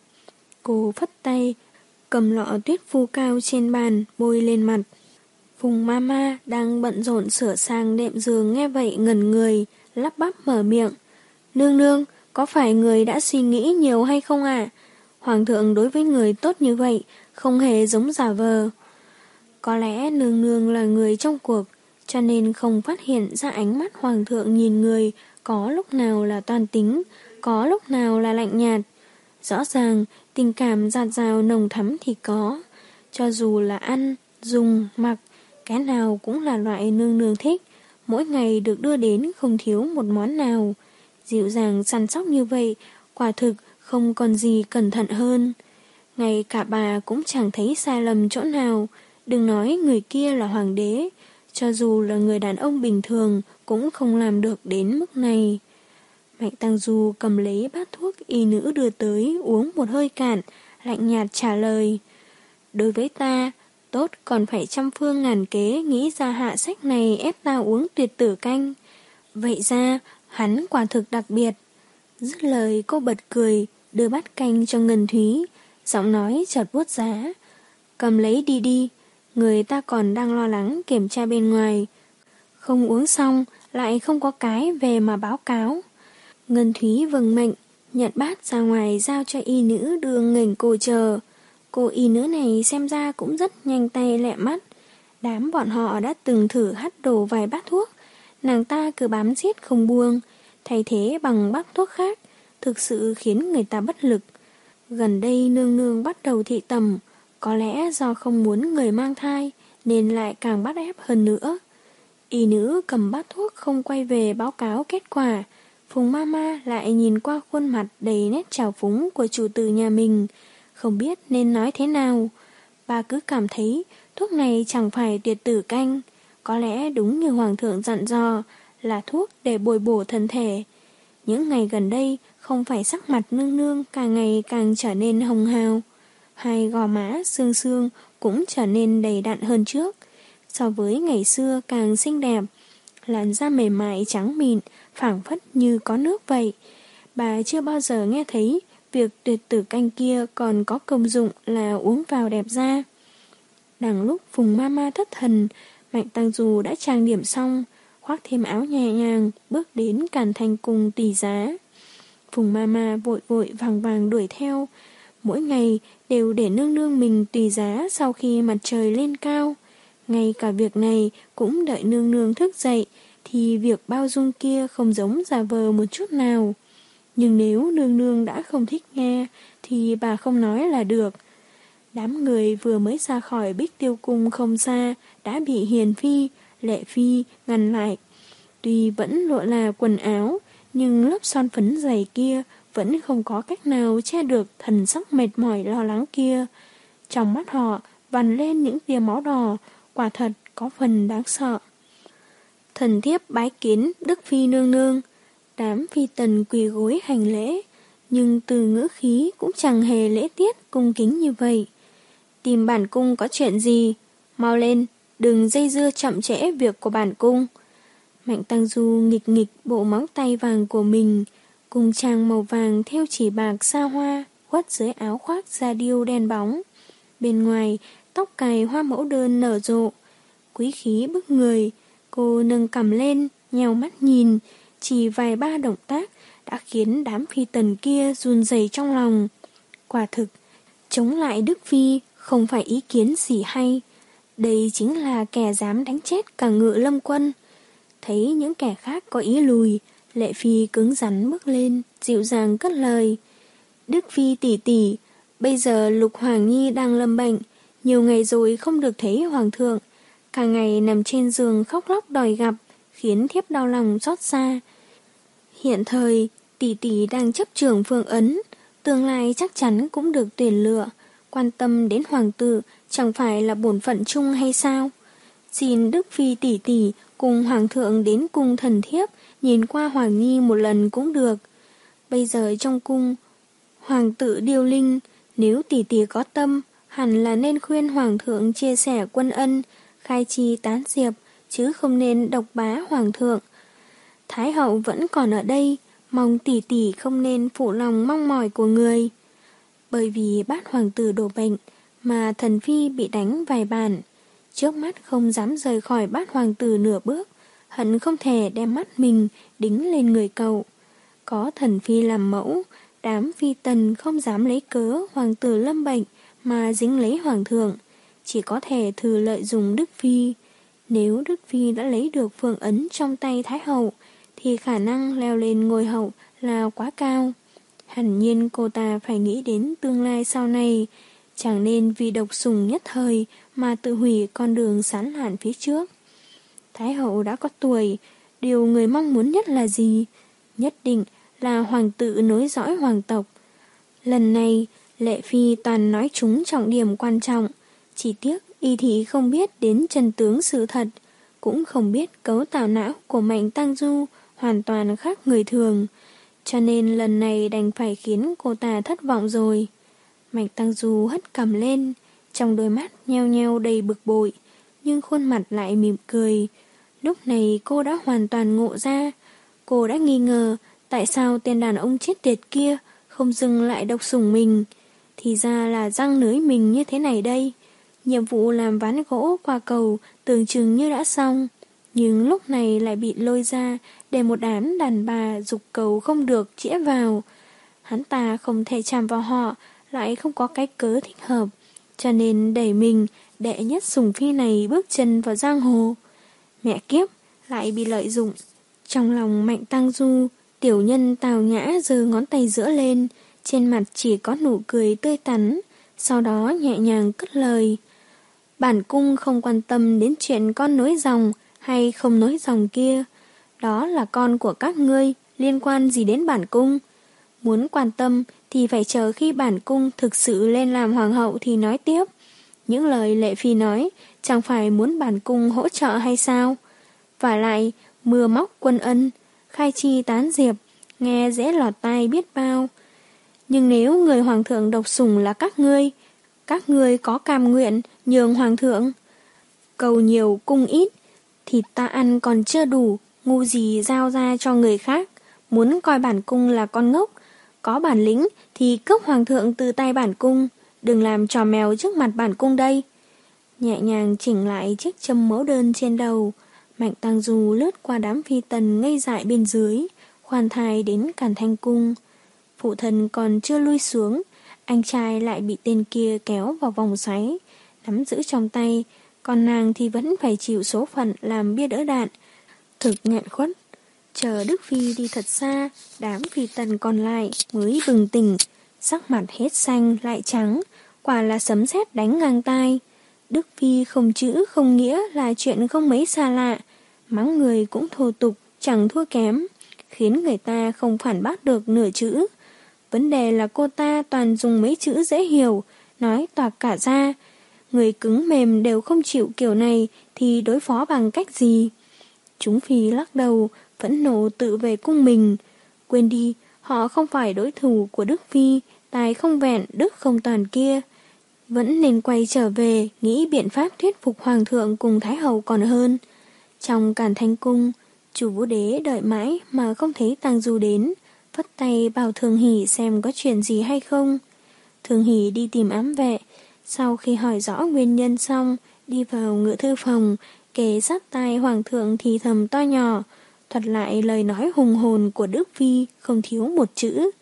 Cô phất tay, cầm lọ tuyết phu cao trên bàn, bôi lên mặt. Phùng Mama đang bận rộn sửa sang đệm giường nghe vậy ngẩn người, lắp bắp mở miệng. Nương nương, có phải người đã suy nghĩ nhiều hay không ạ? À? Hoàng thượng đối với người tốt như vậy, không hề giống giả vờ. Có lẽ nương nương là người trong cuộc, cho nên không phát hiện ra ánh mắt hoàng thượng nhìn người, có lúc nào là toan tính, có lúc nào là lạnh nhạt. Rõ ràng, tình cảm dạt dào nồng thắm thì có. Cho dù là ăn, dùng, mặc, cái nào cũng là loại nương nương thích, mỗi ngày được đưa đến không thiếu một món nào. Dịu dàng săn sóc như vậy, quả thực không còn gì cẩn thận hơn. Ngay cả bà cũng chẳng thấy sai lầm chỗ nào, đừng nói người kia là hoàng đế, cho dù là người đàn ông bình thường cũng không làm được đến mức này. Mạnh Tang Du cầm lấy bát thuốc y nữ đưa tới uống một hơi cạn, lạnh nhạt trả lời. Đối với ta, tốt còn phải trăm phương ngàn kế nghĩ ra hạ sách này ép ta uống tuyệt tử canh. Vậy ra, hắn quả thực đặc biệt. Dứt lời cô bật cười, đưa bát canh cho Ngân Thúy, giọng nói chợt buốt giá. Cầm lấy đi đi, người ta còn đang lo lắng kiểm tra bên ngoài. Không uống xong, lại không có cái về mà báo cáo. Ngân Thúy vâng mệnh, nhận bát ra ngoài giao cho y nữ đưa nghềnh cô chờ. Cô y nữ này xem ra cũng rất nhanh tay lẹ mắt. Đám bọn họ đã từng thử hắt đổ vài bát thuốc, nàng ta cứ bám giết không buông, thay thế bằng bát thuốc khác, thực sự khiến người ta bất lực. Gần đây nương nương bắt đầu thị tầm, có lẽ do không muốn người mang thai, nên lại càng bắt ép hơn nữa. Y nữ cầm bát thuốc không quay về báo cáo kết quả, Phùng Mama lại nhìn qua khuôn mặt đầy nét trào phúng của chủ tử nhà mình, không biết nên nói thế nào. Bà cứ cảm thấy thuốc này chẳng phải tuyệt tử canh, có lẽ đúng như Hoàng thượng dặn dò, là thuốc để bồi bổ thân thể. Những ngày gần đây, không phải sắc mặt nương nương càng ngày càng trở nên hồng hào, hai gò má xương xương cũng trở nên đầy đặn hơn trước, so với ngày xưa càng xinh đẹp, làn da mềm mại trắng mịn, phảng phất như có nước vậy. Bà chưa bao giờ nghe thấy việc tuyệt tử canh kia còn có công dụng là uống vào đẹp da. Đằng lúc Phùng Mama thất thần, Mạnh Tăng Du đã trang điểm xong, khoác thêm áo nhẹ nhàng, bước đến Càn Thanh Cung tỳ giá. Phùng Mama vội vội vàng vàng đuổi theo, mỗi ngày đều để nương nương mình tỳ giá sau khi mặt trời lên cao. Ngay cả việc này cũng đợi nương nương thức dậy, thì việc bao dung kia không giống giả vờ một chút nào. Nhưng nếu nương nương đã không thích nghe, thì bà không nói là được. Đám người vừa mới ra khỏi Bích Tiêu Cung không xa, đã bị Hiền Phi, Lệ Phi ngăn lại. Tuy vẫn lộ là quần áo, nhưng lớp son phấn dày kia vẫn không có cách nào che được thần sắc mệt mỏi lo lắng kia. Trong mắt họ vằn lên những tia máu đỏ, quả thật có phần đáng sợ. Thần thiếp bái kiến Đức Phi nương nương. Đám phi tần quỳ gối hành lễ, nhưng từ ngữ khí cũng chẳng hề lễ tiết cung kính như vậy. Tìm bản cung có chuyện gì? Mau lên, đừng dây dưa chậm trễ việc của bản cung. Mạnh Tăng Du nghịch nghịch bộ móng tay vàng của mình, cùng trang màu vàng theo chỉ bạc xa hoa, khuất dưới áo khoác da điêu đen bóng. Bên ngoài, tóc cài hoa mẫu đơn nở rộ, quý khí bức người. Cô nâng cằm lên, nheo mắt nhìn, chỉ vài ba động tác đã khiến đám phi tần kia run rẩy trong lòng. Quả thực, chống lại Đức Phi không phải ý kiến gì hay. Đây chính là kẻ dám đánh chết cả Ngự Lâm Quân. Thấy những kẻ khác có ý lùi, Lệ Phi cứng rắn bước lên, dịu dàng cất lời. Đức Phi tỷ tỷ, bây giờ Lục Hoàng Nhi đang lâm bệnh, nhiều ngày rồi không được thấy Hoàng thượng, cả ngày nằm trên giường khóc lóc đòi gặp, khiến thiếp đau lòng xót xa. Hiện thời, tỷ tỷ đang chấp trưởng Phương Ấn, tương lai chắc chắn cũng được tuyển lựa, quan tâm đến hoàng tử chẳng phải là bổn phận chung hay sao? Xin Đức Phi tỷ tỷ cùng Hoàng thượng đến cung thần thiếp nhìn qua Hoàng Nhi một lần cũng được. Bây giờ trong cung, Hoàng tử điêu linh, nếu tỷ tỷ có tâm, hẳn là nên khuyên Hoàng thượng chia sẻ quân ân, khai chi tán diệp, chứ không nên độc bá Hoàng thượng. Thái hậu vẫn còn ở đây, mong tỷ tỷ không nên phụ lòng mong mỏi của người. Bởi vì bát hoàng tử đổ bệnh, mà thần phi bị đánh vài bàn, trước mắt không dám rời khỏi bát hoàng tử nửa bước, hận không thể đem mắt mình đính lên người cậu. Có thần phi làm mẫu, đám phi tần không dám lấy cớ hoàng tử lâm bệnh mà dính lấy hoàng thượng, chỉ có thể thử lợi dụng Đức Phi. Nếu Đức Phi đã lấy được phương ấn trong tay Thái hậu, thì khả năng leo lên ngôi hậu là quá cao. Hẳn nhiên cô ta phải nghĩ đến tương lai sau này, chẳng nên vì độc sủng nhất thời mà tự hủy con đường sán lạn phía trước. Thái hậu đã có tuổi, điều người mong muốn nhất là gì? Nhất định là hoàng tử nối dõi hoàng tộc. Lần này, Lệ Phi toàn nói trúng trọng điểm quan trọng, chỉ tiếc y thị không biết đến chân tướng sự thật, cũng không biết cấu tạo não của Mạnh Tăng Du hoàn toàn khác người thường, cho nên lần này đành phải khiến cô ta thất vọng rồi. Mạnh Tăng Du hất cằm lên, trong đôi mắt nheo nheo đầy bực bội, nhưng khuôn mặt lại mỉm cười. Lúc này cô đã hoàn toàn ngộ ra, cô đã nghi ngờ tại sao tên đàn ông chết tiệt kia không dừng lại độc sủng mình, thì ra là răng lưới mình như thế này đây. Nhiệm vụ làm ván gỗ qua cầu tưởng chừng như đã xong, Nhưng lúc này lại bị lôi ra để một đám đàn bà giục cầu không được chĩa vào. Hắn ta không thể chạm vào họ, lại không có cái cớ thích hợp, cho nên đẩy mình, đệ nhất sủng phi này bước chân vào giang hồ. Mẹ kiếp, lại bị lợi dụng. Trong lòng Mạnh Tăng Du, tiểu nhân Tào Nhã giơ ngón tay giữa lên, trên mặt chỉ có nụ cười tươi tắn, sau đó nhẹ nhàng cất lời. Bản cung không quan tâm đến chuyện con nối dòng hay không nối dòng kia. Đó là con của các ngươi, liên quan gì đến bản cung? Muốn quan tâm thì phải chờ khi bản cung thực sự lên làm hoàng hậu thì nói tiếp. Những lời Lệ Phi nói chẳng phải muốn bản cung hỗ trợ hay sao? Và lại, mưa móc quân ân, khai chi tán diệp, nghe dễ lọt tai biết bao. Nhưng nếu người hoàng thượng độc sủng là các ngươi, các ngươi có cam nguyện nhường hoàng thượng? Cầu nhiều cung ít, thịt ta ăn còn chưa đủ, ngu gì giao ra cho người khác. Muốn coi bản cung là con ngốc, có bản lĩnh thì cướp hoàng thượng từ tay bản cung, đừng làm trò mèo trước mặt bản cung đây. Nhẹ nhàng chỉnh lại chiếc châm mẫu đơn trên đầu, Mạnh Tăng Du lướt qua đám phi tần ngây dại bên dưới, khoan thai đến Càn Thanh Cung. Phụ thân còn chưa lui xuống, anh trai lại bị tên kia kéo vào vòng xoáy, nắm giữ trong tay, còn nàng thì vẫn phải chịu số phận làm bia đỡ đạn. Thực nghẹn khuất. Chờ Đức Phi đi thật xa, đám phi tần còn lại mới bừng tỉnh, sắc mặt hết xanh lại trắng, quả là sấm sét đánh ngang tai. Đức Phi không chữ không nghĩa là chuyện không mấy xa lạ, mắng người cũng thô tục, chẳng thua kém, khiến người ta không phản bác được nửa chữ. Vấn đề là cô ta toàn dùng mấy chữ dễ hiểu, nói toạc cả ra. Người cứng mềm đều không chịu kiểu này thì đối phó bằng cách gì? Chúng Phi lắc đầu, phẫn nộ tự về cung mình. Quên đi, họ không phải đối thủ của Đức Phi, tài không vẹn, đức không toàn kia. Vẫn nên quay trở về, nghĩ biện pháp thuyết phục Hoàng thượng cùng Thái hậu còn hơn. Trong Càn Thanh Cung, chủ Vũ Đế đợi mãi mà không thấy Tang Du đến, phất tay bảo Thường Hỷ xem có chuyện gì hay không. Thường Hỷ đi tìm ám vệ, sau khi hỏi rõ nguyên nhân xong, đi vào ngự thư phòng, kề sát tai Hoàng thượng thì thầm to nhỏ, thuật lại lời nói hùng hồn của Đức Phi không thiếu một chữ.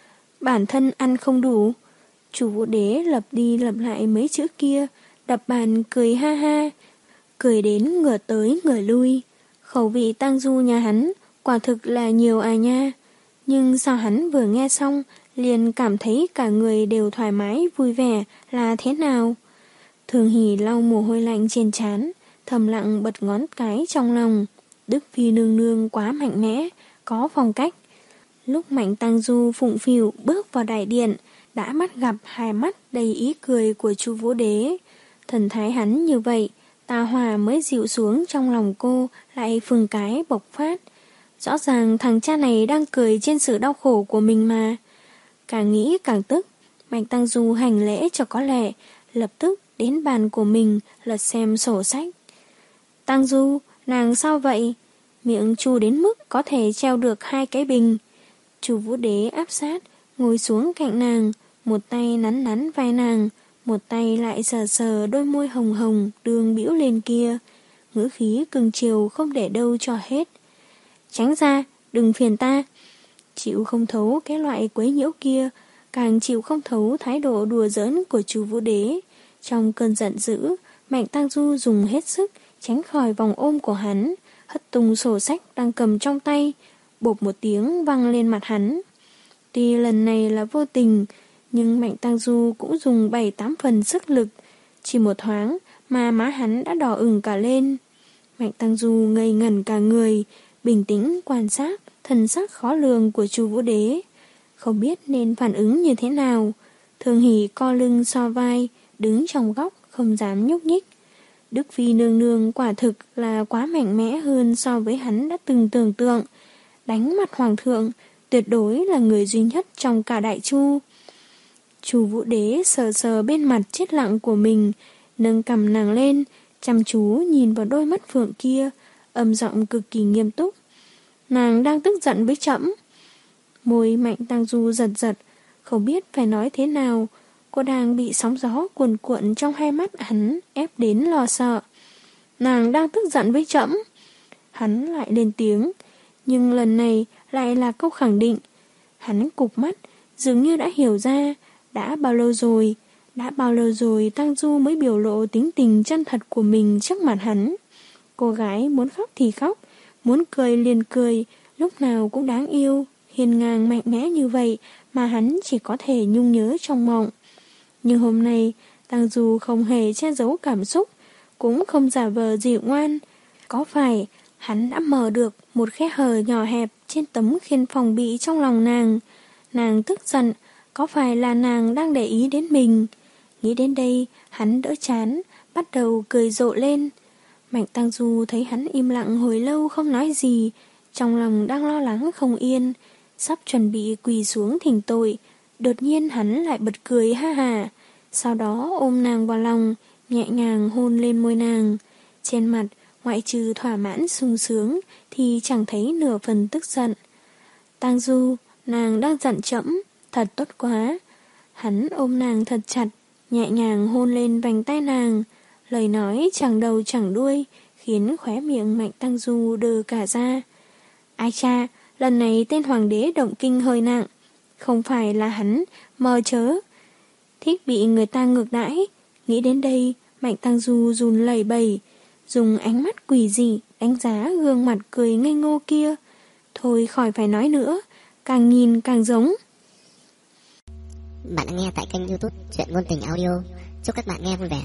Bản thân ăn không đủ. Chủ Vũ Đế lặp đi lặp lại mấy chữ kia, đập bàn cười ha ha, cười đến ngửa tới ngửa lui. Khẩu vị Tang Du nhà hắn quả thực là nhiều à nha. Nhưng sao hắn vừa nghe xong liền cảm thấy cả người đều thoải mái vui vẻ là thế nào? Thường Hỷ lau mồ hôi lạnh trên trán, thầm lặng bật ngón cái trong lòng. Đức Phi nương nương quá mạnh mẽ, có phong cách. Lúc Mạnh Tăng Du phụng phịu bước vào đại điện, đã bắt gặp hai mắt đầy ý cười của chu Vũ Đế. Thần thái hắn như vậy, tà hỏa mới dịu xuống trong lòng cô, lại phừng cái bộc phát. Rõ ràng thằng cha này đang cười trên sự đau khổ của mình mà. Càng nghĩ càng tức, Mạnh Tăng Du hành lễ cho có lệ, lập tức đến bàn của mình lật xem sổ sách. Tăng Du, nàng sao vậy? Miệng chu đến mức có thể treo được hai cái bình. Chu Vũ Đế áp sát, ngồi xuống cạnh nàng, một tay nắn nắn vai nàng, một tay lại sờ sờ đôi môi hồng hồng đường bĩu lên kia, ngữ khí cưng chiều không để đâu cho hết. Tránh ra, đừng phiền ta. Chịu không thấu cái loại quấy nhiễu kia, càng chịu không thấu thái độ đùa giỡn của Chu Vũ Đế. Trong cơn giận dữ, Mạnh Tăng Du dùng hết sức tránh khỏi vòng ôm của hắn, hất tung sổ sách đang cầm trong tay, bộp một tiếng văng lên mặt hắn. Tuy lần này là vô tình, nhưng Mạnh Tăng Du cũng dùng bảy tám phần sức lực, chỉ một thoáng mà má hắn đã đỏ ửng cả lên. Mạnh Tăng Du ngây ngẩn cả người, bình tĩnh quan sát thần sắc khó lường của Chu Vũ Đế, không biết nên phản ứng như thế nào. Thường Hỷ co lưng so vai, đứng trong góc không dám nhúc nhích. Đức Phi nương nương quả thực là quá mạnh mẽ hơn so với hắn đã từng tưởng tượng. Đánh mặt Hoàng thượng, tuyệt đối là người duy nhất trong cả Đại Chu. Chu Vũ Đế sờ sờ bên mặt chết lặng của mình, nâng cằm nàng lên, chăm chú nhìn vào đôi mắt phượng kia, âm giọng cực kỳ nghiêm túc. Nàng đang tức giận với trẫm. Môi Mạnh Tăng Du giật giật, không biết phải nói thế nào. Cô đang bị sóng gió cuồn cuộn trong hai mắt hắn ép đến lo sợ. Nàng đang tức giận với trẫm. Hắn lại lên tiếng, nhưng lần này lại là câu khẳng định. Hắn cụp mắt, dường như đã hiểu ra, đã bao lâu rồi, đã bao lâu rồi Tang Du mới biểu lộ tính tình chân thật của mình trước mặt hắn. Cô gái muốn khóc thì khóc, muốn cười liền cười, lúc nào cũng đáng yêu, hiên ngang mạnh mẽ như vậy mà hắn chỉ có thể nhung nhớ trong mộng. Nhưng hôm nay, Tang Du không hề che giấu cảm xúc, cũng không giả vờ dịu ngoan. Có phải hắn đã mở được một khe hở nhỏ hẹp trên tấm khiên phòng bị trong lòng nàng? Nàng tức giận, có phải là nàng đang để ý đến mình? Nghĩ đến đây, hắn đỡ chán, bắt đầu cười rộ lên. Mạnh Tang Du thấy hắn im lặng hồi lâu không nói gì, trong lòng đang lo lắng không yên, sắp chuẩn bị quỳ xuống thỉnh tội. Đột nhiên hắn lại bật cười ha hà, sau đó ôm nàng vào lòng, nhẹ nhàng hôn lên môi nàng. Trên mặt, ngoại trừ thỏa mãn sung sướng thì chẳng thấy nửa phần tức giận. Tang Du, nàng đang giận chẫm, thật tốt quá. Hắn ôm nàng thật chặt, nhẹ nhàng hôn lên vành tay nàng, lời nói chẳng đầu chẳng đuôi, khiến khóe miệng Mạnh Tang Du đờ cả ra. Ai cha, lần này tên hoàng đế động kinh hơi nặng, không phải là hắn mơ chớ, thích bị người ta ngược đãi. Nghĩ đến đây, Mạnh Tang Du run lẩy bẩy, dùng ánh mắt quỷ dị đánh giá gương mặt cười ngây ngô kia. Thôi khỏi phải nói nữa, càng nhìn càng giống. Bạn đang nghe tại kênh YouTube Truyện Ngôn Tình Audio. Chúc các bạn nghe vui vẻ.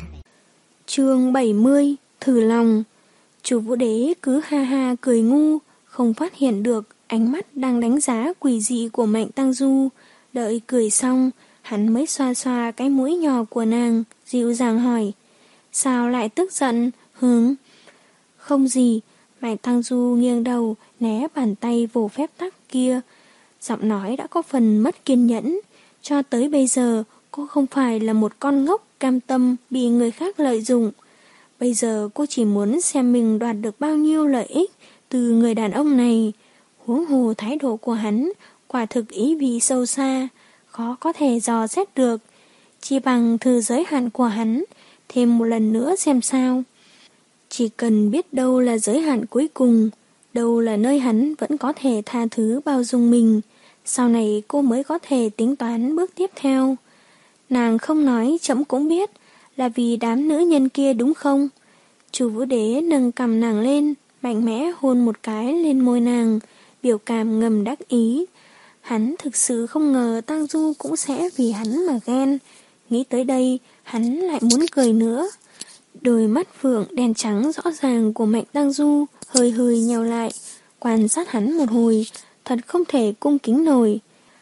Chương bảy mươi, thử lòng. Chủ Vũ Đế cứ ha ha cười ngu, không phát hiện được ánh mắt đang đánh giá quỷ dị của Mạnh Tang Du. Đợi cười xong, hắn mới xoa xoa cái mũi nhỏ của nàng, dịu dàng hỏi, sao lại tức giận, hướng? Không gì. Mạnh Tang Du nghiêng đầu, né bàn tay vồ phép tắc kia. Giọng nói đã có phần mất kiên nhẫn. Cho tới bây giờ, cô không phải là một con ngốc cam tâm bị người khác lợi dụng. Bây giờ cô chỉ muốn xem mình đoạt được bao nhiêu lợi ích từ người đàn ông này. Huống hồ thái độ của hắn, quả thực ý vị sâu xa, khó có thể dò xét được. Chỉ bằng thử giới hạn của hắn, thêm một lần nữa xem sao. Chỉ cần biết đâu là giới hạn cuối cùng, đâu là nơi hắn vẫn có thể tha thứ bao dung mình, sau này cô mới có thể tính toán bước tiếp theo. Nàng không nói trẫm cũng biết, là vì đám nữ nhân kia đúng không? Chủ Vũ Đế nâng cằm nàng lên, mạnh mẽ hôn một cái lên môi nàng, biểu cảm ngầm đắc ý. Hắn thực sự không ngờ Tang Du cũng sẽ vì hắn mà ghen. Nghĩ tới đây, hắn lại muốn cười nữa. Đôi mắt phượng đen trắng rõ ràng của Mạnh Tang Du hơi hơi nheo lại, quan sát hắn một hồi, thật không thể cung kính nổi.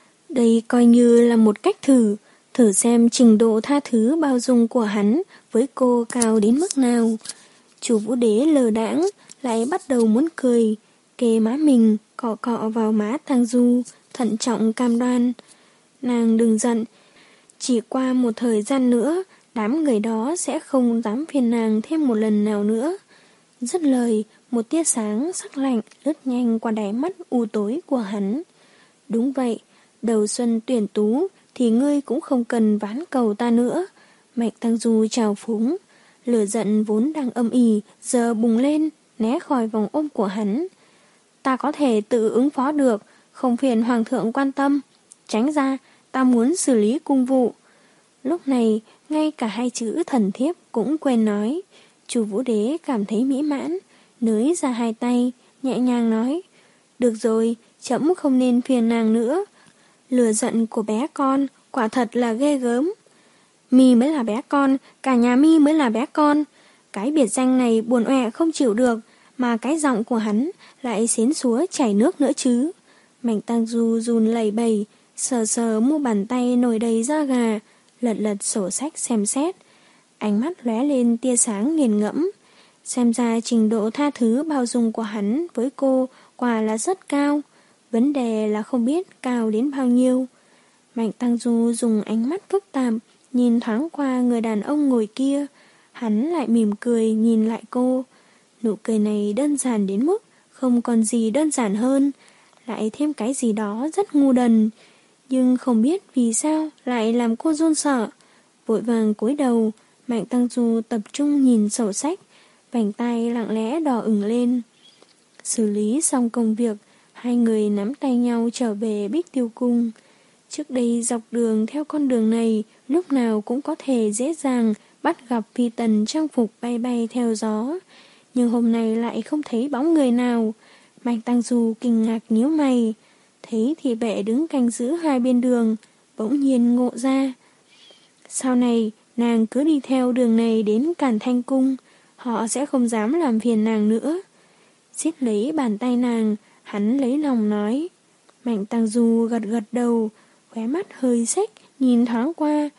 Đây coi như là một cách thử, thử xem trình độ tha thứ bao dung của hắn với cô cao đến mức nào. Chủ Vũ Đế lờ đãng lại bắt đầu muốn cười, kề má mình, cọ cọ vào má Tang Du, thận trọng cam đoan. Nàng đừng giận, chỉ qua một thời gian nữa, đám người đó sẽ không dám phiền nàng thêm một lần nào nữa. Dứt lời, một tia sáng sắc lạnh lướt nhanh qua đáy mắt u tối của hắn. Đúng vậy, đầu xuân tuyển tú thì ngươi cũng không cần ván cầu ta nữa. Mạnh Tang Du trào phúng, lửa giận vốn đang âm ỉ giờ bùng lên, né khỏi vòng ôm của hắn. Ta có thể tự ứng phó được, không phiền hoàng thượng quan tâm. Tránh ra, ta muốn xử lý cung vụ. Lúc này, ngay cả hai chữ thần thiếp cũng quên nói. Chủ Vũ Đế cảm thấy mỹ mãn, nới ra hai tay, nhẹ nhàng nói, được rồi, trẫm không nên phiền nàng nữa. Lửa giận của bé con quả thật là ghê gớm. Mi mới là bé con, cả nhà Mi mới là bé con. Cái biệt danh này buồn ọe không chịu được, mà cái giọng của hắn lại xến xúa chảy nước nữa chứ. Mạnh Tang Du run lẩy bẩy, sờ sờ mu bàn tay nổi đầy da gà, lật lật sổ sách xem xét. Ánh mắt lóe lên tia sáng nghiền ngẫm. Xem ra trình độ tha thứ bao dung của hắn với cô quả là rất cao. Vấn đề là không biết cao đến bao nhiêu. Mạnh Tang Du dùng ánh mắt phức tạp nhìn thoáng qua người đàn ông ngồi kia. Hắn lại mỉm cười nhìn lại cô. Nụ cười này đơn giản đến mức không còn gì đơn giản hơn, lại thêm cái gì đó rất ngu đần, nhưng không biết vì sao lại làm cô run sợ. Vội vàng cúi đầu, Mạnh Tang Du tập trung nhìn sổ sách, vành tay lặng lẽ đỏ ửng lên. Xử lý xong công việc, hai người nắm tay nhau trở về Bích Tiêu Cung. Trước đây dọc đường theo con đường này, lúc nào cũng có thể dễ dàng bắt gặp phi tần trang phục bay bay theo gió. Nhưng hôm nay lại không thấy bóng người nào. Mạch Tăng Du kinh ngạc nhíu mày, thấy thị vệ đứng canh giữ hai bên đường, bỗng nhiên ngộ ra. Sau này, nàng cứ đi theo đường này đến Càn Thanh Cung, họ sẽ không dám làm phiền nàng nữa. Siết lấy bàn tay nàng, hắn lấy lòng nói. Mạnh Tăng Du gật gật đầu, khóe mắt hơi xếch, nhìn thoáng qua.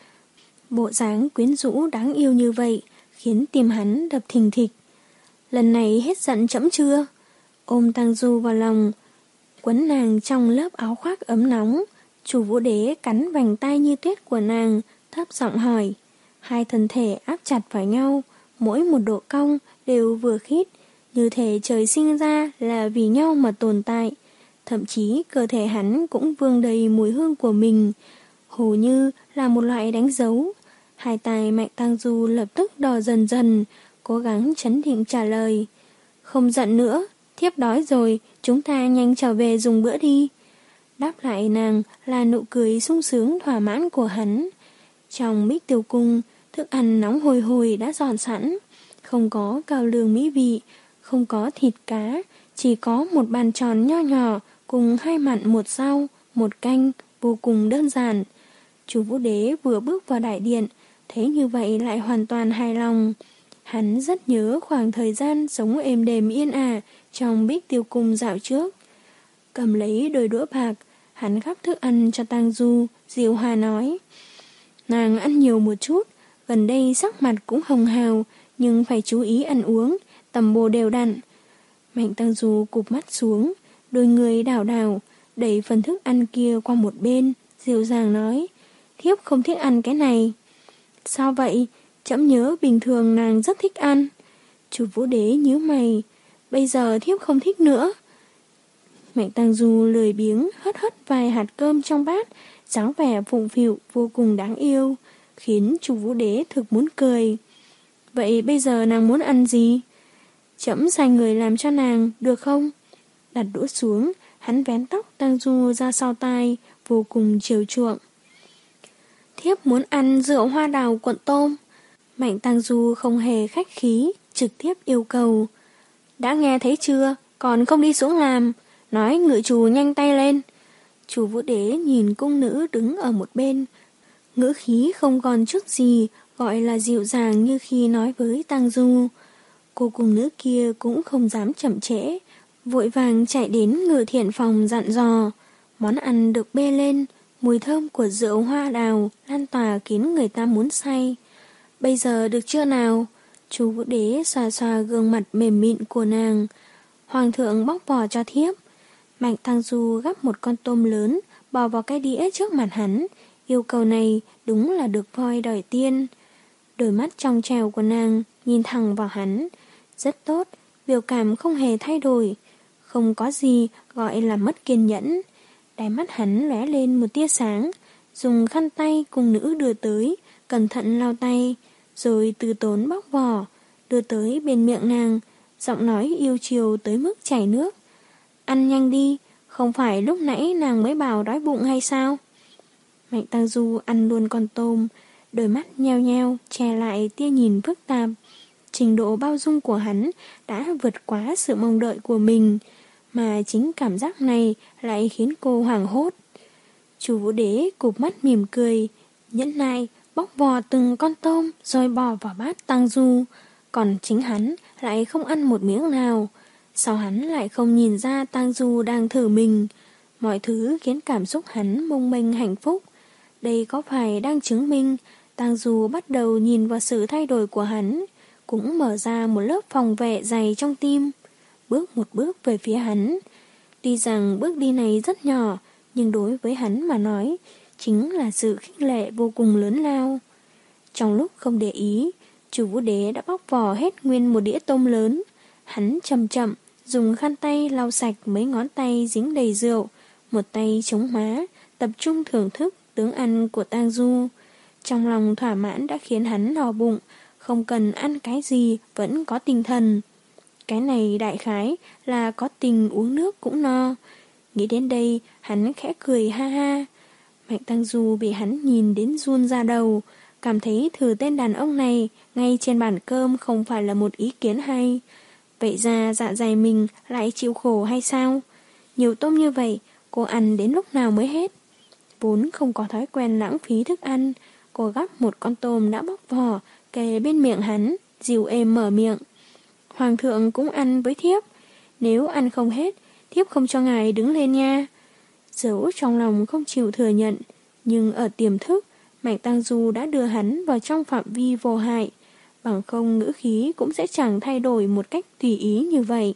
Bộ dáng quyến rũ đáng yêu như vậy, khiến tim hắn đập thình thịch. Lần này hết giận trẫm chưa? Ôm Tăng Du vào lòng, quấn nàng trong lớp áo khoác ấm nóng. Chủ Vũ Đế cắn vành tay như tuyết của nàng, thấp giọng hỏi. Hai thân thể áp chặt vào nhau, mỗi một độ cong đều vừa khít, như thể trời sinh ra là vì nhau mà tồn tại. Thậm chí cơ thể hắn cũng vương đầy mùi hương của mình, hồ như là một loại đánh dấu. Hai tay Mạnh Tăng Du lập tức đỏ dần dần, cố gắng trấn định trả lời. Không giận nữa, thiếp đói rồi, chúng ta nhanh trở về dùng bữa đi. Đáp lại nàng là nụ cười sung sướng thỏa mãn của hắn. Trong Bích Tiêu Cung, thức ăn nóng hôi hôi đã dọn sẵn, không có cao lương mỹ vị, không có thịt cá, chỉ có một bàn tròn nho nhỏ cùng hai mặn một rau, một canh, vô cùng đơn giản. Chủ Vũ Đế vừa bước vào đại điện, thấy như vậy lại hoàn toàn hài lòng. Hắn rất nhớ khoảng thời gian sống êm đềm yên ả trong Bích Tiêu Cung dạo trước. Cầm lấy đôi đũa bạc, hắn gắp thức ăn cho Tang Du, dịu hòa nói. Nàng ăn nhiều một chút, gần đây sắc mặt cũng hồng hào, nhưng phải chú ý ăn uống, tầm bổ đều đặn. Mạnh Tăng Du cụp mắt xuống, đôi người đảo đảo, đẩy phần thức ăn kia qua một bên, dịu dàng nói. Thiếp không thích ăn cái này. Sao vậy? Trẫm nhớ bình thường nàng rất thích ăn. Chủ Vũ Đế nhíu mày. Bây giờ thiếp không thích nữa. Mạnh Tăng Du lười biếng hất hất vài hạt cơm trong bát, dáng vẻ phụng phịu vô cùng đáng yêu, khiến Chủ Vũ Đế thực muốn cười. Vậy bây giờ nàng muốn ăn gì? Trẫm sai người làm cho nàng, được không? Đặt đũa xuống, hắn vén tóc Tăng Du ra sau tai, vô cùng chiều chuộng. Thiếp muốn ăn rượu hoa đào cuộn tôm. Mạnh Tăng Du không hề khách khí, trực tiếp yêu cầu. Đã nghe thấy chưa, còn không đi xuống làm, nói ngự chủ nhanh tay lên. Chủ Vũ Đế nhìn cung nữ đứng ở một bên, ngữ khí không còn chút gì, gọi là dịu dàng như khi nói với Tăng Du. Cô cung nữ kia cũng không dám chậm trễ, vội vàng chạy đến ngự thiện phòng dặn dò. Món ăn được bê lên, mùi thơm của rượu hoa đào lan tỏa khiến người ta muốn say. Bây giờ được chưa nào? Chú Vũ Đế xoa xoa gương mặt mềm mịn của nàng. Hoàng thượng bóc vỏ cho thiếp. Mạnh Tăng Du gắp một con tôm lớn, bò vào cái đĩa trước mặt hắn. Yêu cầu này đúng là được voi đòi tiên. Đôi mắt trong trèo của nàng nhìn thẳng vào hắn. Rất tốt, biểu cảm không hề thay đổi. Không có gì gọi là mất kiên nhẫn. Đáy mắt hắn lóe lên một tia sáng, dùng khăn tay cùng nữ đưa tới, cẩn thận lau tay, rồi từ tốn bóc vỏ, đưa tới bên miệng nàng, giọng nói yêu chiều tới mức chảy nước. Ăn nhanh đi, không phải lúc nãy nàng mới bảo đói bụng hay sao? Mạnh Tăng Du ăn luôn con tôm, đôi mắt nheo nheo, che lại tia nhìn phức tạp. Trình độ bao dung của hắn đã vượt quá sự mong đợi của mình, mà chính cảm giác này lại khiến cô hoảng hốt. Chủ Vũ Đế cụp mắt mỉm cười, nhẫn nại bóc vỏ từng con tôm rồi bỏ vào bát Tăng Du, còn chính hắn lại không ăn một miếng nào. Sao hắn lại không nhìn ra Tăng Du đang thử mình? Mọi thứ khiến cảm xúc hắn mông mênh hạnh phúc. Đây có phải đang chứng minh Tăng Du bắt đầu nhìn vào sự thay đổi của hắn, cũng mở ra một lớp phòng vệ dày trong tim, bước một bước về phía hắn. Tuy rằng bước đi này rất nhỏ, nhưng đối với hắn mà nói, chính là sự khích lệ vô cùng lớn lao. Trong lúc không để ý, Chủ Vũ Đế đã bóc vỏ hết nguyên một đĩa tôm lớn. Hắn chậm chậm dùng khăn tay lau sạch mấy ngón tay dính đầy rượu, một tay chống má, tập trung thưởng thức tướng ăn của Tang Du. Trong lòng thỏa mãn đã khiến hắn no bụng, không cần ăn cái gì vẫn có tinh thần. cái này đại khái là có tình uống nước cũng no. Nghĩ đến đây, hắn khẽ cười ha ha. Mạnh Tăng Du bị hắn nhìn đến run ra đầu, cảm thấy thử tên đàn ông này ngay trên bàn cơm không phải là một ý kiến hay. Vậy ra dạ dày mình lại chịu khổ hay sao? Nhiều tôm như vậy, cô ăn đến lúc nào mới hết? Vốn không có thói quen lãng phí thức ăn, cô gắp một con tôm đã bóc vỏ, kề bên miệng hắn, dịu êm mở miệng. Hoàng thượng cũng ăn với thiếp. Nếu ăn không hết, thiếp không cho ngài đứng lên nha. Dẫu trong lòng không chịu thừa nhận, nhưng ở tiềm thức, Mạnh Tăng Du đã đưa hắn vào trong phạm vi vô hại. Bằng không ngữ khí cũng sẽ chẳng thay đổi một cách tùy ý như vậy.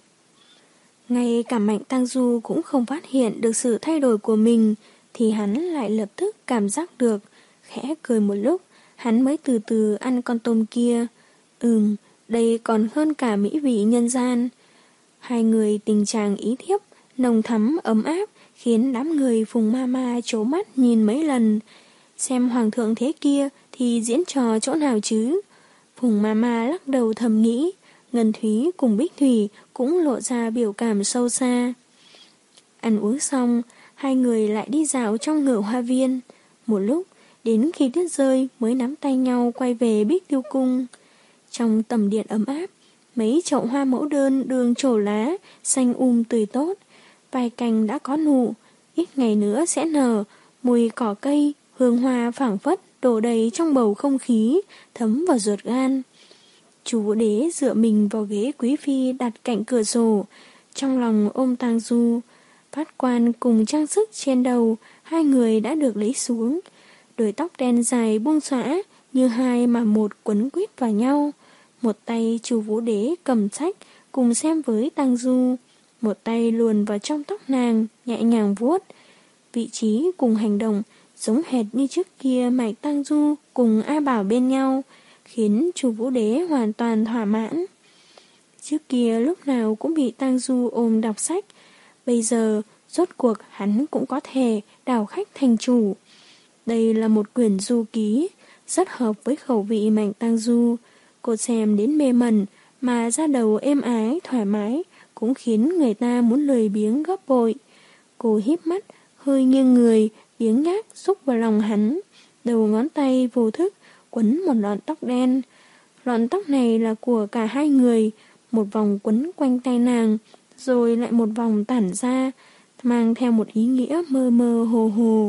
Ngay cả Mạnh Tăng Du cũng không phát hiện được sự thay đổi của mình, thì hắn lại lập tức cảm giác được. Khẽ cười một lúc, hắn mới từ từ ăn con tôm kia. Ừm, đây còn hơn cả mỹ vị nhân gian. Hai người tình trạng ý thiếp, nồng thắm ấm áp, khiến đám người Phùng Ma Ma trố mắt nhìn mấy lần. Xem hoàng thượng thế kia thì diễn trò chỗ nào chứ? Phùng Ma Ma lắc đầu thầm nghĩ. Ngân Thúy cùng Bích Thủy cũng lộ ra biểu cảm sâu xa. Ăn uống xong, hai người lại đi dạo trong Ngự Hoa Viên. Một lúc, đến khi tuyết rơi mới nắm tay nhau quay về Bích Tiêu Cung. Trong tầm điện ấm áp, mấy chậu hoa mẫu đơn đường trổ lá, xanh um tươi tốt. Vài cành đã có nụ, ít ngày nữa sẽ nở, mùi cỏ cây, hương hoa phảng phất đổ đầy trong bầu không khí, thấm vào ruột gan. Chú Vũ Đế dựa mình vào ghế quý phi đặt cạnh cửa sổ, trong lòng ôm Tang Du. Phát quan cùng trang sức trên đầu, hai người đã được lấy xuống. Đuôi tóc đen dài buông xõa, như hai mà một quấn quýt vào nhau. Một tay Chú Vũ Đế cầm sách, cùng xem với Tang Du. Một tay luồn vào trong tóc nàng, nhẹ nhàng vuốt. Vị trí cùng hành động, giống hệt như trước kia Mạnh Tang Du cùng A Bảo bên nhau, khiến Chú Vũ Đế hoàn toàn thỏa mãn. Trước kia lúc nào cũng bị Tang Du ôm đọc sách, bây giờ rốt cuộc hắn cũng có thể đảo khách thành chủ. Đây là một quyển du ký, rất hợp với khẩu vị Mạnh Tang Du. Cô xem đến mê mẩn mà ra đầu êm ái, thoải mái, cũng khiến người ta muốn lười biếng gấp bội. Cô híp mắt, hơi nghiêng người, biếng nhác xúc vào lòng hắn, đầu ngón tay vô thức quấn một lọn tóc đen. Lọn tóc này là của cả hai người, một vòng quấn quanh tay nàng, rồi lại một vòng tản ra, mang theo một ý nghĩa mơ mơ hồ hồ.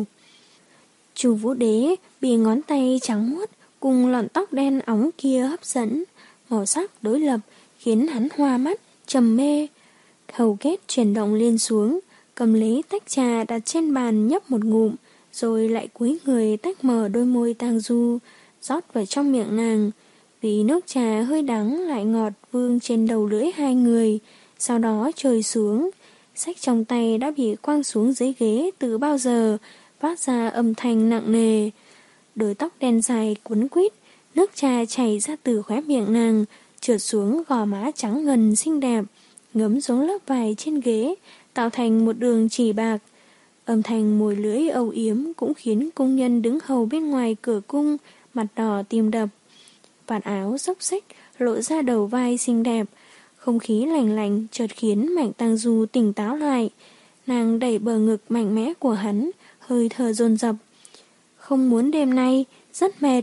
Chú Vũ Đế bị ngón tay trắng muốt cùng lọn tóc đen óng kia hấp dẫn, màu sắc đối lập khiến hắn hoa mắt, trầm mê. Hầu kết chuyển động lên xuống, cầm lấy tách trà đặt trên bàn nhấp một ngụm, rồi lại cúi người tách mở đôi môi Tang Du, rót vào trong miệng nàng. Vị nước trà hơi đắng lại ngọt vương trên đầu lưỡi hai người, sau đó trôi xuống. Sách trong tay đã bị quăng xuống dưới ghế từ bao giờ, phát ra âm thanh nặng nề. Đôi tóc đen dài quấn quýt, nước trà chảy ra từ khóe miệng nàng, trượt xuống gò má trắng ngần xinh đẹp, ngấm xuống lớp vải trên ghế, tạo thành một đường chỉ bạc. Âm thanh mùi lưỡi âu yếm cũng khiến cung nhân đứng hầu bên ngoài cửa cung, mặt đỏ tim đập. Vạt áo xốc xếch lộ ra đầu vai xinh đẹp, không khí lạnh lạnh chợt khiến Mạnh Tang Du tỉnh táo lại. Nàng đẩy bờ ngực mạnh mẽ của hắn, hơi thở dồn dập. Không muốn đêm nay, rất mệt.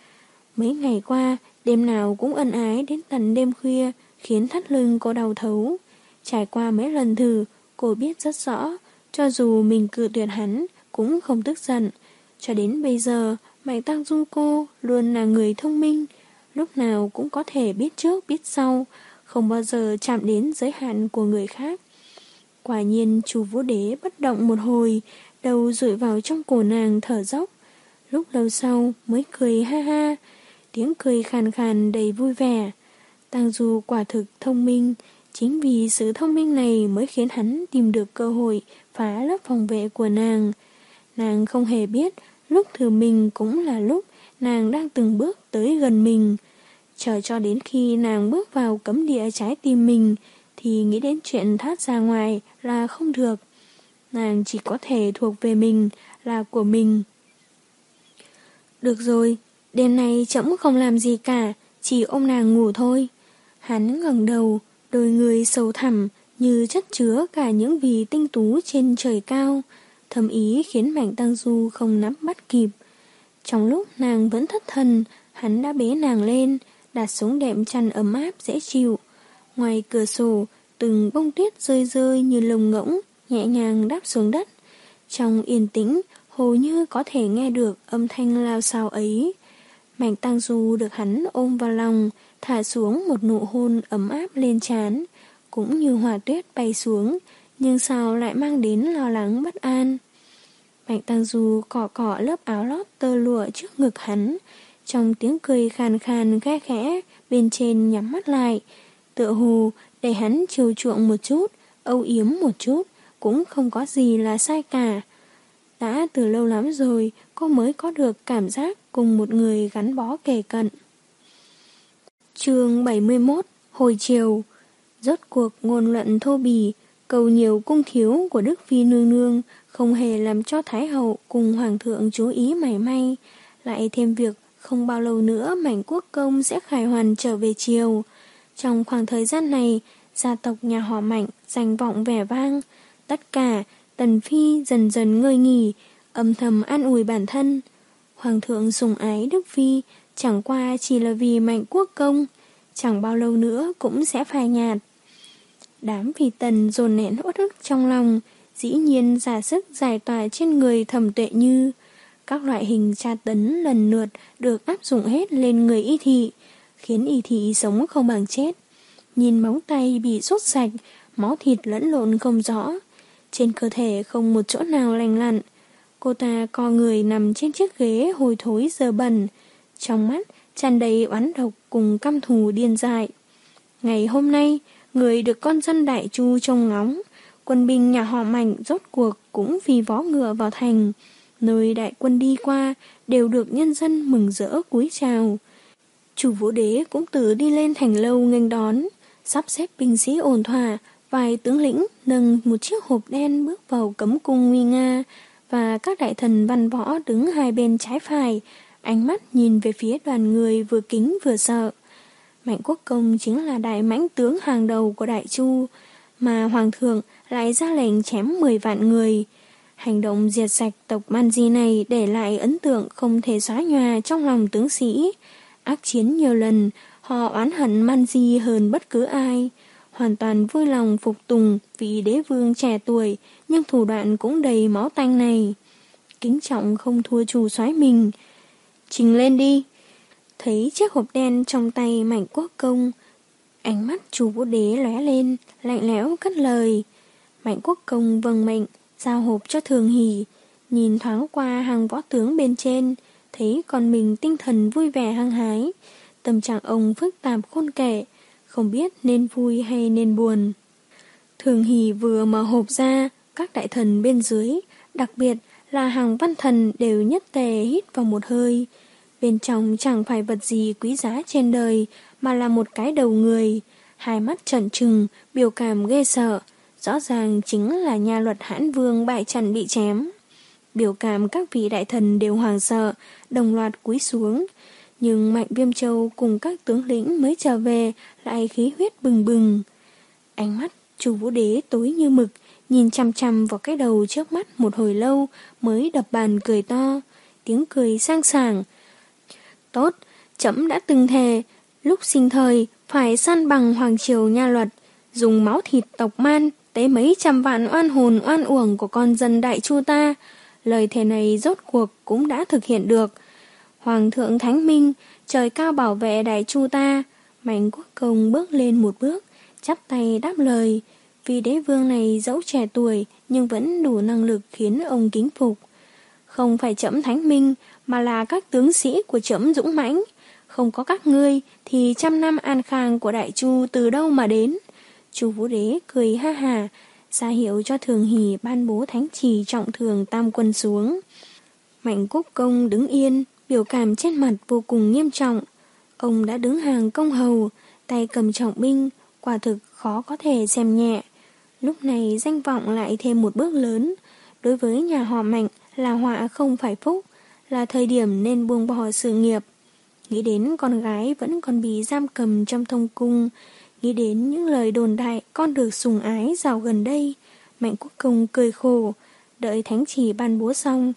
Mấy ngày qua, đêm nào cũng ân ái đến tận đêm khuya, khiến thắt lưng cô đau thấu. Trải qua mấy lần thử, cô biết rất rõ, cho dù mình cự tuyệt hắn, cũng không tức giận. Cho đến bây giờ, Mạnh Tang Du cô luôn là người thông minh, lúc nào cũng có thể biết trước biết sau, không bao giờ chạm đến giới hạn của người khác. Quả nhiên Chú Vũ Đế bất động một hồi, đầu dụi vào trong cổ nàng thở dốc. Lúc lâu sau mới cười ha ha, tiếng cười khàn khàn đầy vui vẻ. Tang Du quả thực thông minh, chính vì sự thông minh này mới khiến hắn tìm được cơ hội phá lớp phòng vệ của nàng. Nàng không hề biết, lúc thử mình cũng là lúc nàng đang từng bước tới gần mình. Chờ cho đến khi nàng bước vào cấm địa trái tim mình, thì nghĩ đến chuyện thoát ra ngoài là không được. Nàng chỉ có thể thuộc về mình, là của mình. Được rồi, đêm nay trẫm không làm gì cả, chỉ ôm nàng ngủ thôi. Hắn ngẩng đầu, đôi đôi người sâu thẳm như chất chứa cả những vì tinh tú trên trời cao, thầm ý khiến Mạnh Tăng Du không nắm bắt kịp. Trong lúc nàng vẫn thất thần, hắn đã bế nàng lên, đặt xuống đệm chăn ấm áp dễ chịu. Ngoài cửa sổ, từng bông tuyết rơi rơi như lông ngỗng, nhẹ nhàng đáp xuống đất. Trong yên tĩnh, hầu như có thể nghe được âm thanh lao xao ấy. Mạnh Tăng Du được hắn ôm vào lòng, thả xuống một nụ hôn ấm áp lên trán, cũng như hỏa tuyết bay xuống, nhưng sao lại mang đến lo lắng bất an. Mạnh Tăng Du cọ cọ lớp áo lót tơ lụa trước ngực hắn, trong tiếng cười khàn khàn khe khẽ, bên trên nhắm mắt lại, tựa hồ để hắn chiều chuộng một chút, âu yếm một chút, cũng không có gì là sai cả. Đã từ lâu lắm rồi, cô mới có được cảm giác cùng một người gắn bó kề cận. Chương bảy mươi mốt. Hồi chiều. Rốt cuộc ngôn luận thô bỉ, cầu nhiều cung thiếu của Đức Phi nương nương không hề làm cho Thái hậu cùng Hoàng thượng chú ý mảy may. Lại thêm việc không bao lâu nữa Mạnh Quốc Công sẽ khải hoàn trở về triều. Trong khoảng thời gian này, gia tộc nhà họ Mạnh danh vọng vẻ vang. Tất cả, Tần Phi dần dần ngơi nghỉ, âm thầm an ủi bản thân. Hoàng thượng sủng ái Đức Phi chẳng qua chỉ là vì Mạnh Quốc Công, chẳng bao lâu nữa cũng sẽ phai nhạt. Đám Phi tần dồn nén uất ức trong lòng, dĩ nhiên giả sức giải tỏa trên người Thẩm Tuệ Như. Các loại hình tra tấn lần lượt được áp dụng hết lên người Y Thị, khiến Y Thị sống không bằng chết. Nhìn móng tay bị sốt sạch, máu thịt lẫn lộn không rõ, trên cơ thể không một chỗ nào lành lặn. Cô ta co người nằm trên chiếc ghế hôi thối dơ bẩn, trong mắt tràn đầy oán độc cùng căm thù điên dại. Ngày hôm nay, người được con dân Đại Chu trông ngóng, quân binh nhà họ Mạnh rốt cuộc cũng vì vó ngựa vào thành. Nơi đại quân đi qua đều được nhân dân mừng rỡ cúi chào. Chủ Vũ Đế cũng tự đi lên thành lâu nghênh đón, sắp xếp binh sĩ ổn thỏa. Vài tướng lĩnh nâng một chiếc hộp đen bước vào cấm cung nguy nga, và các đại thần văn võ đứng hai bên trái phải, ánh mắt nhìn về phía đoàn người vừa kính vừa sợ. Mạnh Quốc Công chính là đại mãnh tướng hàng đầu của Đại Chu, mà Hoàng thượng lại ra lệnh chém mười vạn người. Hành động diệt sạch tộc Man Di này để lại ấn tượng không thể xóa nhòa trong lòng tướng sĩ. Ác chiến nhiều lần, họ oán hận Man Di hơn bất cứ ai. Hoàn toàn vui lòng phục tùng vị đế vương trẻ tuổi, nhưng thủ đoạn cũng đầy máu tanh này. Kính trọng không thua chủ soái mình. Trình lên đi. Thấy chiếc hộp đen trong tay Mạnh Quốc Công, ánh mắt chủ Vũ Đế lóe lên, lạnh lẽo cất lời. Mạnh Quốc Công vâng mệnh, giao hộp cho Thường Hỷ, nhìn thoáng qua hàng võ tướng bên trên, thấy con mình tinh thần vui vẻ hăng hái, tâm trạng ông phức tạp khôn kể, không biết nên vui hay nên buồn. Thường Hỷ vừa mở hộp ra, các đại thần bên dưới, đặc biệt là hàng văn thần đều nhất tề hít vào một hơi. Bên trong chẳng phải vật gì quý giá trên đời, mà là một cái đầu người, hai mắt trợn trừng, biểu cảm ghê sợ, rõ ràng chính là nha luật Hãn Vương bại trận bị chém. Biểu cảm các vị đại thần đều hoảng sợ, đồng loạt cúi xuống. Nhưng Mạnh Viêm Châu cùng các tướng lĩnh mới trở về lại khí huyết bừng bừng. Ánh mắt chủ Vũ Đế tối như mực, nhìn chằm chằm vào cái đầu trước mắt một hồi lâu mới đập bàn cười to, tiếng cười sang sảng. Tốt, trẫm đã từng thề, lúc sinh thời phải san bằng hoàng triều nha luật, dùng máu thịt tộc Man tế mấy trăm vạn oan hồn oan uổng của con dân Đại Chu ta. Lời thề này rốt cuộc cũng đã thực hiện được. Hoàng thượng Thánh Minh, trời cao bảo vệ Đại Chu ta. Mạnh Quốc Công bước lên một bước, chắp tay đáp lời. Vì đế vương này dẫu trẻ tuổi nhưng vẫn đủ năng lực khiến ông kính phục. Không phải trẫm Thánh Minh, mà là các tướng sĩ của trẫm dũng mãnh. Không có các ngươi thì trăm năm an khang của Đại Chu từ đâu mà đến. Chu Vũ Đế cười ha hà, ra hiệu cho Thường Hỷ ban bố thánh chỉ trọng thường tam quân xuống. Mạnh Quốc Công đứng yên, biểu cảm trên mặt vô cùng nghiêm trọng. Ông đã đứng hàng công hầu, tay cầm trọng binh, quả thực khó có thể xem nhẹ. Lúc này danh vọng lại thêm một bước lớn. Đối với nhà họ Mạnh là họa không phải phúc, là thời điểm nên buông bỏ sự nghiệp. Nghĩ đến con gái vẫn còn bị giam cầm trong thông cung, Nghĩ đến những lời đồn đại con được sủng ái dạo gần đây, Mạnh Quốc Công cười khổ. Đợi thánh chỉ ban bố xong,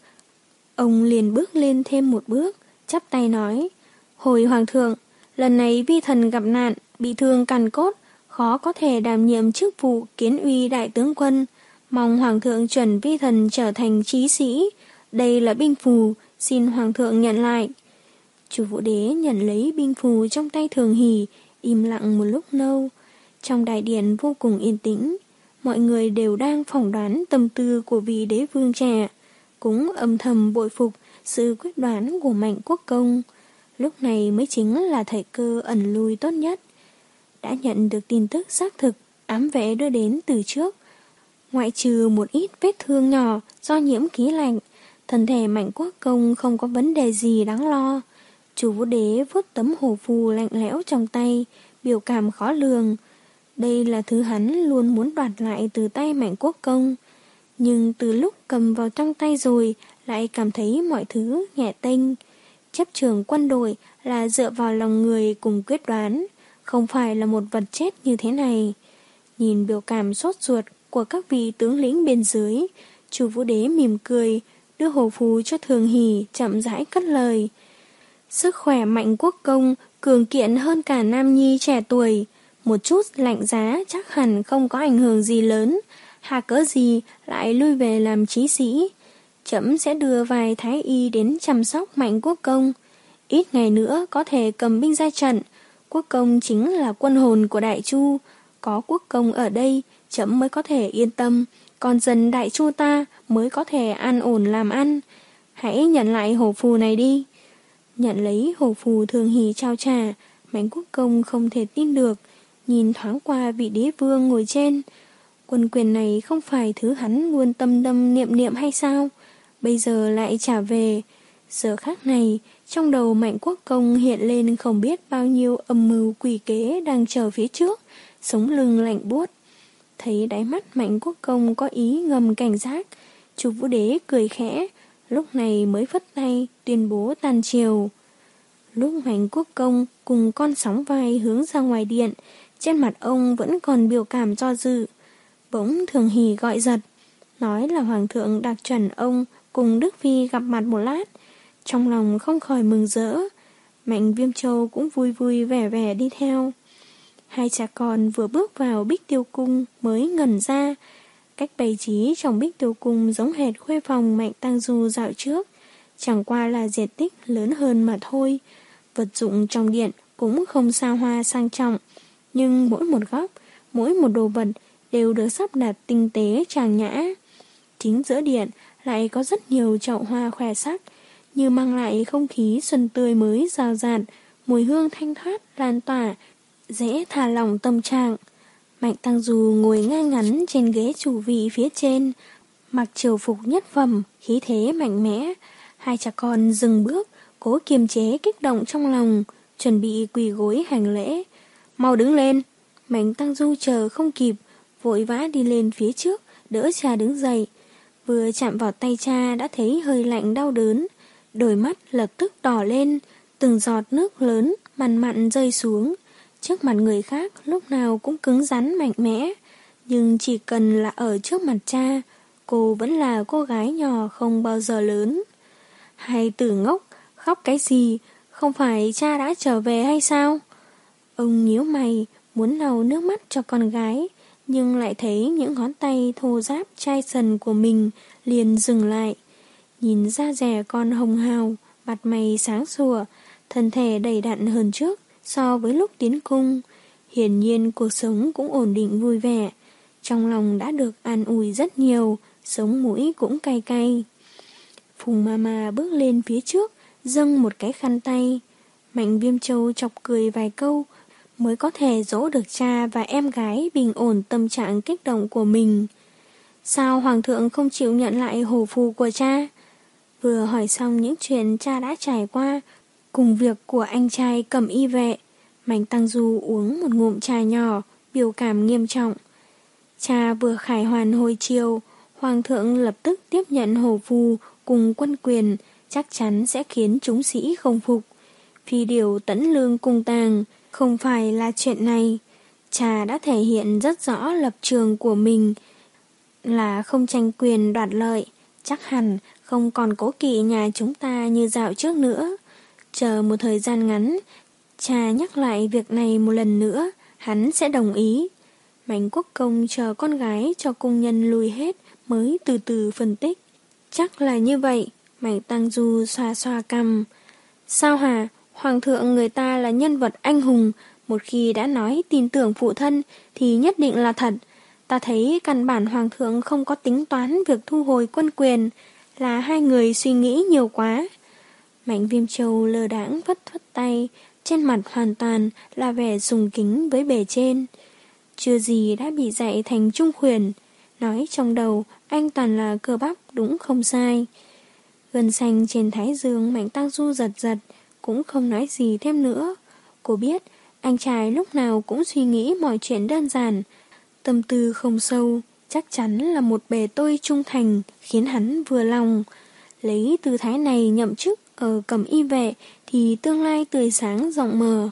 ông liền bước lên thêm một bước, chắp tay nói: Hồi hoàng thượng, lần này vi thần gặp nạn, bị thương cằn cốt, khó có thể đảm nhiệm chức vụ kiến uy đại tướng quân. Mong hoàng thượng chuẩn vi thần trở thành chí sĩ. Đây là binh phù, xin hoàng thượng nhận lại. Chu Vũ Đế nhận lấy binh phù trong tay Thường Hỷ, im lặng một lúc lâu. Trong đại điện vô cùng yên tĩnh, mọi người đều đang phỏng đoán tâm tư của vị đế vương trẻ, cũng âm thầm bội phục sự quyết đoán của Mạnh Quốc Công. Lúc này mới chính là thời cơ ẩn lui tốt nhất. Đã nhận được tin tức xác thực ám vệ đưa đến từ trước. Ngoại trừ một ít vết thương nhỏ do nhiễm khí lạnh, thân thể Mạnh Quốc Công không có vấn đề gì đáng lo. Chu Vũ Đế vuốt tấm hổ phù lạnh lẽo trong tay, biểu cảm khó lường. Đây là thứ hắn luôn muốn đoạt lại từ tay Mạnh Quốc Công. Nhưng từ lúc cầm vào trong tay rồi, lại cảm thấy mọi thứ nhẹ tênh. Chấp trưởng quân đội là dựa vào lòng người cùng quyết đoán, không phải là một vật chết như thế này. Nhìn biểu cảm sốt ruột của các vị tướng lĩnh bên dưới, Chu Vũ Đế mỉm cười, đưa hổ phù cho Thường Hỷ, chậm rãi cất lời. Sức khỏe Mạnh Quốc Công cường kiện hơn cả nam nhi trẻ tuổi, một chút lạnh giá chắc hẳn không có ảnh hưởng gì lớn, hà cớ gì lại lui về làm chí sĩ. Chấm sẽ đưa vài thái y đến chăm sóc Mạnh Quốc Công. Ít ngày nữa có thể cầm binh ra trận. Quốc Công chính là quân hồn của Đại Chu. Có Quốc Công ở đây, chấm mới có thể yên tâm. Còn dân Đại Chu ta mới có thể an ổn làm ăn. Hãy nhận lại hổ phù này đi. Nhận lấy hổ phù Thường Hỷ trao trả, Mạnh Quốc Công không thể tin được. Nhìn thoáng qua vị đế vương ngồi trên. Quân quyền này không phải thứ hắn luôn tâm đâm niệm niệm hay sao? Bây giờ lại trả về. Giờ khác này, trong đầu Mạnh Quốc Công hiện lên không biết bao nhiêu âm mưu quỷ kế đang chờ phía trước, sống lưng lạnh buốt. Thấy đáy mắt Mạnh Quốc Công có ý ngầm cảnh giác, Chu Vũ Đế cười khẽ, lúc này mới phất tay tuyên bố tan triều. Lúc Mạnh Quốc Công cùng con sóng vai hướng ra ngoài điện, trên mặt ông vẫn còn biểu cảm do dự. Bỗng Thường Hỷ gọi giật, nói là hoàng thượng đặc chuẩn ông cùng Đức Phi gặp mặt một lát. Trong lòng không khỏi mừng rỡ. Mạnh Viêm Châu cũng vui vui vẻ vẻ đi theo. Hai cha con vừa bước vào Bích Tiêu Cung mới ngẩn ra. Cách bày trí trong Bích Tiêu Cung giống hệt khuê phòng Mạnh Tăng Du dạo trước, chẳng qua là diện tích lớn hơn mà thôi. Vật dụng trong điện cũng không xa hoa sang trọng, nhưng mỗi một góc, mỗi một đồ vật đều được sắp đặt tinh tế trang nhã. Chính giữa điện lại có rất nhiều chậu hoa khoe sắc, như mang lại không khí xuân tươi mới rào rạt, mùi hương thanh thoát lan tỏa, dễ thả lỏng tâm trạng. Mạnh Tăng Du ngồi ngay ngắn trên ghế chủ vị phía trên, mặc triều phục nhất phẩm, khí thế mạnh mẽ. Hai cha con dừng bước, cố kiềm chế kích động trong lòng, chuẩn bị quỳ gối hành lễ. Mau đứng lên! Mạnh Tăng Du chờ không kịp, vội vã đi lên phía trước, đỡ cha đứng dậy. Vừa chạm vào tay cha đã thấy hơi lạnh đau đớn, đôi mắt lập tức đỏ lên, từng giọt nước lớn mặn mặn rơi xuống. Trước mặt người khác lúc nào cũng cứng rắn mạnh mẽ, nhưng chỉ cần là ở trước mặt cha, cô vẫn là cô gái nhỏ không bao giờ lớn. Hai tử ngốc, khóc cái gì, không phải cha đã trở về hay sao? Ông nhíu mày, muốn lau nước mắt cho con gái, nhưng lại thấy những ngón tay thô ráp chai sần của mình liền dừng lại. Nhìn da dẻ con hồng hào, mặt mày sáng sủa, thân thể đầy đặn hơn trước so với lúc tiến cung. Hiển nhiên cuộc sống cũng ổn định vui vẻ. Trong lòng đã được an ủi rất nhiều, sống mũi cũng cay cay. Phùng Mama bước lên phía trước, dâng một cái khăn tay. Mạnh Viêm Châu chọc cười vài câu, mới có thể dỗ được cha và em gái bình ổn tâm trạng kích động của mình. Sao hoàng thượng không chịu nhận lại hổ phù của cha? Vừa hỏi xong những chuyện cha đã trải qua, cùng việc của anh trai cầm y vệ, Mạnh Tăng Du uống một ngụm trà nhỏ, biểu cảm nghiêm trọng. Cha vừa khải hoàn hồi chiều, hoàng thượng lập tức tiếp nhận hổ phù cùng quân quyền, chắc chắn sẽ khiến chúng sĩ không phục. Phi điều tẫn lương cung tàng, không phải là chuyện này. Cha đã thể hiện rất rõ lập trường của mình là không tranh quyền đoạt lợi, chắc hẳn không còn cố kỵ nhà chúng ta như dạo trước nữa. Chờ một thời gian ngắn, cha nhắc lại việc này một lần nữa, hắn sẽ đồng ý. Mạnh Quốc Công chờ con gái cho cung nhân lui hết mới từ từ phân tích. Chắc là như vậy. Mạnh Tăng Du xoa xoa cằm. Sao hả? Hoàng thượng người ta là nhân vật anh hùng, một khi đã nói tin tưởng phụ thân thì nhất định là thật. Ta thấy căn bản hoàng thượng không có tính toán việc thu hồi quân quyền, là hai người suy nghĩ nhiều quá. Mạnh Viêm Châu lơ đãng phất phất tay, trên mặt hoàn toàn là vẻ sùng kính với bề trên. Chưa gì đã bị dạy thành trung khuyển, nói trong đầu anh toàn là cơ bắp đúng không sai. Gân xanh trên thái dương Mạnh Tăng Du giật giật, cũng không nói gì thêm nữa. Cô biết anh trai lúc nào cũng suy nghĩ mọi chuyện đơn giản, tâm tư không sâu, chắc chắn là một bề tôi trung thành khiến hắn vừa lòng. Lấy tư thái này nhậm chức ở Cẩm Y vệ thì tương lai tươi sáng rộng mở.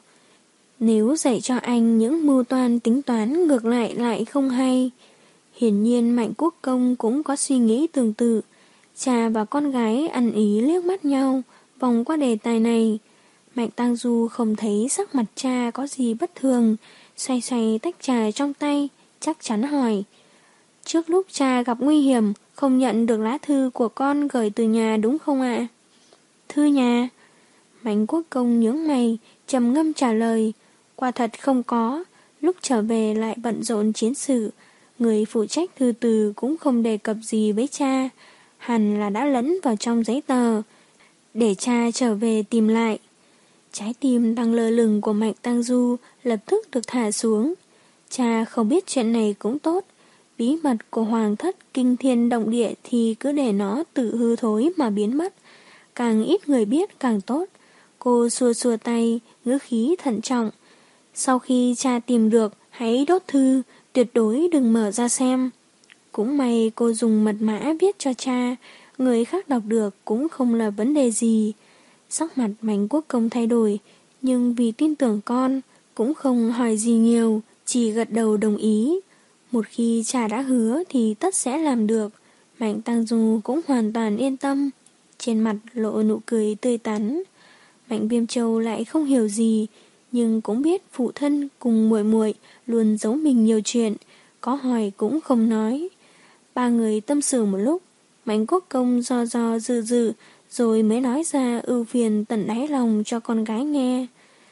Nếu dạy cho anh những mưu toan tính toán ngược lại lại không hay. Hiển nhiên Mạnh Quốc Công cũng có suy nghĩ tương tự. Cha và con gái ăn ý liếc mắt nhau, vòng qua đề tài này. Mạnh Tăng Du không thấy sắc mặt cha có gì bất thường, xoay xoay tách trà trong tay, chắc chắn hỏi. Trước lúc cha gặp nguy hiểm, không nhận được lá thư của con gửi từ nhà đúng không ạ? Thư nhà? Mạnh Quốc Công nhướng mày, trầm ngâm trả lời. Quả thật không có, lúc trở về lại bận rộn chiến sự, người phụ trách thư từ cũng không đề cập gì với cha, hẳn là đã lẫn vào trong giấy tờ, để cha trở về tìm lại. Trái tim đang lơ lửng của Mạnh Tăng Du lập tức được thả xuống. Cha không biết chuyện này cũng tốt, bí mật của hoàng thất kinh thiên động địa thì cứ để nó tự hư thối mà biến mất, càng ít người biết càng tốt. Cô xua xua tay, ngữ khí thận trọng. Sau khi cha tìm được, hãy đốt thư, tuyệt đối đừng mở ra xem. Cũng may cô dùng mật mã viết cho cha, người khác đọc được cũng không là vấn đề gì. Sắc mặt Mạnh Quốc Công thay đổi, nhưng vì tin tưởng con, cũng không hỏi gì nhiều, chỉ gật đầu đồng ý. Một khi cha đã hứa thì tất sẽ làm được. Mạnh Tăng Du cũng hoàn toàn yên tâm, trên mặt lộ nụ cười tươi tắn. Mạnh Viêm Châu lại không hiểu gì, nhưng cũng biết phụ thân cùng muội muội luôn giấu mình nhiều chuyện, có hỏi cũng không nói. Ba người tâm sự một lúc, Mạnh Quốc Công do do dự dự, rồi mới nói ra ưu phiền tận đáy lòng cho con gái nghe.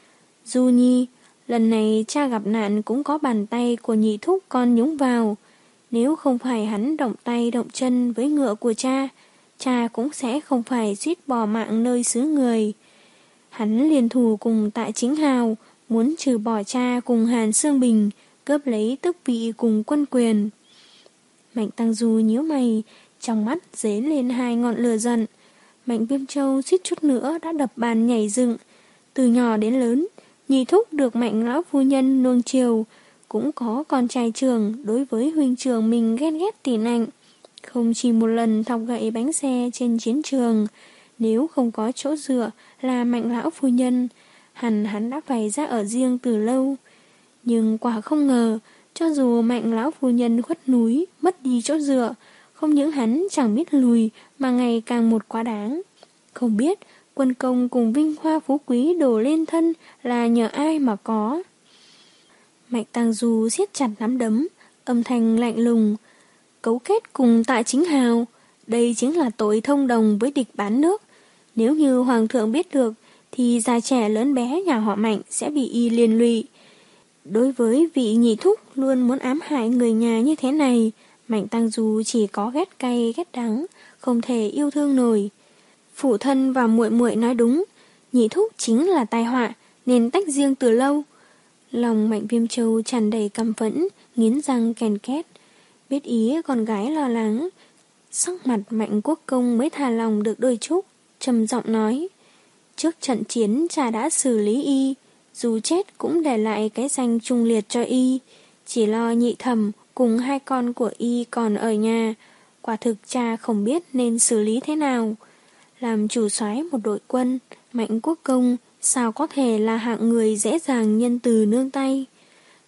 Du Nhi, lần này cha gặp nạn cũng có bàn tay của nhị thúc con nhúng vào. Nếu không phải hắn động tay động chân với ngựa của cha, cha cũng sẽ không phải suýt bỏ mạng nơi xứ người. Hắn liên thủ cùng Tạ Chính Hào, muốn trừ bỏ cha cùng Hàn Sương Bình, cướp lấy tước vị cùng quân quyền. Mạnh Tăng Du nhíu mày, trong mắt dấy lên hai ngọn lửa giận. Mạnh Viêm Châu suýt chút nữa đã đập bàn nhảy dựng. Từ nhỏ đến lớn, nhị thúc được Mạnh lão phu nhân nuông chiều, cũng có con trai trưởng đối với huynh trưởng mình ghen ghét tỉ nạnh. Không chỉ một lần thọc gậy bánh xe trên chiến trường, nếu không có chỗ dựa là Mạnh lão phu nhân, hẳn hắn đã phải ra ở riêng từ lâu. Nhưng quả không ngờ, cho dù Mạnh lão phu nhân khuất núi, mất đi chỗ dựa, không những hắn chẳng biết lùi mà ngày càng một quá đáng. Không biết quân công cùng vinh hoa phú quý đổ lên thân là nhờ ai mà có. Mạnh Tăng Du siết chặt nắm đấm, âm thanh lạnh lùng. Cấu kết cùng Tạ Chính Hào, đây chính là tội thông đồng với địch bán nước. Nếu như hoàng thượng biết được, thì già trẻ lớn bé nhà họ Mạnh sẽ bị y liên lụy. Đối với vị nhị thúc luôn muốn ám hại người nhà như thế này, Mạnh Tăng Du chỉ có ghét cay ghét đắng, không thể yêu thương nổi. Phụ thân và muội muội nói đúng, nhị thúc chính là tai họa, nên tách riêng từ lâu. Lòng Mạnh Viêm Châu tràn đầy căm phẫn, nghiến răng kèn két. Biết ý con gái lo lắng, sắc mặt Mạnh Quốc Công mới thả lòng được đôi chút, trầm giọng nói. Trước trận chiến cha đã xử lý y, dù chết cũng để lại cái danh trung liệt cho y, chỉ lo nhị thẩm cùng hai con của y còn ở nhà. Quả thực cha không biết nên xử lý thế nào. Làm chủ soái một đội quân, Mạnh Quốc Công sao có thể là hạng người dễ dàng nhân từ nương tay.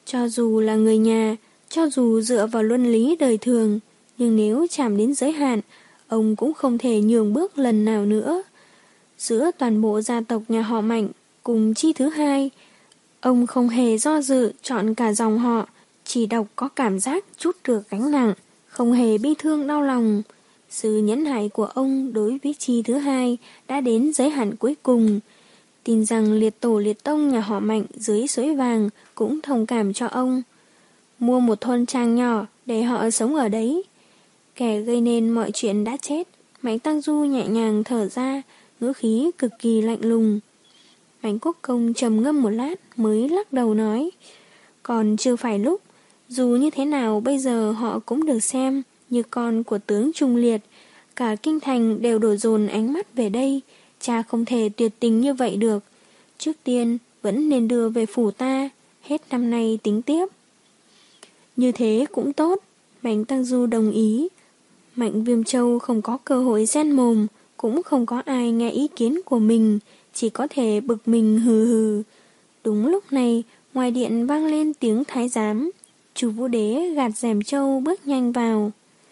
Cho dù là người nhà, cho dù dựa vào luân lý đời thường, nhưng nếu chạm đến giới hạn, ông cũng không thể nhường bước lần nào nữa. Giữa toàn bộ gia tộc nhà họ Mạnh cùng Chi thứ hai, ông không hề do dự chọn cả dòng họ, chỉ đọc có cảm giác trút được gánh nặng, không hề bi thương đau lòng. Sự nhẫn nại của ông đối với Chi thứ hai đã đến giới hạn cuối cùng. Tin rằng liệt tổ liệt tông nhà họ Mạnh dưới suối vàng cũng thông cảm cho ông. Mua một thôn trang nhỏ để họ sống ở đấy. Kẻ gây nên mọi chuyện đã chết. Mạnh Tăng Du nhẹ nhàng thở ra, ngữ khí cực kỳ lạnh lùng. Mạnh Quốc Công trầm ngâm một lát mới lắc đầu nói, còn chưa phải lúc. Dù như thế nào bây giờ họ cũng được xem như con của tướng Trung Liệt. Cả kinh thành đều đổ dồn ánh mắt về đây. Cha không thể tuyệt tình như vậy được. Trước tiên vẫn nên đưa về phủ ta, hết năm nay tính tiếp. Như thế cũng tốt. Mạnh Tăng Du đồng ý. Mạnh Viêm Châu không có cơ hội xen mồm, cũng không có ai nghe ý kiến của mình, chỉ có thể bực mình hừ hừ. Đúng lúc này, ngoài điện vang lên tiếng thái giám. Chu Vũ Đế gạt rèm trâu bước nhanh vào.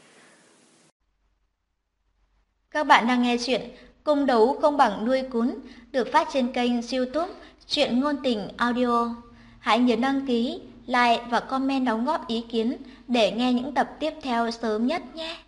Các bạn đang nghe chuyện Cung đấu không bằng nuôi cún, được phát trên kênh YouTube Truyện Ngôn Tình Audio. Hãy nhớ đăng ký, like và comment đóng góp ý kiến để nghe những tập tiếp theo sớm nhất nhé.